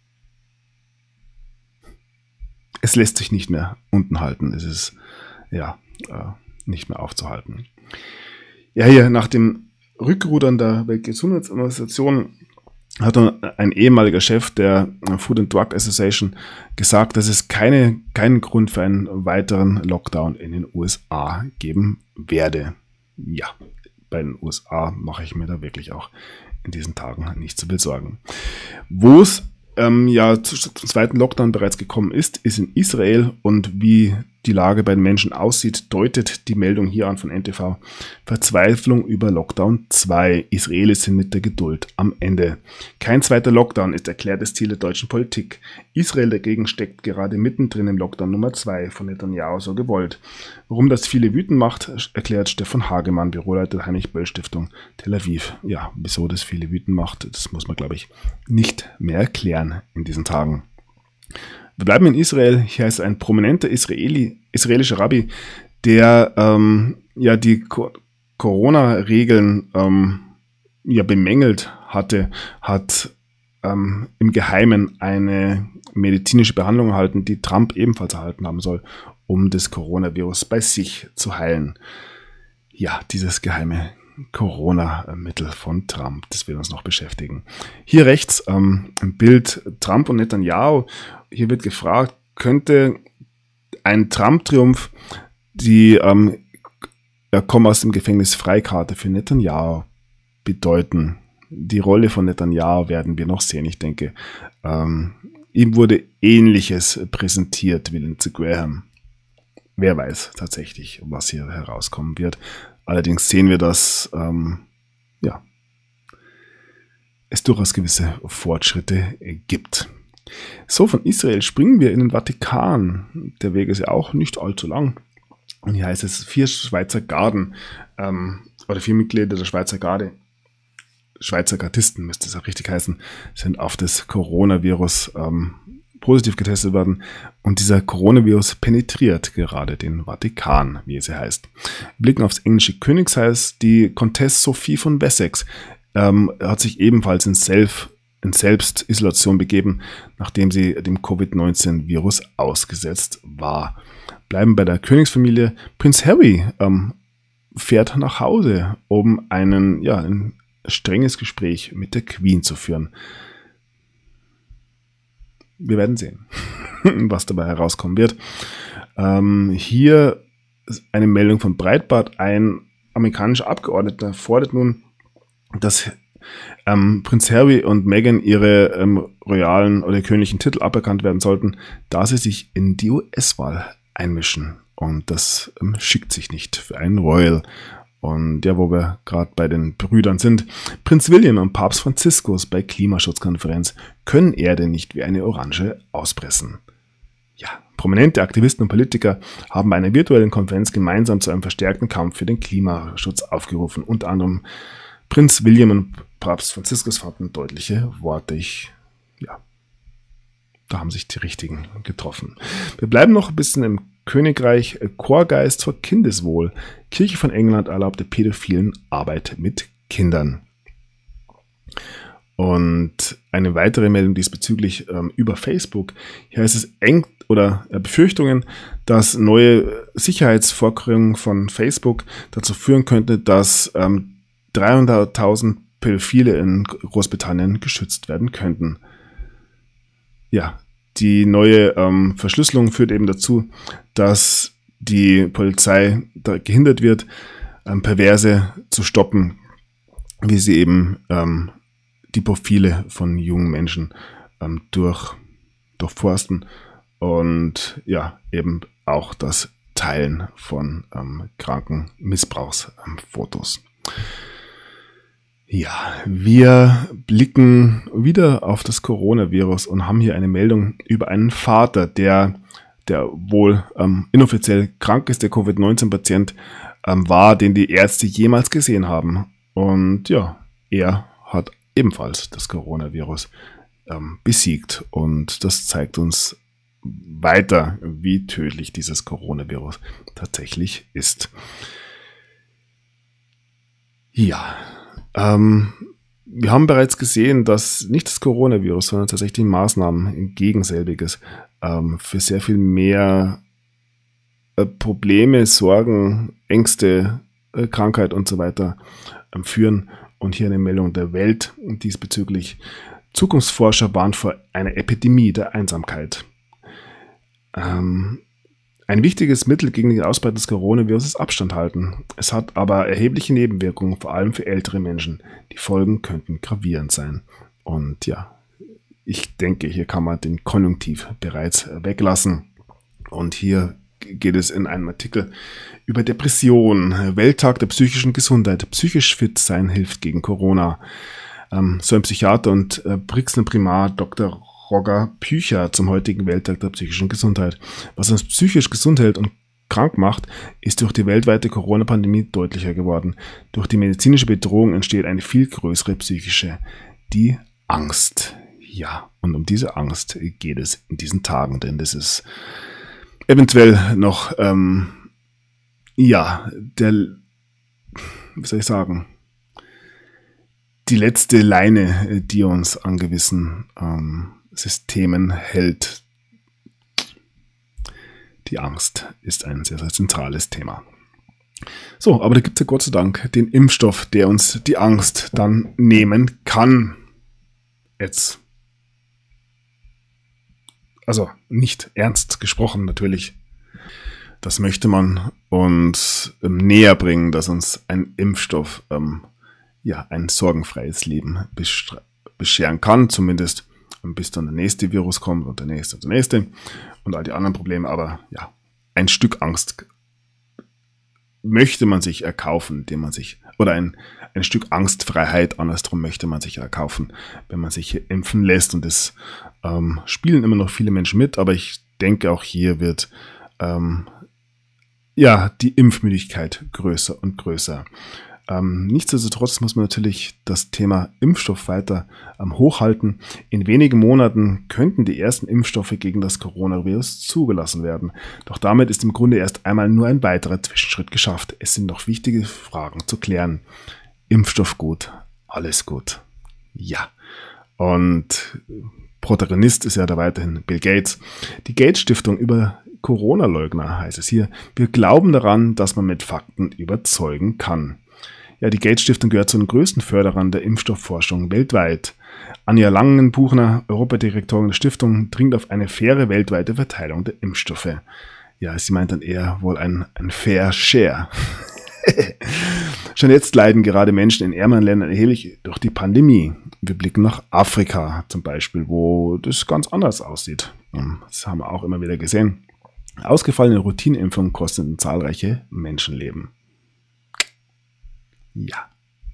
A: es lässt sich nicht mehr unten halten. Es ist nicht mehr aufzuhalten. Ja, hier nach dem Rückrudern der Weltgesundheitsorganisation hat ein ehemaliger Chef der Food and Drug Association gesagt, dass es keinen Grund für einen weiteren Lockdown in den USA geben werde. Ja, bei den USA mache ich mir da wirklich auch in diesen Tagen nicht zu viel Sorgen. Wo es zum zweiten Lockdown bereits gekommen ist in Israel, und wie die Lage bei den Menschen aussieht, deutet die Meldung hier an von NTV. Verzweiflung über Lockdown 2. Israelis sind mit der Geduld am Ende. Kein zweiter Lockdown ist erklärtes Ziel der deutschen Politik. Israel dagegen steckt gerade mittendrin im Lockdown Nummer 2 von Netanyahu so gewollt. Warum das viele wütend macht, erklärt Stefan Hagemann, Büroleiter der Heinrich-Böll-Stiftung Tel Aviv. Ja, wieso das viele wütend macht, das muss man, glaube ich, nicht mehr erklären in diesen Tagen. Wir bleiben in Israel. Hier ist ein prominenter israelischer Rabbi, der die Corona-Regeln bemängelt hatte, hat im Geheimen eine medizinische Behandlung erhalten, die Trump ebenfalls erhalten haben soll, um das Coronavirus bei sich zu heilen. Ja, dieses geheime Corona-Mittel von Trump, das wird uns noch beschäftigen. Hier rechts ein Bild Trump und Netanyahu. Hier wird gefragt, könnte ein Trump-Triumph die Komm aus dem Gefängnis Freikarte für Netanyahu bedeuten? Die Rolle von Netanyahu werden wir noch sehen. Ich denke, ihm wurde Ähnliches präsentiert wie Lindsey Graham. Wer weiß tatsächlich, was hier herauskommen wird. Allerdings sehen wir, dass es durchaus gewisse Fortschritte gibt. So, von Israel springen wir in den Vatikan. Der Weg ist ja auch nicht allzu lang. Und hier heißt es, 4 Schweizer Garden oder 4 Mitglieder der Schweizer Garde, Schweizer Gardisten müsste es auch richtig heißen, sind auf das Coronavirus positiv getestet worden. Und dieser Coronavirus penetriert gerade den Vatikan, wie es hier heißt. Wir blicken aufs englische Königshaus. Die Comtesse Sophie von Wessex hat sich ebenfalls in Selbstisolation begeben, nachdem sie dem Covid-19-Virus ausgesetzt war. Bleiben bei der Königsfamilie. Prinz Harry fährt nach Hause, um ein strenges Gespräch mit der Queen zu führen. Wir werden sehen, was dabei herauskommen wird. Hier eine Meldung von Breitbart. Ein amerikanischer Abgeordneter fordert nun, dass Prinz Harry und Meghan ihre royalen oder königlichen Titel aberkannt werden sollten, da sie sich in die US-Wahl einmischen. Und das schickt sich nicht für einen Royal. Und ja, wo wir gerade bei den Brüdern sind, Prinz William und Papst Franziskus bei Klimaschutzkonferenz können Erde nicht wie eine Orange auspressen. Ja, prominente Aktivisten und Politiker haben bei einer virtuellen Konferenz gemeinsam zu einem verstärkten Kampf für den Klimaschutz aufgerufen. Unter anderem Prinz William und Papst Franziskus fanden deutliche Worte. Da haben sich die Richtigen getroffen. Wir bleiben noch ein bisschen im Königreich. Chorgeist vor Kindeswohl. Kirche von England erlaubte Pädophilen Arbeit mit Kindern. Und eine weitere Meldung diesbezüglich über Facebook. Hier heißt es Befürchtungen, dass neue Sicherheitsvorkehrungen von Facebook dazu führen könnte, dass 300.000 Pädophile in Großbritannien geschützt werden könnten. Ja, die neue Verschlüsselung führt eben dazu, dass die Polizei gehindert wird, Perverse zu stoppen, wie sie eben die Profile von jungen Menschen durchforsten und ja, eben auch das Teilen von kranken Missbrauchsfotos. Ja, wir blicken wieder auf das Coronavirus und haben hier eine Meldung über einen Vater, der wohl inoffiziell krank ist, der Covid-19-Patient war, den die Ärzte jemals gesehen haben. Und ja, er hat ebenfalls das Coronavirus besiegt. Und das zeigt uns weiter, wie tödlich dieses Coronavirus tatsächlich ist. Ja, wir haben bereits gesehen, dass nicht das Coronavirus, sondern tatsächlich Maßnahmen gegen selbiges für sehr viel mehr Probleme, Sorgen, Ängste, Krankheit und so weiter führen. Und hier eine Meldung der Welt diesbezüglich. Zukunftsforscher warnen vor einer Epidemie der Einsamkeit. Ein wichtiges Mittel gegen den Ausbreiten des Coronavirus ist Abstand halten. Es hat aber erhebliche Nebenwirkungen, vor allem für ältere Menschen. Die Folgen könnten gravierend sein. Und ja, ich denke, hier kann man den Konjunktiv bereits weglassen. Und hier geht es in einem Artikel über Depression, Welttag der psychischen Gesundheit. Psychisch fit sein hilft gegen Corona. So ein Psychiater und Brixner Primar Dr. Roger Pücher zum heutigen Welttag der psychischen Gesundheit. Was uns psychisch gesund hält und krank macht, ist durch die weltweite Corona-Pandemie deutlicher geworden. Durch die medizinische Bedrohung entsteht eine viel größere psychische, die Angst. Ja, und um diese Angst geht es in diesen Tagen, denn das ist eventuell noch, wie soll ich sagen, die letzte Leine, die uns an gewissen Systemen hält. Die Angst ist ein sehr, sehr zentrales Thema. So, aber da gibt es ja Gott sei Dank den Impfstoff, der uns die Angst dann nehmen kann. Jetzt. Also nicht ernst gesprochen natürlich. Das möchte man uns näher bringen, dass uns ein Impfstoff ein sorgenfreies Leben bescheren kann, zumindest bis dann der nächste Virus kommt und der nächste und all die anderen Probleme. Aber ja, ein Stück Angst möchte man sich erkaufen, oder ein Stück Angstfreiheit, andersrum möchte man sich erkaufen, wenn man sich hier impfen lässt. Und das spielen immer noch viele Menschen mit, aber ich denke, auch hier wird die Impfmüdigkeit größer und größer. Nichtsdestotrotz muss man natürlich das Thema Impfstoff weiter hochhalten. In wenigen Monaten könnten die ersten Impfstoffe gegen das Coronavirus zugelassen werden. Doch damit ist im Grunde erst einmal nur ein weiterer Zwischenschritt geschafft. Es sind noch wichtige Fragen zu klären. Impfstoff gut, alles gut. Ja. Und Protagonist ist ja da weiterhin Bill Gates. Die Gates-Stiftung über Corona-Leugner heißt es hier. Wir glauben daran, dass man mit Fakten überzeugen kann. Ja, die Gates-Stiftung gehört zu den größten Förderern der Impfstoffforschung weltweit. Anja Langenbuchner, Europadirektorin der Stiftung, dringt auf eine faire weltweite Verteilung der Impfstoffe. Ja, sie meint dann eher wohl ein Fair Share. Schon jetzt leiden gerade Menschen in ärmeren Ländern erheblich durch die Pandemie. Wir blicken nach Afrika zum Beispiel, wo das ganz anders aussieht. Das haben wir auch immer wieder gesehen. Ausgefallene Routineimpfungen kosten zahlreiche Menschenleben. Ja.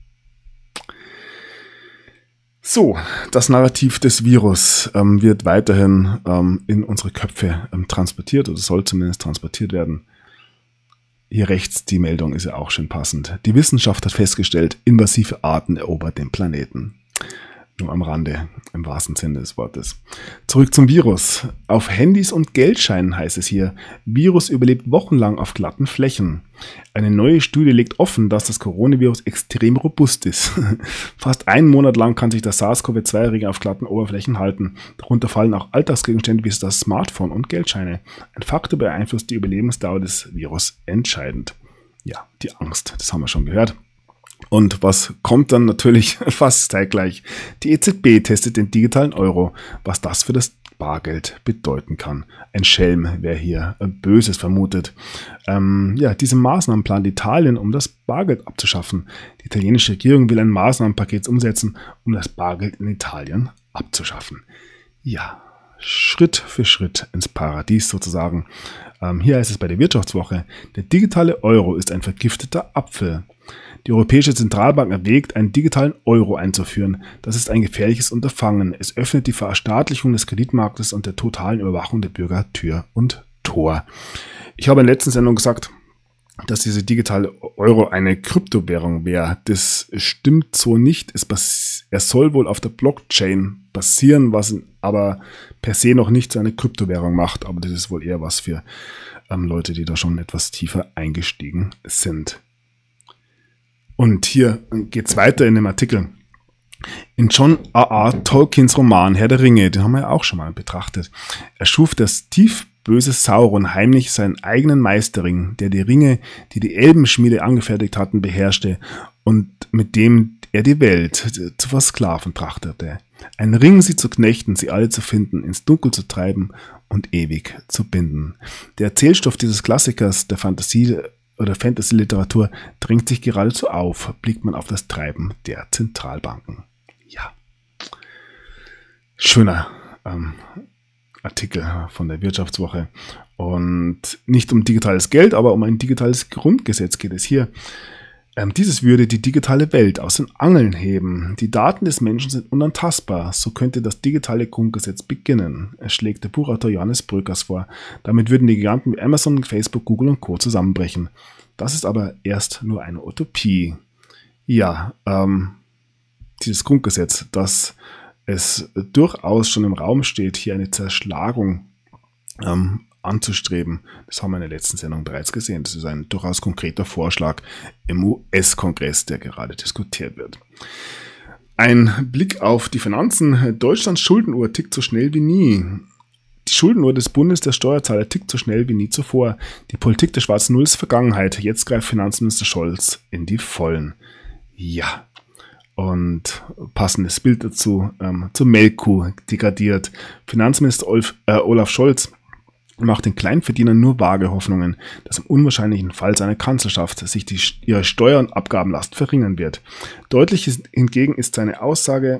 A: So, das Narrativ des Virus wird weiterhin in unsere Köpfe transportiert, oder soll zumindest transportiert werden. Hier rechts, die Meldung ist ja auch schön passend. Die Wissenschaft hat festgestellt, invasive Arten erobern den Planeten. Nur am Rande, im wahrsten Sinne des Wortes. Zurück zum Virus. Auf Handys und Geldscheinen heißt es hier, Virus überlebt wochenlang auf glatten Flächen. Eine neue Studie legt offen, dass das Coronavirus extrem robust ist. Fast einen Monat lang kann sich das SARS-CoV-2-Erreger auf glatten Oberflächen halten. Darunter fallen auch Alltagsgegenstände wie das Smartphone und Geldscheine. Ein Faktor beeinflusst die Überlebensdauer des Virus entscheidend. Ja, die Angst, das haben wir schon gehört. Und was kommt dann natürlich fast zeitgleich? Die EZB testet den digitalen Euro, was das für das Bargeld bedeuten kann. Ein Schelm, wer hier Böses vermutet. Diese Maßnahmen plant Italien, um das Bargeld abzuschaffen. Die italienische Regierung will ein Maßnahmenpaket umsetzen, um das Bargeld in Italien abzuschaffen. Ja, Schritt für Schritt ins Paradies sozusagen. Hier heißt es bei der Wirtschaftswoche: Der digitale Euro ist ein vergifteter Apfel. Die Europäische Zentralbank erwägt, einen digitalen Euro einzuführen. Das ist ein gefährliches Unterfangen. Es öffnet die Verstaatlichung des Kreditmarktes und der totalen Überwachung der Bürger Tür und Tor. Ich habe in der letzten Sendung gesagt, dass diese digitale Euro eine Kryptowährung wäre. Das stimmt so nicht. Er soll wohl auf der Blockchain basieren, was aber per se noch nicht zu einer Kryptowährung macht. Aber das ist wohl eher was für Leute, die da schon etwas tiefer eingestiegen sind. Und hier geht's weiter in dem Artikel. In John R.R. Tolkiens Roman Herr der Ringe, den haben wir ja auch schon mal betrachtet, erschuf das tiefböse Sauron heimlich seinen eigenen Meisterring, der die Ringe, die die Elbenschmiede angefertigt hatten, beherrschte und mit dem er die Welt zu versklaven trachtete. Ein Ring, sie zu knechten, sie alle zu finden, ins Dunkel zu treiben und ewig zu binden. Der Erzählstoff dieses Klassikers der Fantasie oder Fantasy-Literatur drängt sich geradezu auf, blickt man auf das Treiben der Zentralbanken. Ja, schöner Artikel von der Wirtschaftswoche. Und nicht um digitales Geld, aber um ein digitales Grundgesetz geht es hier. Dieses würde die digitale Welt aus den Angeln heben. Die Daten des Menschen sind unantastbar. So könnte das digitale Grundgesetz beginnen. Es schlägt der Buchautor Johannes Bröckers vor. Damit würden die Giganten wie Amazon, Facebook, Google und Co. zusammenbrechen. Das ist aber erst nur eine Utopie. Ja, dieses Grundgesetz, dass es durchaus schon im Raum steht, hier eine Zerschlagung anzustreben. Das haben wir in der letzten Sendung bereits gesehen. Das ist ein durchaus konkreter Vorschlag im US-Kongress, der gerade diskutiert wird. Ein Blick auf die Finanzen. Deutschlands Schuldenuhr tickt so schnell wie nie. Die Schuldenuhr des Bundes der Steuerzahler tickt so schnell wie nie zuvor. Die Politik der schwarzen Null ist Vergangenheit. Jetzt greift Finanzminister Scholz in die Vollen. Ja. Und passendes Bild dazu, zur Melkkuh degradiert. Finanzminister Olaf Scholz macht den Kleinverdienern nur vage Hoffnungen, dass im unwahrscheinlichen Fall seiner Kanzlerschaft sich ihre Steuer- und Abgabenlast verringern wird. Deutlich hingegen ist seine Ansage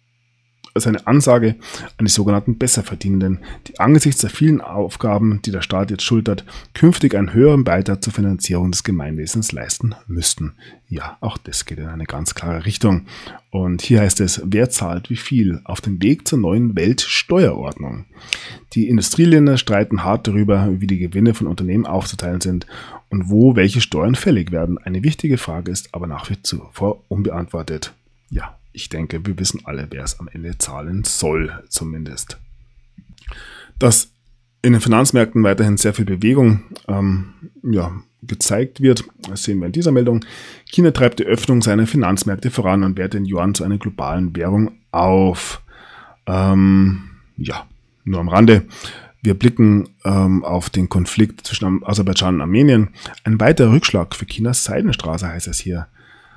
A: an die sogenannten Besserverdienenden, die angesichts der vielen Aufgaben, die der Staat jetzt schultert, künftig einen höheren Beitrag zur Finanzierung des Gemeinwesens leisten müssten. Ja, auch das geht in eine ganz klare Richtung. Und hier heißt es, wer zahlt wie viel auf dem Weg zur neuen Weltsteuerordnung. Die Industrieländer streiten hart darüber, wie die Gewinne von Unternehmen aufzuteilen sind und wo welche Steuern fällig werden. Eine wichtige Frage ist aber nach wie vor unbeantwortet. Ja, ich denke, wir wissen alle, wer es am Ende zahlen soll, zumindest. Dass in den Finanzmärkten weiterhin sehr viel Bewegung gezeigt wird, das sehen wir in dieser Meldung. China treibt die Öffnung seiner Finanzmärkte voran und wertet den Yuan zu einer globalen Währung auf. Nur am Rande. Wir blicken auf den Konflikt zwischen Aserbaidschan und Armenien. Ein weiterer Rückschlag für Chinas Seidenstraße, heißt es hier.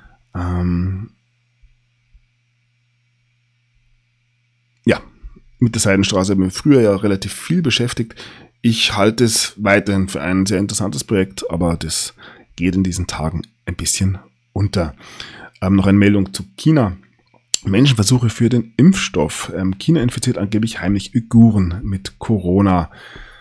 A: Mit der Seidenstraße haben wir früher ja relativ viel beschäftigt. Ich halte es weiterhin für ein sehr interessantes Projekt, aber das geht in diesen Tagen ein bisschen unter. Noch eine Meldung zu China. Menschenversuche für den Impfstoff. China infiziert angeblich heimlich Uiguren mit Corona.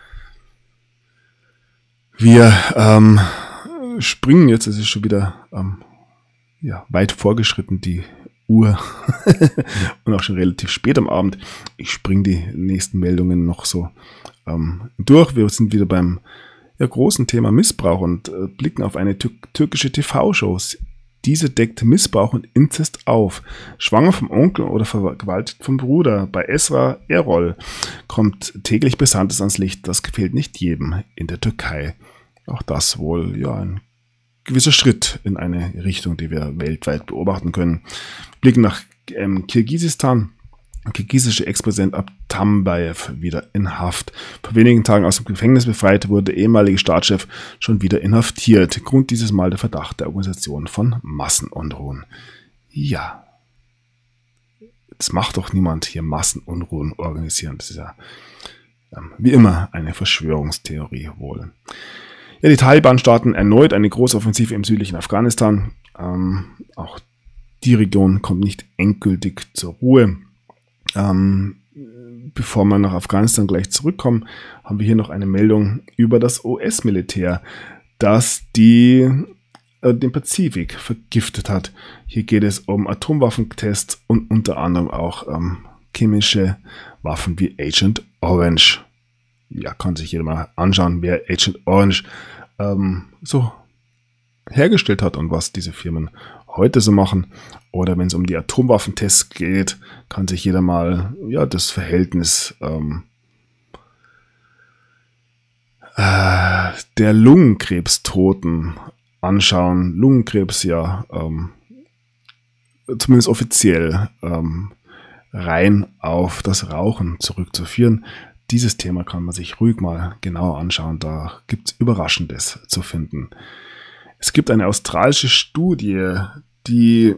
A: Wir springen jetzt, es ist schon wieder weit vorgeschritten, die Uhr und auch schon relativ spät am Abend. Ich springe die nächsten Meldungen noch so durch. Wir sind wieder beim großen Thema Missbrauch und blicken auf eine türkische TV-Show. Diese deckt Missbrauch und Inzest auf. Schwanger vom Onkel oder vergewaltigt vom Bruder. Bei Esra Erol kommt täglich Brisantes ans Licht. Das gefällt nicht jedem in der Türkei. Auch das wohl ein gewisser Schritt in eine Richtung, die wir weltweit beobachten können. Blicken nach Kirgisistan. Kirgisische Ex-Präsident Atambayev wieder in Haft. Vor wenigen Tagen aus dem Gefängnis befreit, wurde der ehemalige Staatschef schon wieder inhaftiert. Grund dieses Mal der Verdacht der Organisation von Massenunruhen. Ja, das macht doch niemand hier Massenunruhen organisieren. Das ist ja wie immer eine Verschwörungstheorie wohl. Ja, die Taliban starten erneut eine große Offensive im südlichen Afghanistan. Auch die Region kommt nicht endgültig zur Ruhe. bevor wir nach Afghanistan gleich zurückkommen, haben wir hier noch eine Meldung über das US-Militär, das den Pazifik vergiftet hat. Hier geht es um Atomwaffentests und unter anderem auch chemische Waffen wie Agent Orange. Ja, kann sich jeder mal anschauen, wer Agent Orange so hergestellt hat und was diese Firmen heute so machen. Oder wenn es um die Atomwaffentests geht, kann sich jeder mal das Verhältnis der Lungenkrebstoten anschauen. Lungenkrebs zumindest offiziell rein auf das Rauchen zurückzuführen. Dieses Thema kann man sich ruhig mal genauer anschauen. Da gibt es Überraschendes zu finden. Es gibt eine australische Studie, die,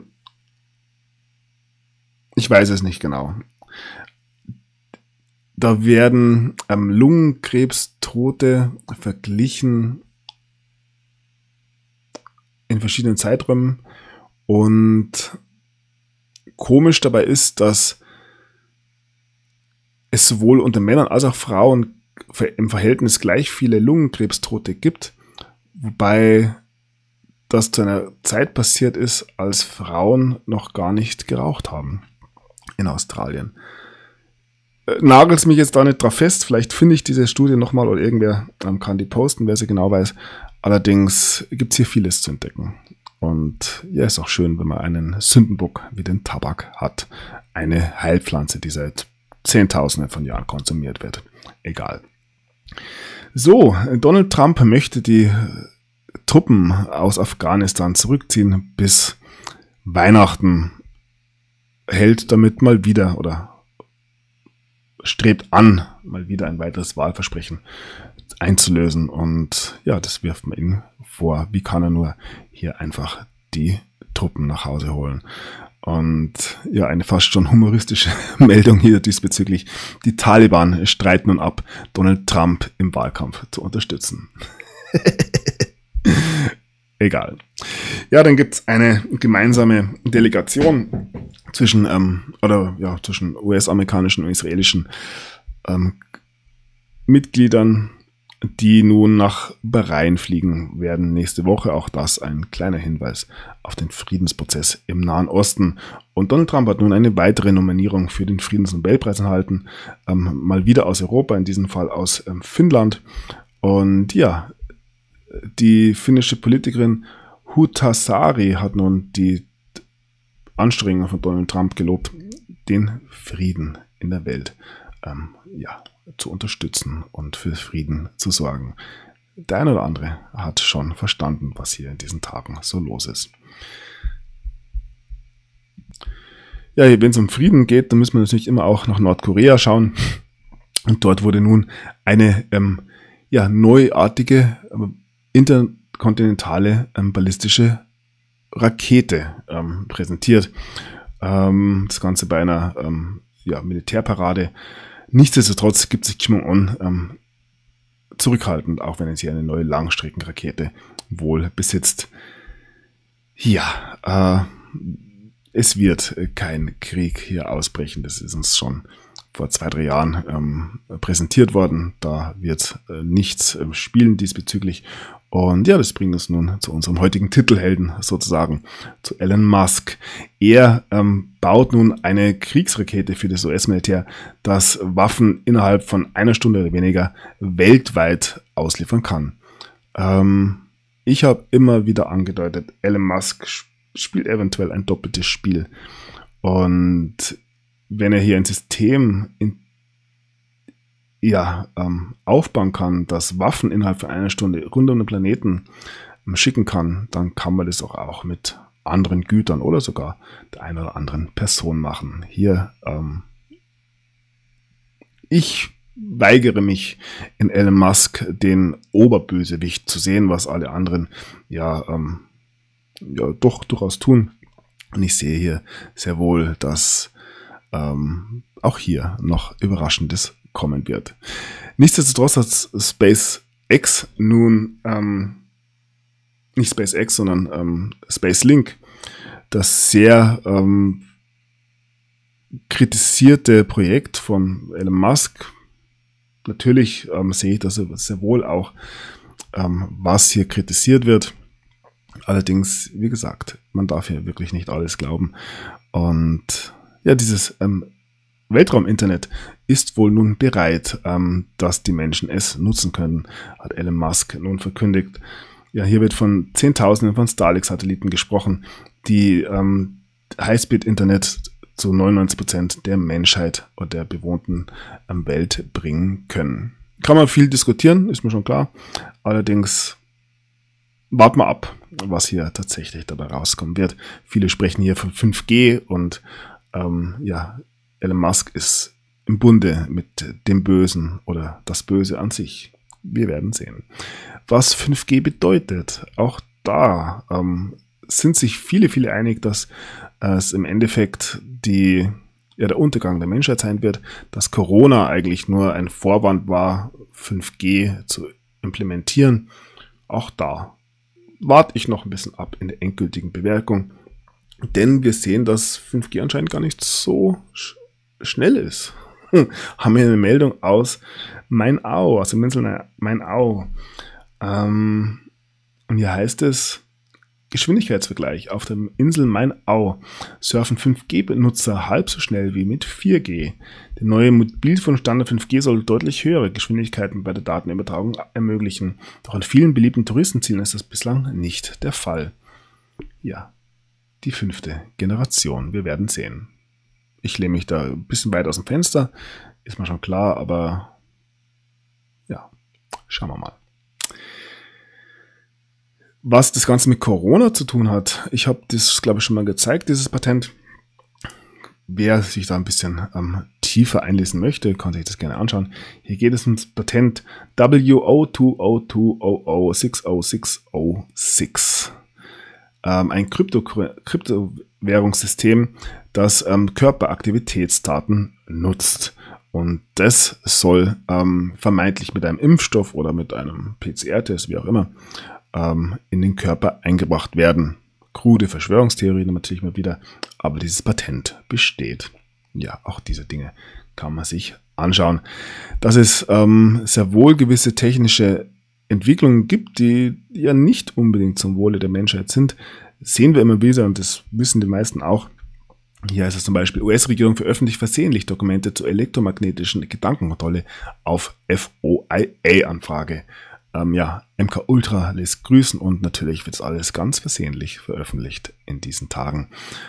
A: ich weiß es nicht genau, da werden Lungenkrebstote verglichen in verschiedenen Zeiträumen und komisch dabei ist, dass es sowohl unter Männern als auch Frauen im Verhältnis gleich viele Lungenkrebstote gibt, wobei das zu einer Zeit passiert ist, als Frauen noch gar nicht geraucht haben in Australien. Nagelt's mich jetzt da nicht drauf fest, vielleicht finde ich diese Studie nochmal oder irgendwer kann die posten, wer sie genau weiß. Allerdings gibt es hier vieles zu entdecken. Und ja, ist auch schön, wenn man einen Sündenbock wie den Tabak hat. Eine Heilpflanze, die seit Zehntausenden von Jahren konsumiert wird. Egal. So, Donald Trump möchte die Truppen aus Afghanistan zurückziehen bis Weihnachten. Hält damit mal wieder oder strebt an, mal wieder ein weiteres Wahlversprechen einzulösen. Und ja, das wirft man ihm vor. Wie kann er nur hier einfach die Truppen nach Hause holen? Und ja, eine fast schon humoristische Meldung hier diesbezüglich. Die Taliban streiten nun ab, Donald Trump im Wahlkampf zu unterstützen. Egal. Ja, dann gibt es eine gemeinsame Delegation zwischen US-amerikanischen und israelischen Mitgliedern, die nun nach Bahrain fliegen werden nächste Woche. Auch das ein kleiner Hinweis auf den Friedensprozess im Nahen Osten. Und Donald Trump hat nun eine weitere Nominierung für den Friedensnobelpreis erhalten. Mal wieder aus Europa, in diesem Fall aus Finnland. Und ja, die finnische Politikerin Huhtasaari hat nun die Anstrengungen von Donald Trump gelobt, den Frieden in der Welt zu unterstützen und für Frieden zu sorgen. Der eine oder andere hat schon verstanden, was hier in diesen Tagen so los ist. Ja, wenn es um Frieden geht, dann müssen wir natürlich immer auch nach Nordkorea schauen. Und dort wurde nun eine neuartige interkontinentale ballistische Rakete präsentiert. Das Ganze bei einer Militärparade. Nichtsdestotrotz gibt sich Kim Jong-un zurückhaltend, auch wenn es hier eine neue Langstreckenrakete wohl besitzt. Ja, es wird kein Krieg hier ausbrechen. Das ist uns schon vor 2-3 Jahren präsentiert worden. Da wird nichts spielen diesbezüglich. Und ja, das bringt uns nun zu unserem heutigen Titelhelden sozusagen, zu Elon Musk. Er baut nun eine Kriegsrakete für das US-Militär, das Waffen innerhalb von 1 Stunde oder weniger weltweit ausliefern kann. Ich habe immer wieder angedeutet, Elon Musk spielt eventuell ein doppeltes Spiel. Und wenn er hier ein System aufbauen kann, das Waffen innerhalb von 1 Stunde rund um den Planeten schicken kann, dann kann man das auch mit anderen Gütern oder sogar der einen oder anderen Person machen. Hier, ich weigere mich in Elon Musk den Oberbösewicht zu sehen, was alle anderen durchaus tun. Und ich sehe hier sehr wohl, dass auch hier noch Überraschendes kommen wird. Nichtsdestotrotz hat SpaceX nun, nicht SpaceX, sondern SpaceLink, das sehr kritisierte Projekt von Elon Musk. Natürlich sehe ich das sehr wohl auch, was hier kritisiert wird. Allerdings, wie gesagt, man darf hier wirklich nicht alles glauben. Und ja, dieses Weltraum-Internet ist wohl nun bereit, dass die Menschen es nutzen können, hat Elon Musk nun verkündigt. Ja, hier wird von Zehntausenden von Starlink-Satelliten gesprochen, die Highspeed-Internet zu 99% der Menschheit und der bewohnten Welt bringen können. Kann man viel diskutieren, ist mir schon klar. Allerdings warten wir ab, was hier tatsächlich dabei rauskommen wird. Viele sprechen hier von 5G und Elon Musk ist im Bunde mit dem Bösen oder das Böse an sich. Wir werden sehen. Was 5G bedeutet, auch da sind sich viele einig, dass es im Endeffekt der Untergang der Menschheit sein wird, dass Corona eigentlich nur ein Vorwand war, 5G zu implementieren. Auch da warte ich noch ein bisschen ab in der endgültigen Bewertung, denn wir sehen, dass 5G anscheinend gar nicht so schnell ist. Haben wir eine Meldung aus Mainau, aus dem Insel Mainau. Und hier heißt es, Geschwindigkeitsvergleich. Auf der Insel Mainau surfen 5G-Benutzer halb so schnell wie mit 4G. Der neue Mobilfunkstandard 5G soll deutlich höhere Geschwindigkeiten bei der Datenübertragung ermöglichen. Doch an vielen beliebten Touristenzielen ist das bislang nicht der Fall. Ja, die 5. Generation. Wir werden sehen. Ich lehne mich da ein bisschen weit aus dem Fenster, ist mir schon klar, aber ja, schauen wir mal. Was das Ganze mit Corona zu tun hat, ich habe das, glaube ich, schon mal gezeigt, dieses Patent. Wer sich da ein bisschen tiefer einlesen möchte, kann sich das gerne anschauen. Hier geht es um das Patent WO20200600606. Ein Kryptowährungssystem, das Körperaktivitätsdaten nutzt. Und das soll vermeintlich mit einem Impfstoff oder mit einem PCR-Test, wie auch immer, in den Körper eingebracht werden. Krude Verschwörungstheorie natürlich mal wieder, aber dieses Patent besteht. Ja, auch diese Dinge kann man sich anschauen. Dass es sehr wohl gewisse technische Entwicklungen gibt, die ja nicht unbedingt zum Wohle der Menschheit sind, sehen wir immer wieder und das wissen die meisten auch. Hier heißt es zum Beispiel, US-Regierung veröffentlicht versehentlich Dokumente zur elektromagnetischen Gedankenkontrolle auf FOIA-Anfrage. MK Ultra lässt grüßen und natürlich wird es alles ganz versehentlich veröffentlicht in diesen Tagen.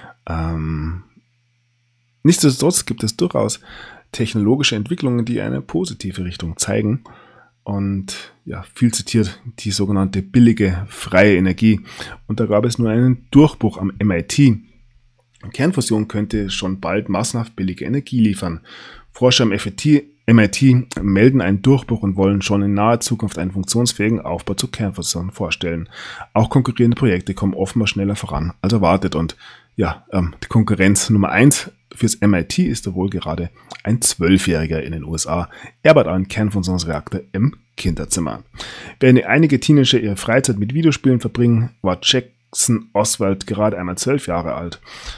A: Nichtsdestotrotz gibt es durchaus technologische Entwicklungen, die eine positive Richtung zeigen. Und ja, viel zitiert die sogenannte billige freie Energie. Und da gab es nur einen Durchbruch am MIT. Kernfusion könnte schon bald massenhaft billige Energie liefern. Forscher am MIT melden einen Durchbruch und wollen schon in naher Zukunft einen funktionsfähigen Aufbau zur Kernfusion vorstellen. Auch konkurrierende Projekte kommen offenbar schneller voran als erwartet. Und ja, die Konkurrenz Nummer 1 fürs MIT ist da wohl gerade ein 12-Jähriger in den USA. Er baut einen Kernfusionsreaktor im Kinderzimmer. Während einige Teenager ihre Freizeit mit Videospielen verbringen, war Jackson Oswald gerade einmal 12 Jahre alt.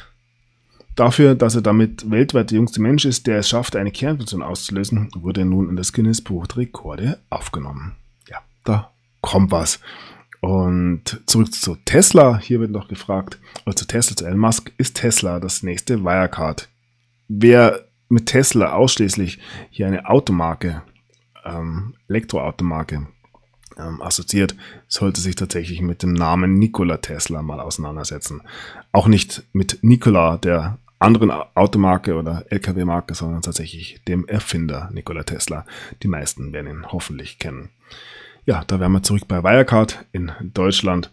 A: Dafür, dass er damit weltweit der jüngste Mensch ist, der es schafft, eine Kernfusion auszulösen, wurde er nun in das Guinness-Buch der Rekorde aufgenommen. Ja, da kommt was. Und zurück zu Tesla. Hier wird noch gefragt, oder zu Elon Musk, ist Tesla das nächste Wirecard? Wer mit Tesla ausschließlich hier eine Automarke, Elektroautomarke, assoziiert, sollte sich tatsächlich mit dem Namen Nikola Tesla mal auseinandersetzen. Auch nicht mit Nikola, der anderen Automarke oder LKW-Marke, sondern tatsächlich dem Erfinder Nikola Tesla. Die meisten werden ihn hoffentlich kennen. Ja, da wären wir zurück bei Wirecard in Deutschland.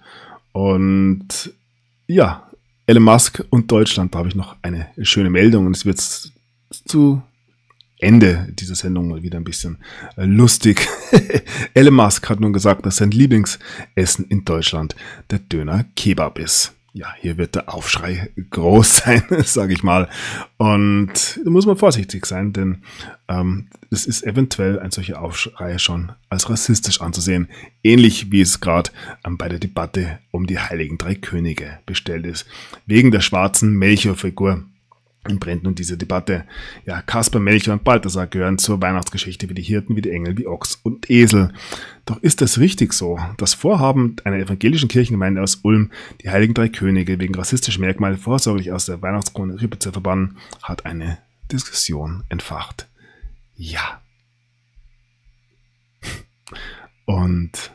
A: Und ja, Elon Musk und Deutschland, da habe ich noch eine schöne Meldung und es wird zu Ende dieser Sendung mal wieder ein bisschen lustig. Elon Musk hat nun gesagt, dass sein Lieblingsessen in Deutschland der Döner Kebab ist. Ja, hier wird der Aufschrei groß sein, sage ich mal. Und da muss man vorsichtig sein, denn es ist eventuell ein solcher Aufschrei schon als rassistisch anzusehen. Ähnlich wie es gerade bei der Debatte um die Heiligen Drei Könige bestellt ist. Wegen der schwarzen Melchior-Figur brennt nun diese Debatte. Ja, Kaspar, Melchior und Balthasar gehören zur Weihnachtsgeschichte wie die Hirten, wie die Engel, wie Ochs und Esel. Doch ist das richtig so? Das Vorhaben einer evangelischen Kirchengemeinde aus Ulm, die Heiligen Drei Könige wegen rassistischer Merkmale vorsorglich aus der Weihnachtskrone zu verbannen, hat eine Diskussion entfacht. Ja. Und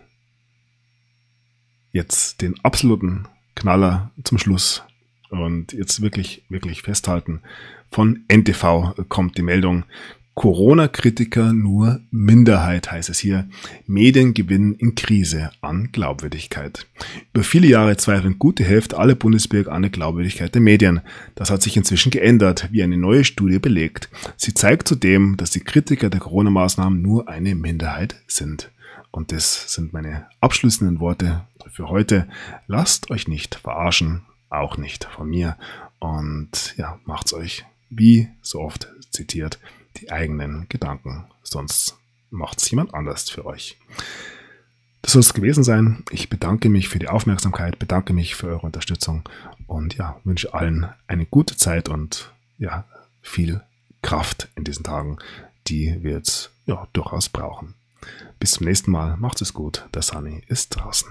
A: jetzt den absoluten Knaller zum Schluss. Und jetzt wirklich, wirklich festhalten. Von NTV kommt die Meldung: Corona-Kritiker nur Minderheit, heißt es hier. Medien gewinnen in Krise an Glaubwürdigkeit. Über viele Jahre zweifeln gute Hälfte aller Bundesbürger an der Glaubwürdigkeit der Medien. Das hat sich inzwischen geändert, wie eine neue Studie belegt. Sie zeigt zudem, dass die Kritiker der Corona-Maßnahmen nur eine Minderheit sind. Und das sind meine abschließenden Worte für heute. Lasst euch nicht verarschen. Auch nicht von mir. Und ja, macht's euch, wie so oft zitiert, die eigenen Gedanken. Sonst macht's jemand anders für euch. Das soll es gewesen sein. Ich bedanke mich für die Aufmerksamkeit, bedanke mich für eure Unterstützung und ja, wünsche allen eine gute Zeit und ja, viel Kraft in diesen Tagen, die wir jetzt ja durchaus brauchen. Bis zum nächsten Mal. Macht's es gut. Der Sunny ist draußen.